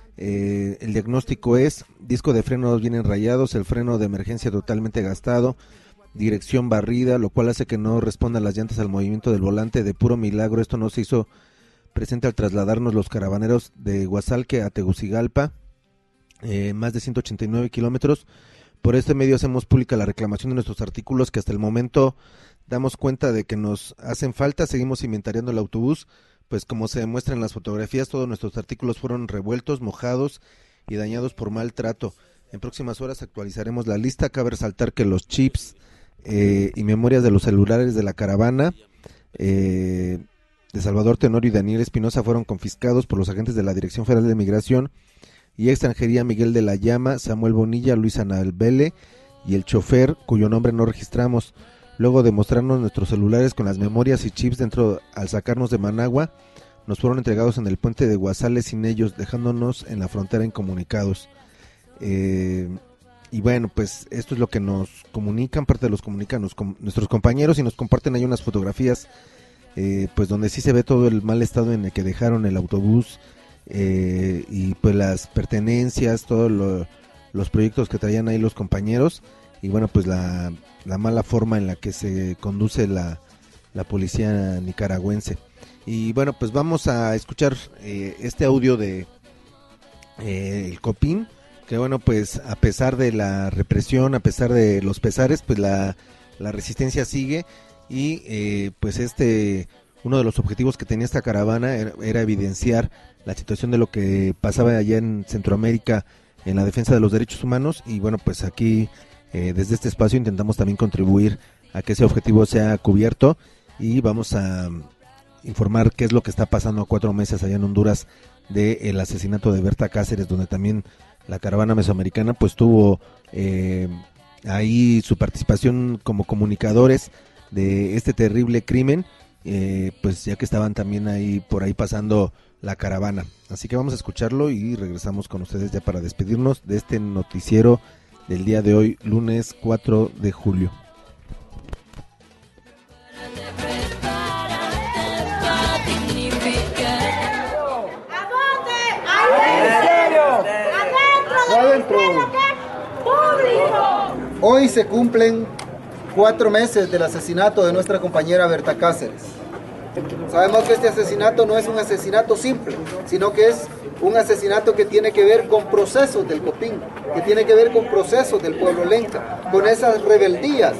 el diagnóstico es: disco de frenos vienen rayados, el freno de emergencia totalmente gastado, dirección barrida, lo cual hace que no respondan las llantas al movimiento del volante. De puro milagro esto no se hizo presente al trasladarnos los caravaneros de Guasalque a Tegucigalpa, más de 189 kilómetros. Por este medio hacemos pública la reclamación de nuestros artículos, que hasta el momento damos cuenta de que nos hacen falta. Seguimos inventariando el autobús, pues como se demuestra en las fotografías, todos nuestros artículos fueron revueltos, mojados y dañados por maltrato. En próximas horas actualizaremos la lista. Cabe resaltar que los chips y memorias de los celulares de la caravana de Salvador Tenorio y Daniel Espinosa fueron confiscados por los agentes de la Dirección Federal de Migración y Extranjería, Miguel de la Llama, Samuel Bonilla, Luis Anabele y el chofer, cuyo nombre no registramos. Luego de mostrarnos nuestros celulares con las memorias y chips dentro, al sacarnos de Managua, nos fueron entregados en el puente de Guasales sin ellos, dejándonos en la frontera incomunicados. Y bueno, pues esto es lo que nos comunican, parte de los comunican nuestros compañeros, y nos comparten ahí unas fotografías, pues donde sí se ve todo el mal estado en el que dejaron el autobús, y pues las pertenencias, todos los proyectos que traían ahí los compañeros, y bueno, pues la mala forma en la que se conduce la policía nicaragüense. Y bueno, pues vamos a escuchar este audio de el Copín, que bueno, pues a pesar de la represión, a pesar de los pesares, pues la resistencia sigue, y pues uno de los objetivos que tenía esta caravana era evidenciar la situación de lo que pasaba allá en Centroamérica en la defensa de los derechos humanos, y bueno, pues aquí desde este espacio intentamos también contribuir a que ese objetivo sea cubierto, y vamos a informar qué es lo que está pasando a 4 meses allá en Honduras del asesinato de Berta Cáceres, donde también la caravana mesoamericana pues tuvo ahí su participación como comunicadores de este terrible crimen, pues ya que estaban también ahí por ahí pasando la caravana. Así que vamos a escucharlo y regresamos con ustedes ya para despedirnos de este noticiero del día de hoy, lunes 4 de julio. Hoy se cumplen 4 meses del asesinato de nuestra compañera Berta Cáceres. Sabemos que este asesinato no es un asesinato simple, sino que es un asesinato que tiene que ver con procesos del Copín, que tiene que ver con procesos del pueblo lenca, con esas rebeldías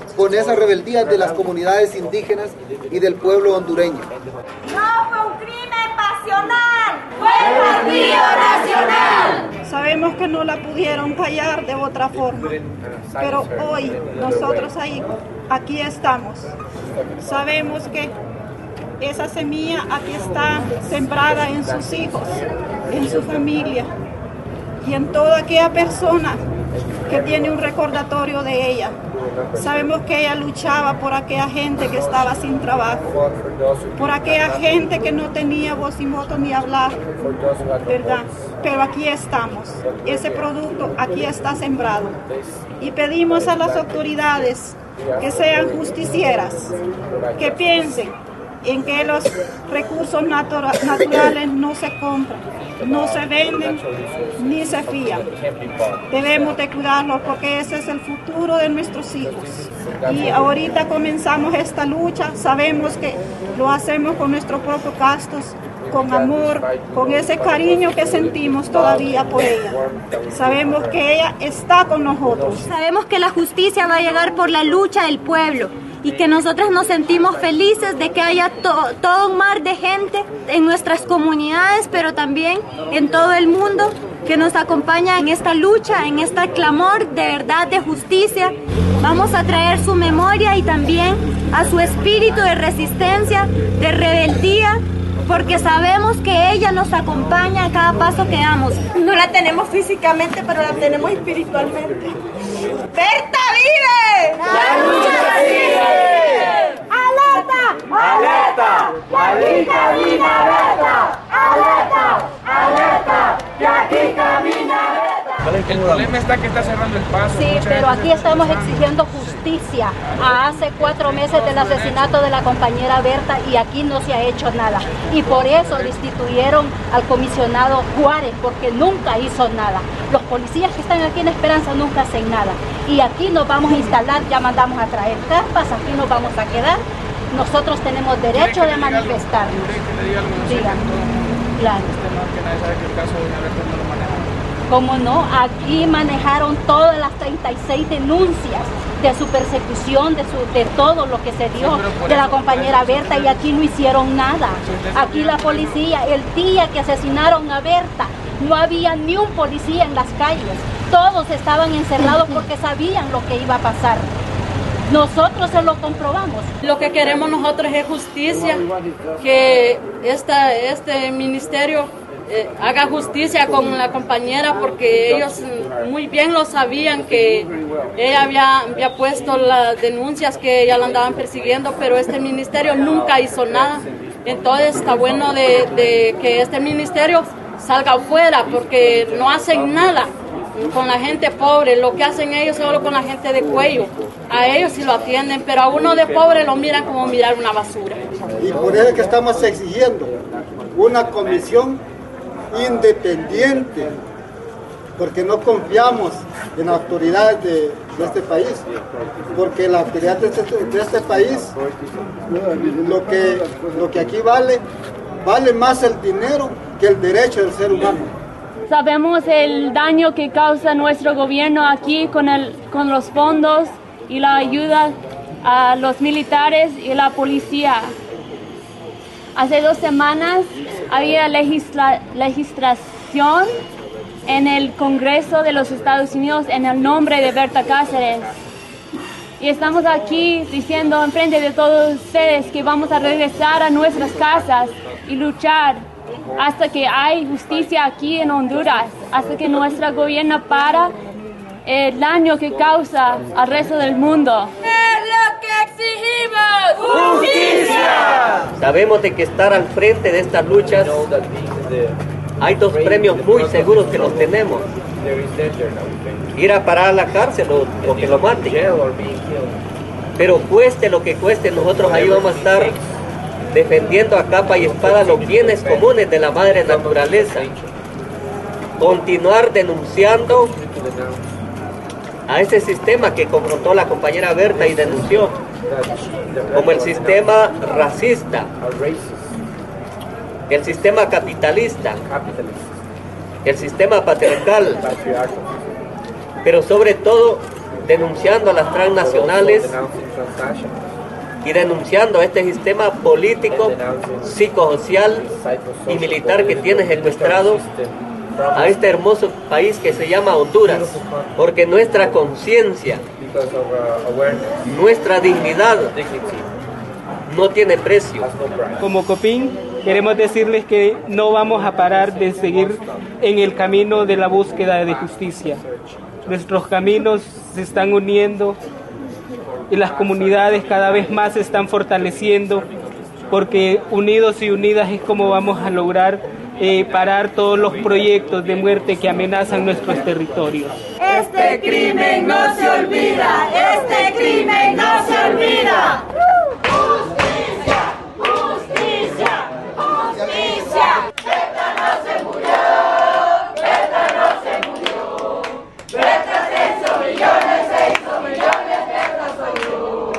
de las comunidades indígenas y del pueblo hondureño. No fue un crimen pasional, fue partido nacional. Sabemos que no la pudieron callar de otra forma, pero hoy nosotros aquí estamos. Sabemos que esa semilla aquí está sembrada en sus hijos, en su familia y en toda aquella persona que tiene un recordatorio de ella. Sabemos que ella luchaba por aquella gente que estaba sin trabajo, por aquella gente que no tenía voz y voto ni hablar, ¿verdad? Pero aquí estamos, ese producto aquí está sembrado, y pedimos a las autoridades que sean justicieras, que piensen en que los recursos naturales no se compran, no se venden ni se fían. Debemos de cuidarlos porque ese es el futuro de nuestros hijos. Y ahorita comenzamos esta lucha, sabemos que lo hacemos con nuestros propios gastos, con amor, con ese cariño que sentimos todavía por ella. Sabemos que ella está con nosotros. Sabemos que la justicia va a llegar por la lucha del pueblo, y que nosotros nos sentimos felices de que haya todo un mar de gente en nuestras comunidades, pero también en todo el mundo, que nos acompaña en esta lucha, en este clamor de verdad, de justicia. Vamos a traer su memoria y también a su espíritu de resistencia, de rebeldía, porque sabemos que ella nos acompaña a cada paso que damos. No la tenemos físicamente, pero la tenemos espiritualmente. ¡Berta vive! ¡La lucha sigue! ¡Alerta! ¡Alerta! ¡Que aquí camina Berta! ¡Alerta! ¡Alerta! ¡Que aquí camina Berta! El problema está que está cerrando el paso. Sí, pero aquí estamos exigiendo justicia a hace 4 meses del asesinato de la compañera Berta, y aquí no se ha hecho nada. Y por eso destituyeron al comisionado Juárez, porque nunca hizo nada. Los policías que están aquí en Esperanza nunca hacen nada. Y aquí nos vamos a instalar, ya mandamos a traer carpas, aquí nos vamos a quedar. Nosotros tenemos derecho de manifestarnos. Dígame. Claro. ¿Cómo no? Aquí manejaron todas las 36 denuncias de su persecución, de todo lo que se dio de la compañera Berta, y aquí no hicieron nada. Aquí la policía, el día que asesinaron a Berta, no había ni un policía en las calles. Todos estaban encerrados porque sabían lo que iba a pasar. nosotros se lo comprobamos. Lo que queremos nosotros es justicia, que este ministerio haga justicia con la compañera, porque ellos muy bien lo sabían, que ella había puesto las denuncias que ella la andaban persiguiendo, pero este ministerio nunca hizo nada. Entonces está bueno de que este ministerio salga afuera, porque no hacen nada con la gente pobre. Lo que hacen ellos solo con la gente de cuello. A ellos sí lo atienden, pero a uno de pobre lo miran como mirar una basura. Y por eso es que estamos exigiendo una comisión independiente, porque no confiamos en las autoridades de este país, porque las autoridades de este país, lo que aquí vale más el dinero que el derecho del ser humano. Sabemos el daño que causa nuestro gobierno aquí con los fondos y la ayuda a los militares y la policía. Hace 2 semanas había legislación en el Congreso de los Estados Unidos en el nombre de Berta Cáceres. Y estamos aquí diciendo enfrente de todos ustedes que vamos a regresar a nuestras casas y luchar hasta que hay justicia aquí en Honduras, hasta que nuestro gobierno para el daño que causa al resto del mundo. ¡Es lo que exigimos! ¡Justicia! Sabemos de que estar al frente de estas luchas hay 2 premios muy seguros que los tenemos: ir a parar a la cárcel o que lo maten. Pero cueste lo que cueste, nosotros ahí vamos a estar defendiendo a capa y espada los bienes comunes de la madre naturaleza. Continuar denunciando a ese sistema que confrontó la compañera Berta y denunció, como el sistema racista, el sistema capitalista, el sistema patriarcal, pero sobre todo denunciando a las transnacionales y denunciando a este sistema político, psicosocial y militar que tiene secuestrado a este hermoso país que se llama Honduras, porque nuestra conciencia, nuestra dignidad no tiene precio. Como COPIN queremos decirles que no vamos a parar de seguir en el camino de la búsqueda de justicia. Nuestros caminos se están uniendo y las comunidades cada vez más se están fortaleciendo, porque unidos y unidas es como vamos a lograr parar todos los proyectos de muerte que amenazan nuestros territorios. Este crimen no se olvida, este crimen no se olvida. Justicia, justicia, justicia. Berta no se murió, Berta no se murió. Berta se hizo millones, Berta soy yo.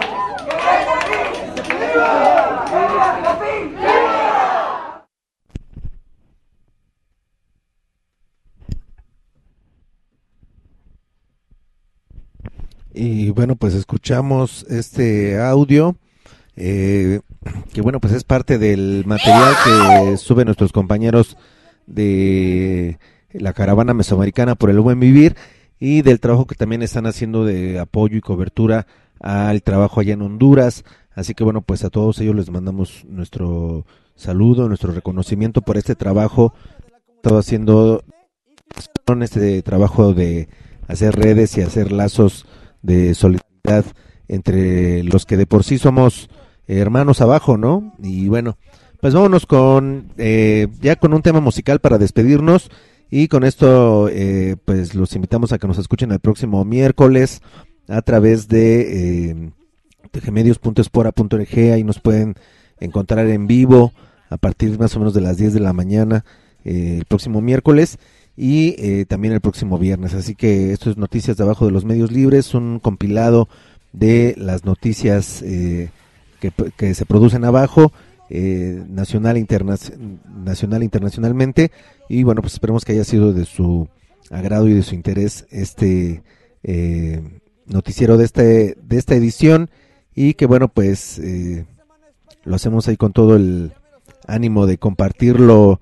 Y bueno, pues escuchamos este audio, que bueno, pues es parte del material que suben nuestros compañeros de la Caravana Mesoamericana por el Buen Vivir y del trabajo que también están haciendo de apoyo y cobertura al trabajo allá en Honduras. Así que bueno, pues a todos ellos les mandamos nuestro saludo, nuestro reconocimiento por este trabajo. Estado haciendo este trabajo de hacer redes y hacer lazos de solidaridad entre los que de por sí somos hermanos abajo, ¿no? Y bueno, pues vámonos con ya con un tema musical para despedirnos, y con esto pues los invitamos a que nos escuchen el próximo miércoles a través de tgmedios.espora.org. Ahí nos pueden encontrar en vivo a partir más o menos de las 10 de la mañana el próximo miércoles y también el próximo viernes. Así que esto es Noticias de Abajo de los Medios Libres, un compilado de las noticias que se producen abajo, nacional e internacionalmente. Y bueno, pues esperemos que haya sido de su agrado y de su interés este noticiero de esta edición, y que bueno, pues lo hacemos ahí con todo el ánimo de compartirlo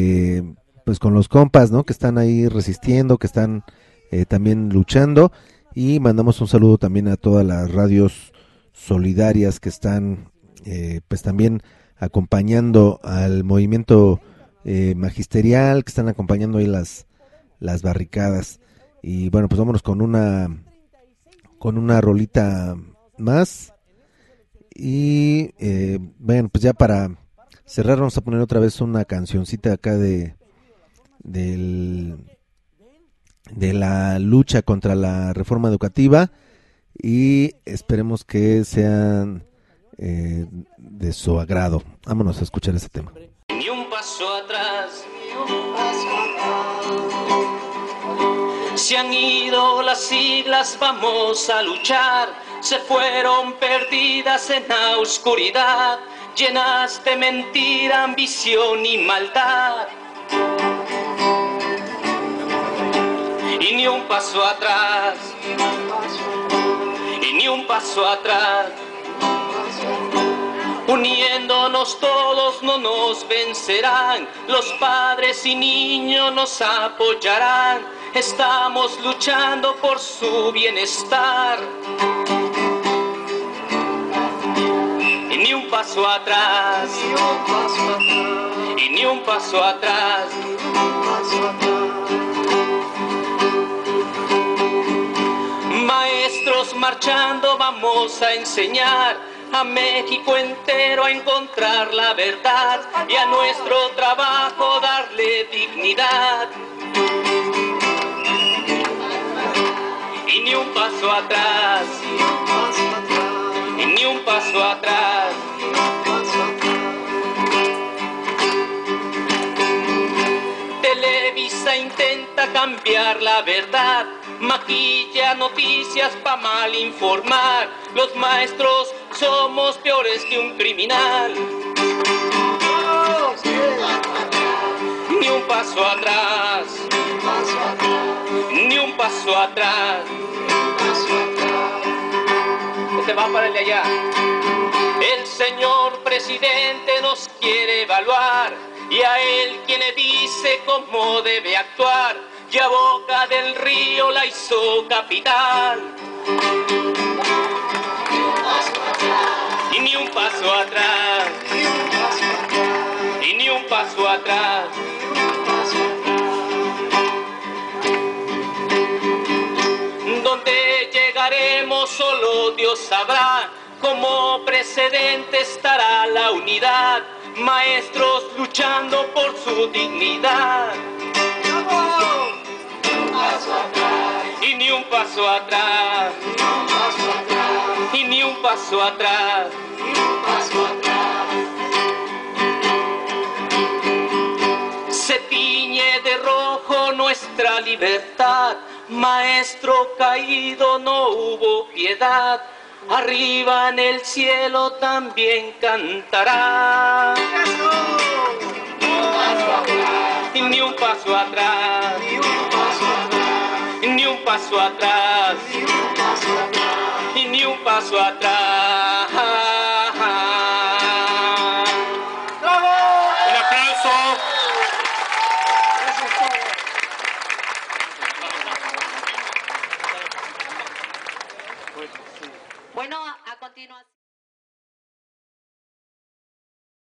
pues con los compas, ¿no? Que están ahí resistiendo, que están también luchando, Y mandamos un saludo también a todas las radios solidarias que están pues también acompañando al movimiento magisterial, que están acompañando ahí las barricadas. Y bueno, pues vámonos con una rolita más. Y bueno, pues ya para cerrar vamos a poner otra vez una cancioncita acá de la lucha contra la reforma educativa, y esperemos que sean de su agrado. Vámonos a escuchar ese tema. Ni un paso atrás, se han ido las siglas, vamos a luchar. Se fueron perdidas en la oscuridad, llenas de mentira, ambición y maldad. Y ni un paso atrás, y ni un paso atrás. Uniéndonos todos no nos vencerán, los padres y niños nos apoyarán. Estamos luchando por su bienestar. Y ni un paso atrás, y ni un paso atrás. Maestros marchando vamos a enseñar a México entero a encontrar la verdad y a nuestro trabajo darle dignidad. Y ni un paso atrás, y ni un paso atrás. Televisa intenta cambiar la verdad, maquilla noticias pa' mal informar. Los maestros somos peores que un criminal. Ni un paso atrás, ni un paso atrás. Este va para el de allá. El señor presidente nos quiere evaluar y a él quien le dice cómo debe actuar. Ya Boca del Río la hizo capital. Y ni un paso atrás, y ni un paso atrás. Donde llegaremos solo Dios sabrá, como precedente estará la unidad, maestros luchando por su dignidad. Y ni un paso atrás, y ni un paso atrás. Se tiñe de rojo nuestra libertad, maestro caído no hubo piedad. Arriba en el cielo también cantará. Y ni un paso atrás, ni un paso atrás, y ni un paso atrás. ¡Bravo! Un aplauso. Bueno, a continuación.